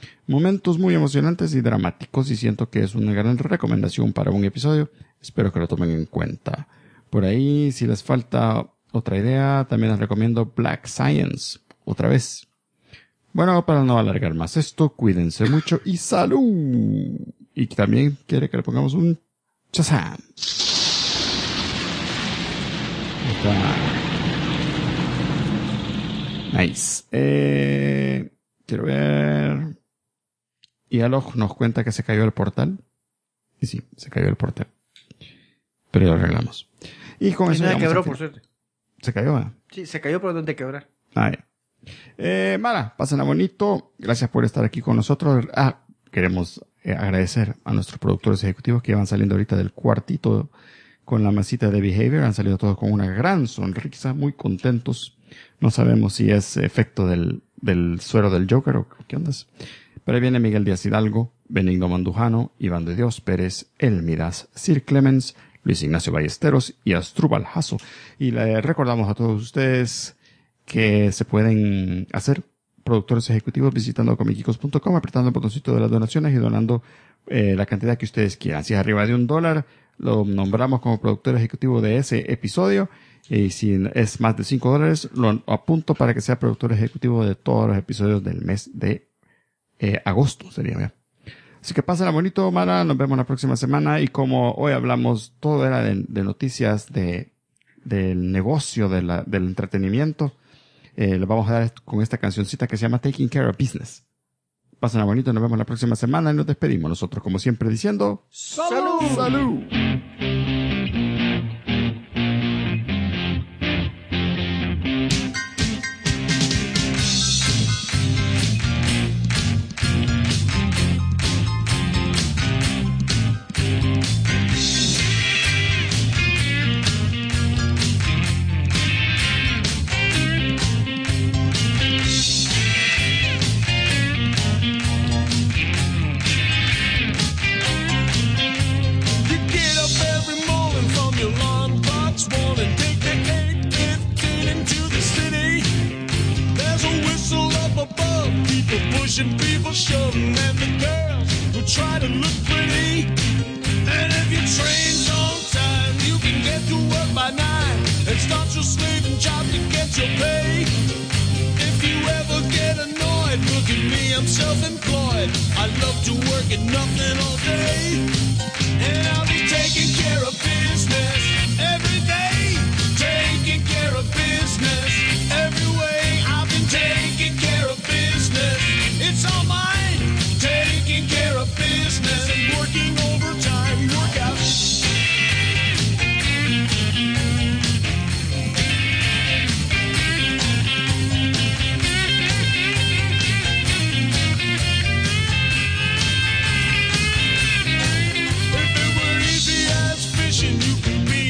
Momentos muy emocionantes y dramáticos, y siento que es una gran recomendación para un episodio. Espero que lo tomen en cuenta. Por ahí, si les falta otra idea, también les recomiendo Black Science. Otra vez. Bueno, para no alargar más esto, cuídense mucho y ¡salud! Y también quiere que le pongamos un Shazam. Nice. Quiero ver. Y Aloj nos cuenta que se cayó el portal. Y sí, se cayó el portal. Pero ya lo arreglamos. Y con eso nada llegamos quebró, al por final. suerte. Se cayó, ¿eh? Sí, se cayó por donde quebrar. Ah, ya. Mara, pásenla bonito. Gracias por estar aquí con nosotros. Queremos agradecer a nuestros productores ejecutivos que van saliendo ahorita del cuartito con la masita de Behavior. Han salido todos con una gran sonrisa, muy contentos. No sabemos si es efecto del suero del Joker o qué onda. Pero ahí viene Miguel Díaz Hidalgo, Benigno Mandujano, Iván de Dios Pérez, Elmidas, Sir Clemens, Luis Ignacio Ballesteros y Astrubal Jasso. Y le recordamos a todos ustedes que se pueden hacer productores ejecutivos visitando comiquicos.com, apretando el botoncito de las donaciones y donando la cantidad que ustedes quieran. Si es arriba de $1, lo nombramos como productor ejecutivo de ese episodio. Y si es más de $5, lo apunto para que sea productor ejecutivo de todos los episodios del mes de agosto. Sería bien. Así que pásenla bonito, Mara. Nos vemos la próxima semana. Y como hoy hablamos, todo era de noticias del negocio, del entretenimiento, le vamos a dar con esta cancioncita que se llama Taking Care of Business. Pásenla bonito, nos vemos la próxima semana y nos despedimos nosotros, como siempre, diciendo ¡Salud! ¡Salud! Pushing people, shoving, and the girls who try to look pretty. And if your train's on time, you can get to work by 9 and start your slaving job to get your pay. If you ever get annoyed, look at me, I'm self-employed. I love to work at nothing all day. And I'll be taking care of business every day. Taking care of business every way. I've been taking care of business. It's all mine, taking care of business and working overtime, work out. If it were easy as fishing, you could be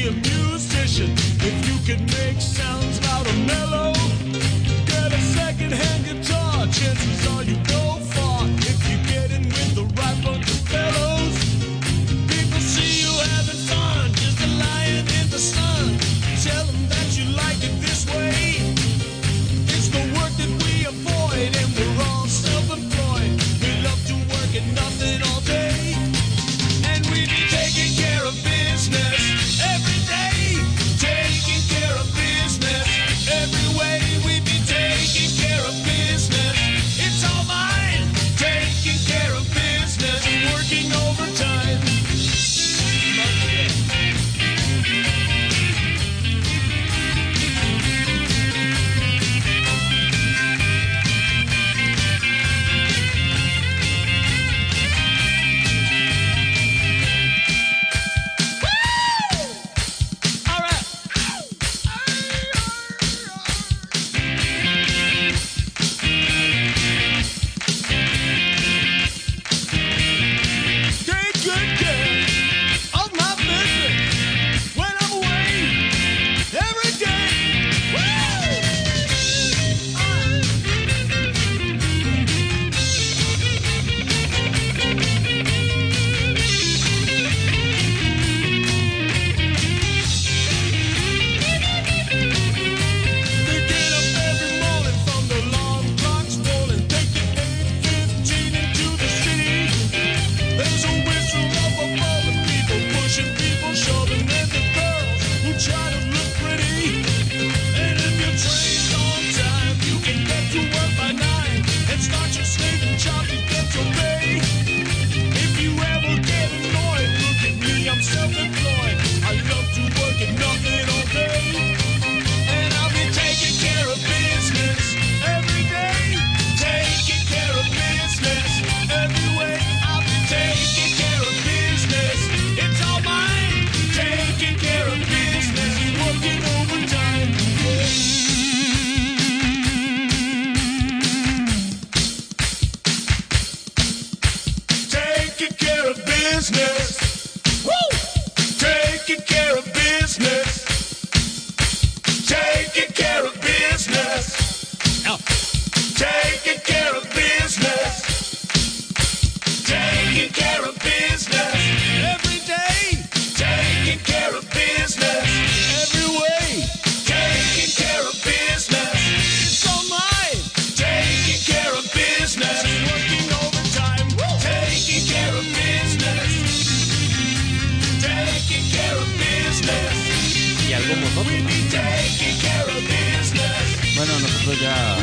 nosotros ya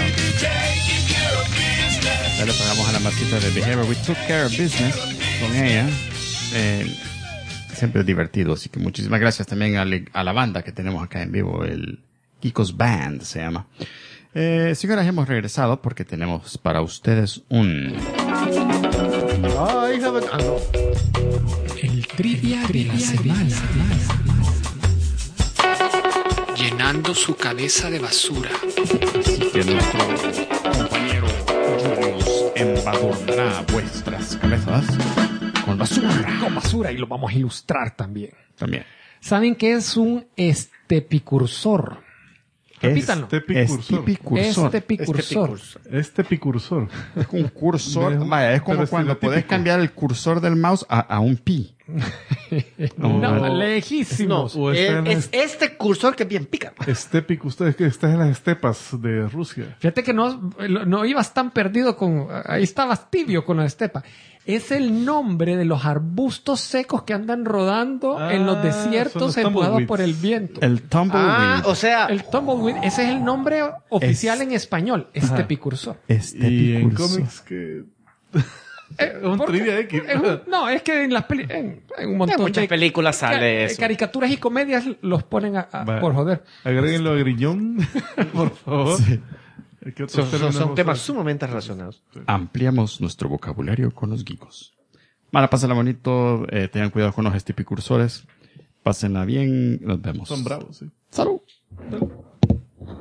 le pagamos a la Marcita de Behavior. We took care of business con ella. Siempre es divertido, así que muchísimas gracias también a la banda que tenemos acá en vivo, el Kiko's Band se llama. Señoras, hemos regresado porque tenemos para ustedes un... El trivia de la semana. Llenando su cabeza de basura. Así que nuestro compañero Julius embadurnará vuestras cabezas con basura. Con basura, y lo vamos a ilustrar también. También. ¿Saben qué es un estepicursor? Repítanlo. Estepicursor. Estepicursor. Estepicursor. Es un cursor. Pero Vaya, es como es cuando estereotípico. podés cambiar el cursor del mouse a un pi. No, lejísimos. O está en Es este cursor que bien pica. Estepicursor, es que estás en las estepas de Rusia. Fíjate que no ibas tan perdido con... Ahí estabas tibio con la estepa. Es el nombre de los arbustos secos que andan rodando en los son desiertos los empujados tumbleweeds. por el viento. El tumbleweed. O sea, El tumbleweed, ese es el nombre oficial en español, estepicursor. Y en Estepicursor. cómics que... un Porque trivia X. no, es que en las en un montón en muchas de películas sale eso. caricaturas y comedias los ponen Va. por joder. Agréguenlo a Griñón, por favor. ¿Qué otros términos Son hemos temas usado? sumamente relacionados. Ampliamos nuestro vocabulario con los geekos. Bueno, pásenla bonito. Tengan cuidado con los estepicursores. Pásenla bien. Nos vemos. Son bravos, sí. ¡Salud!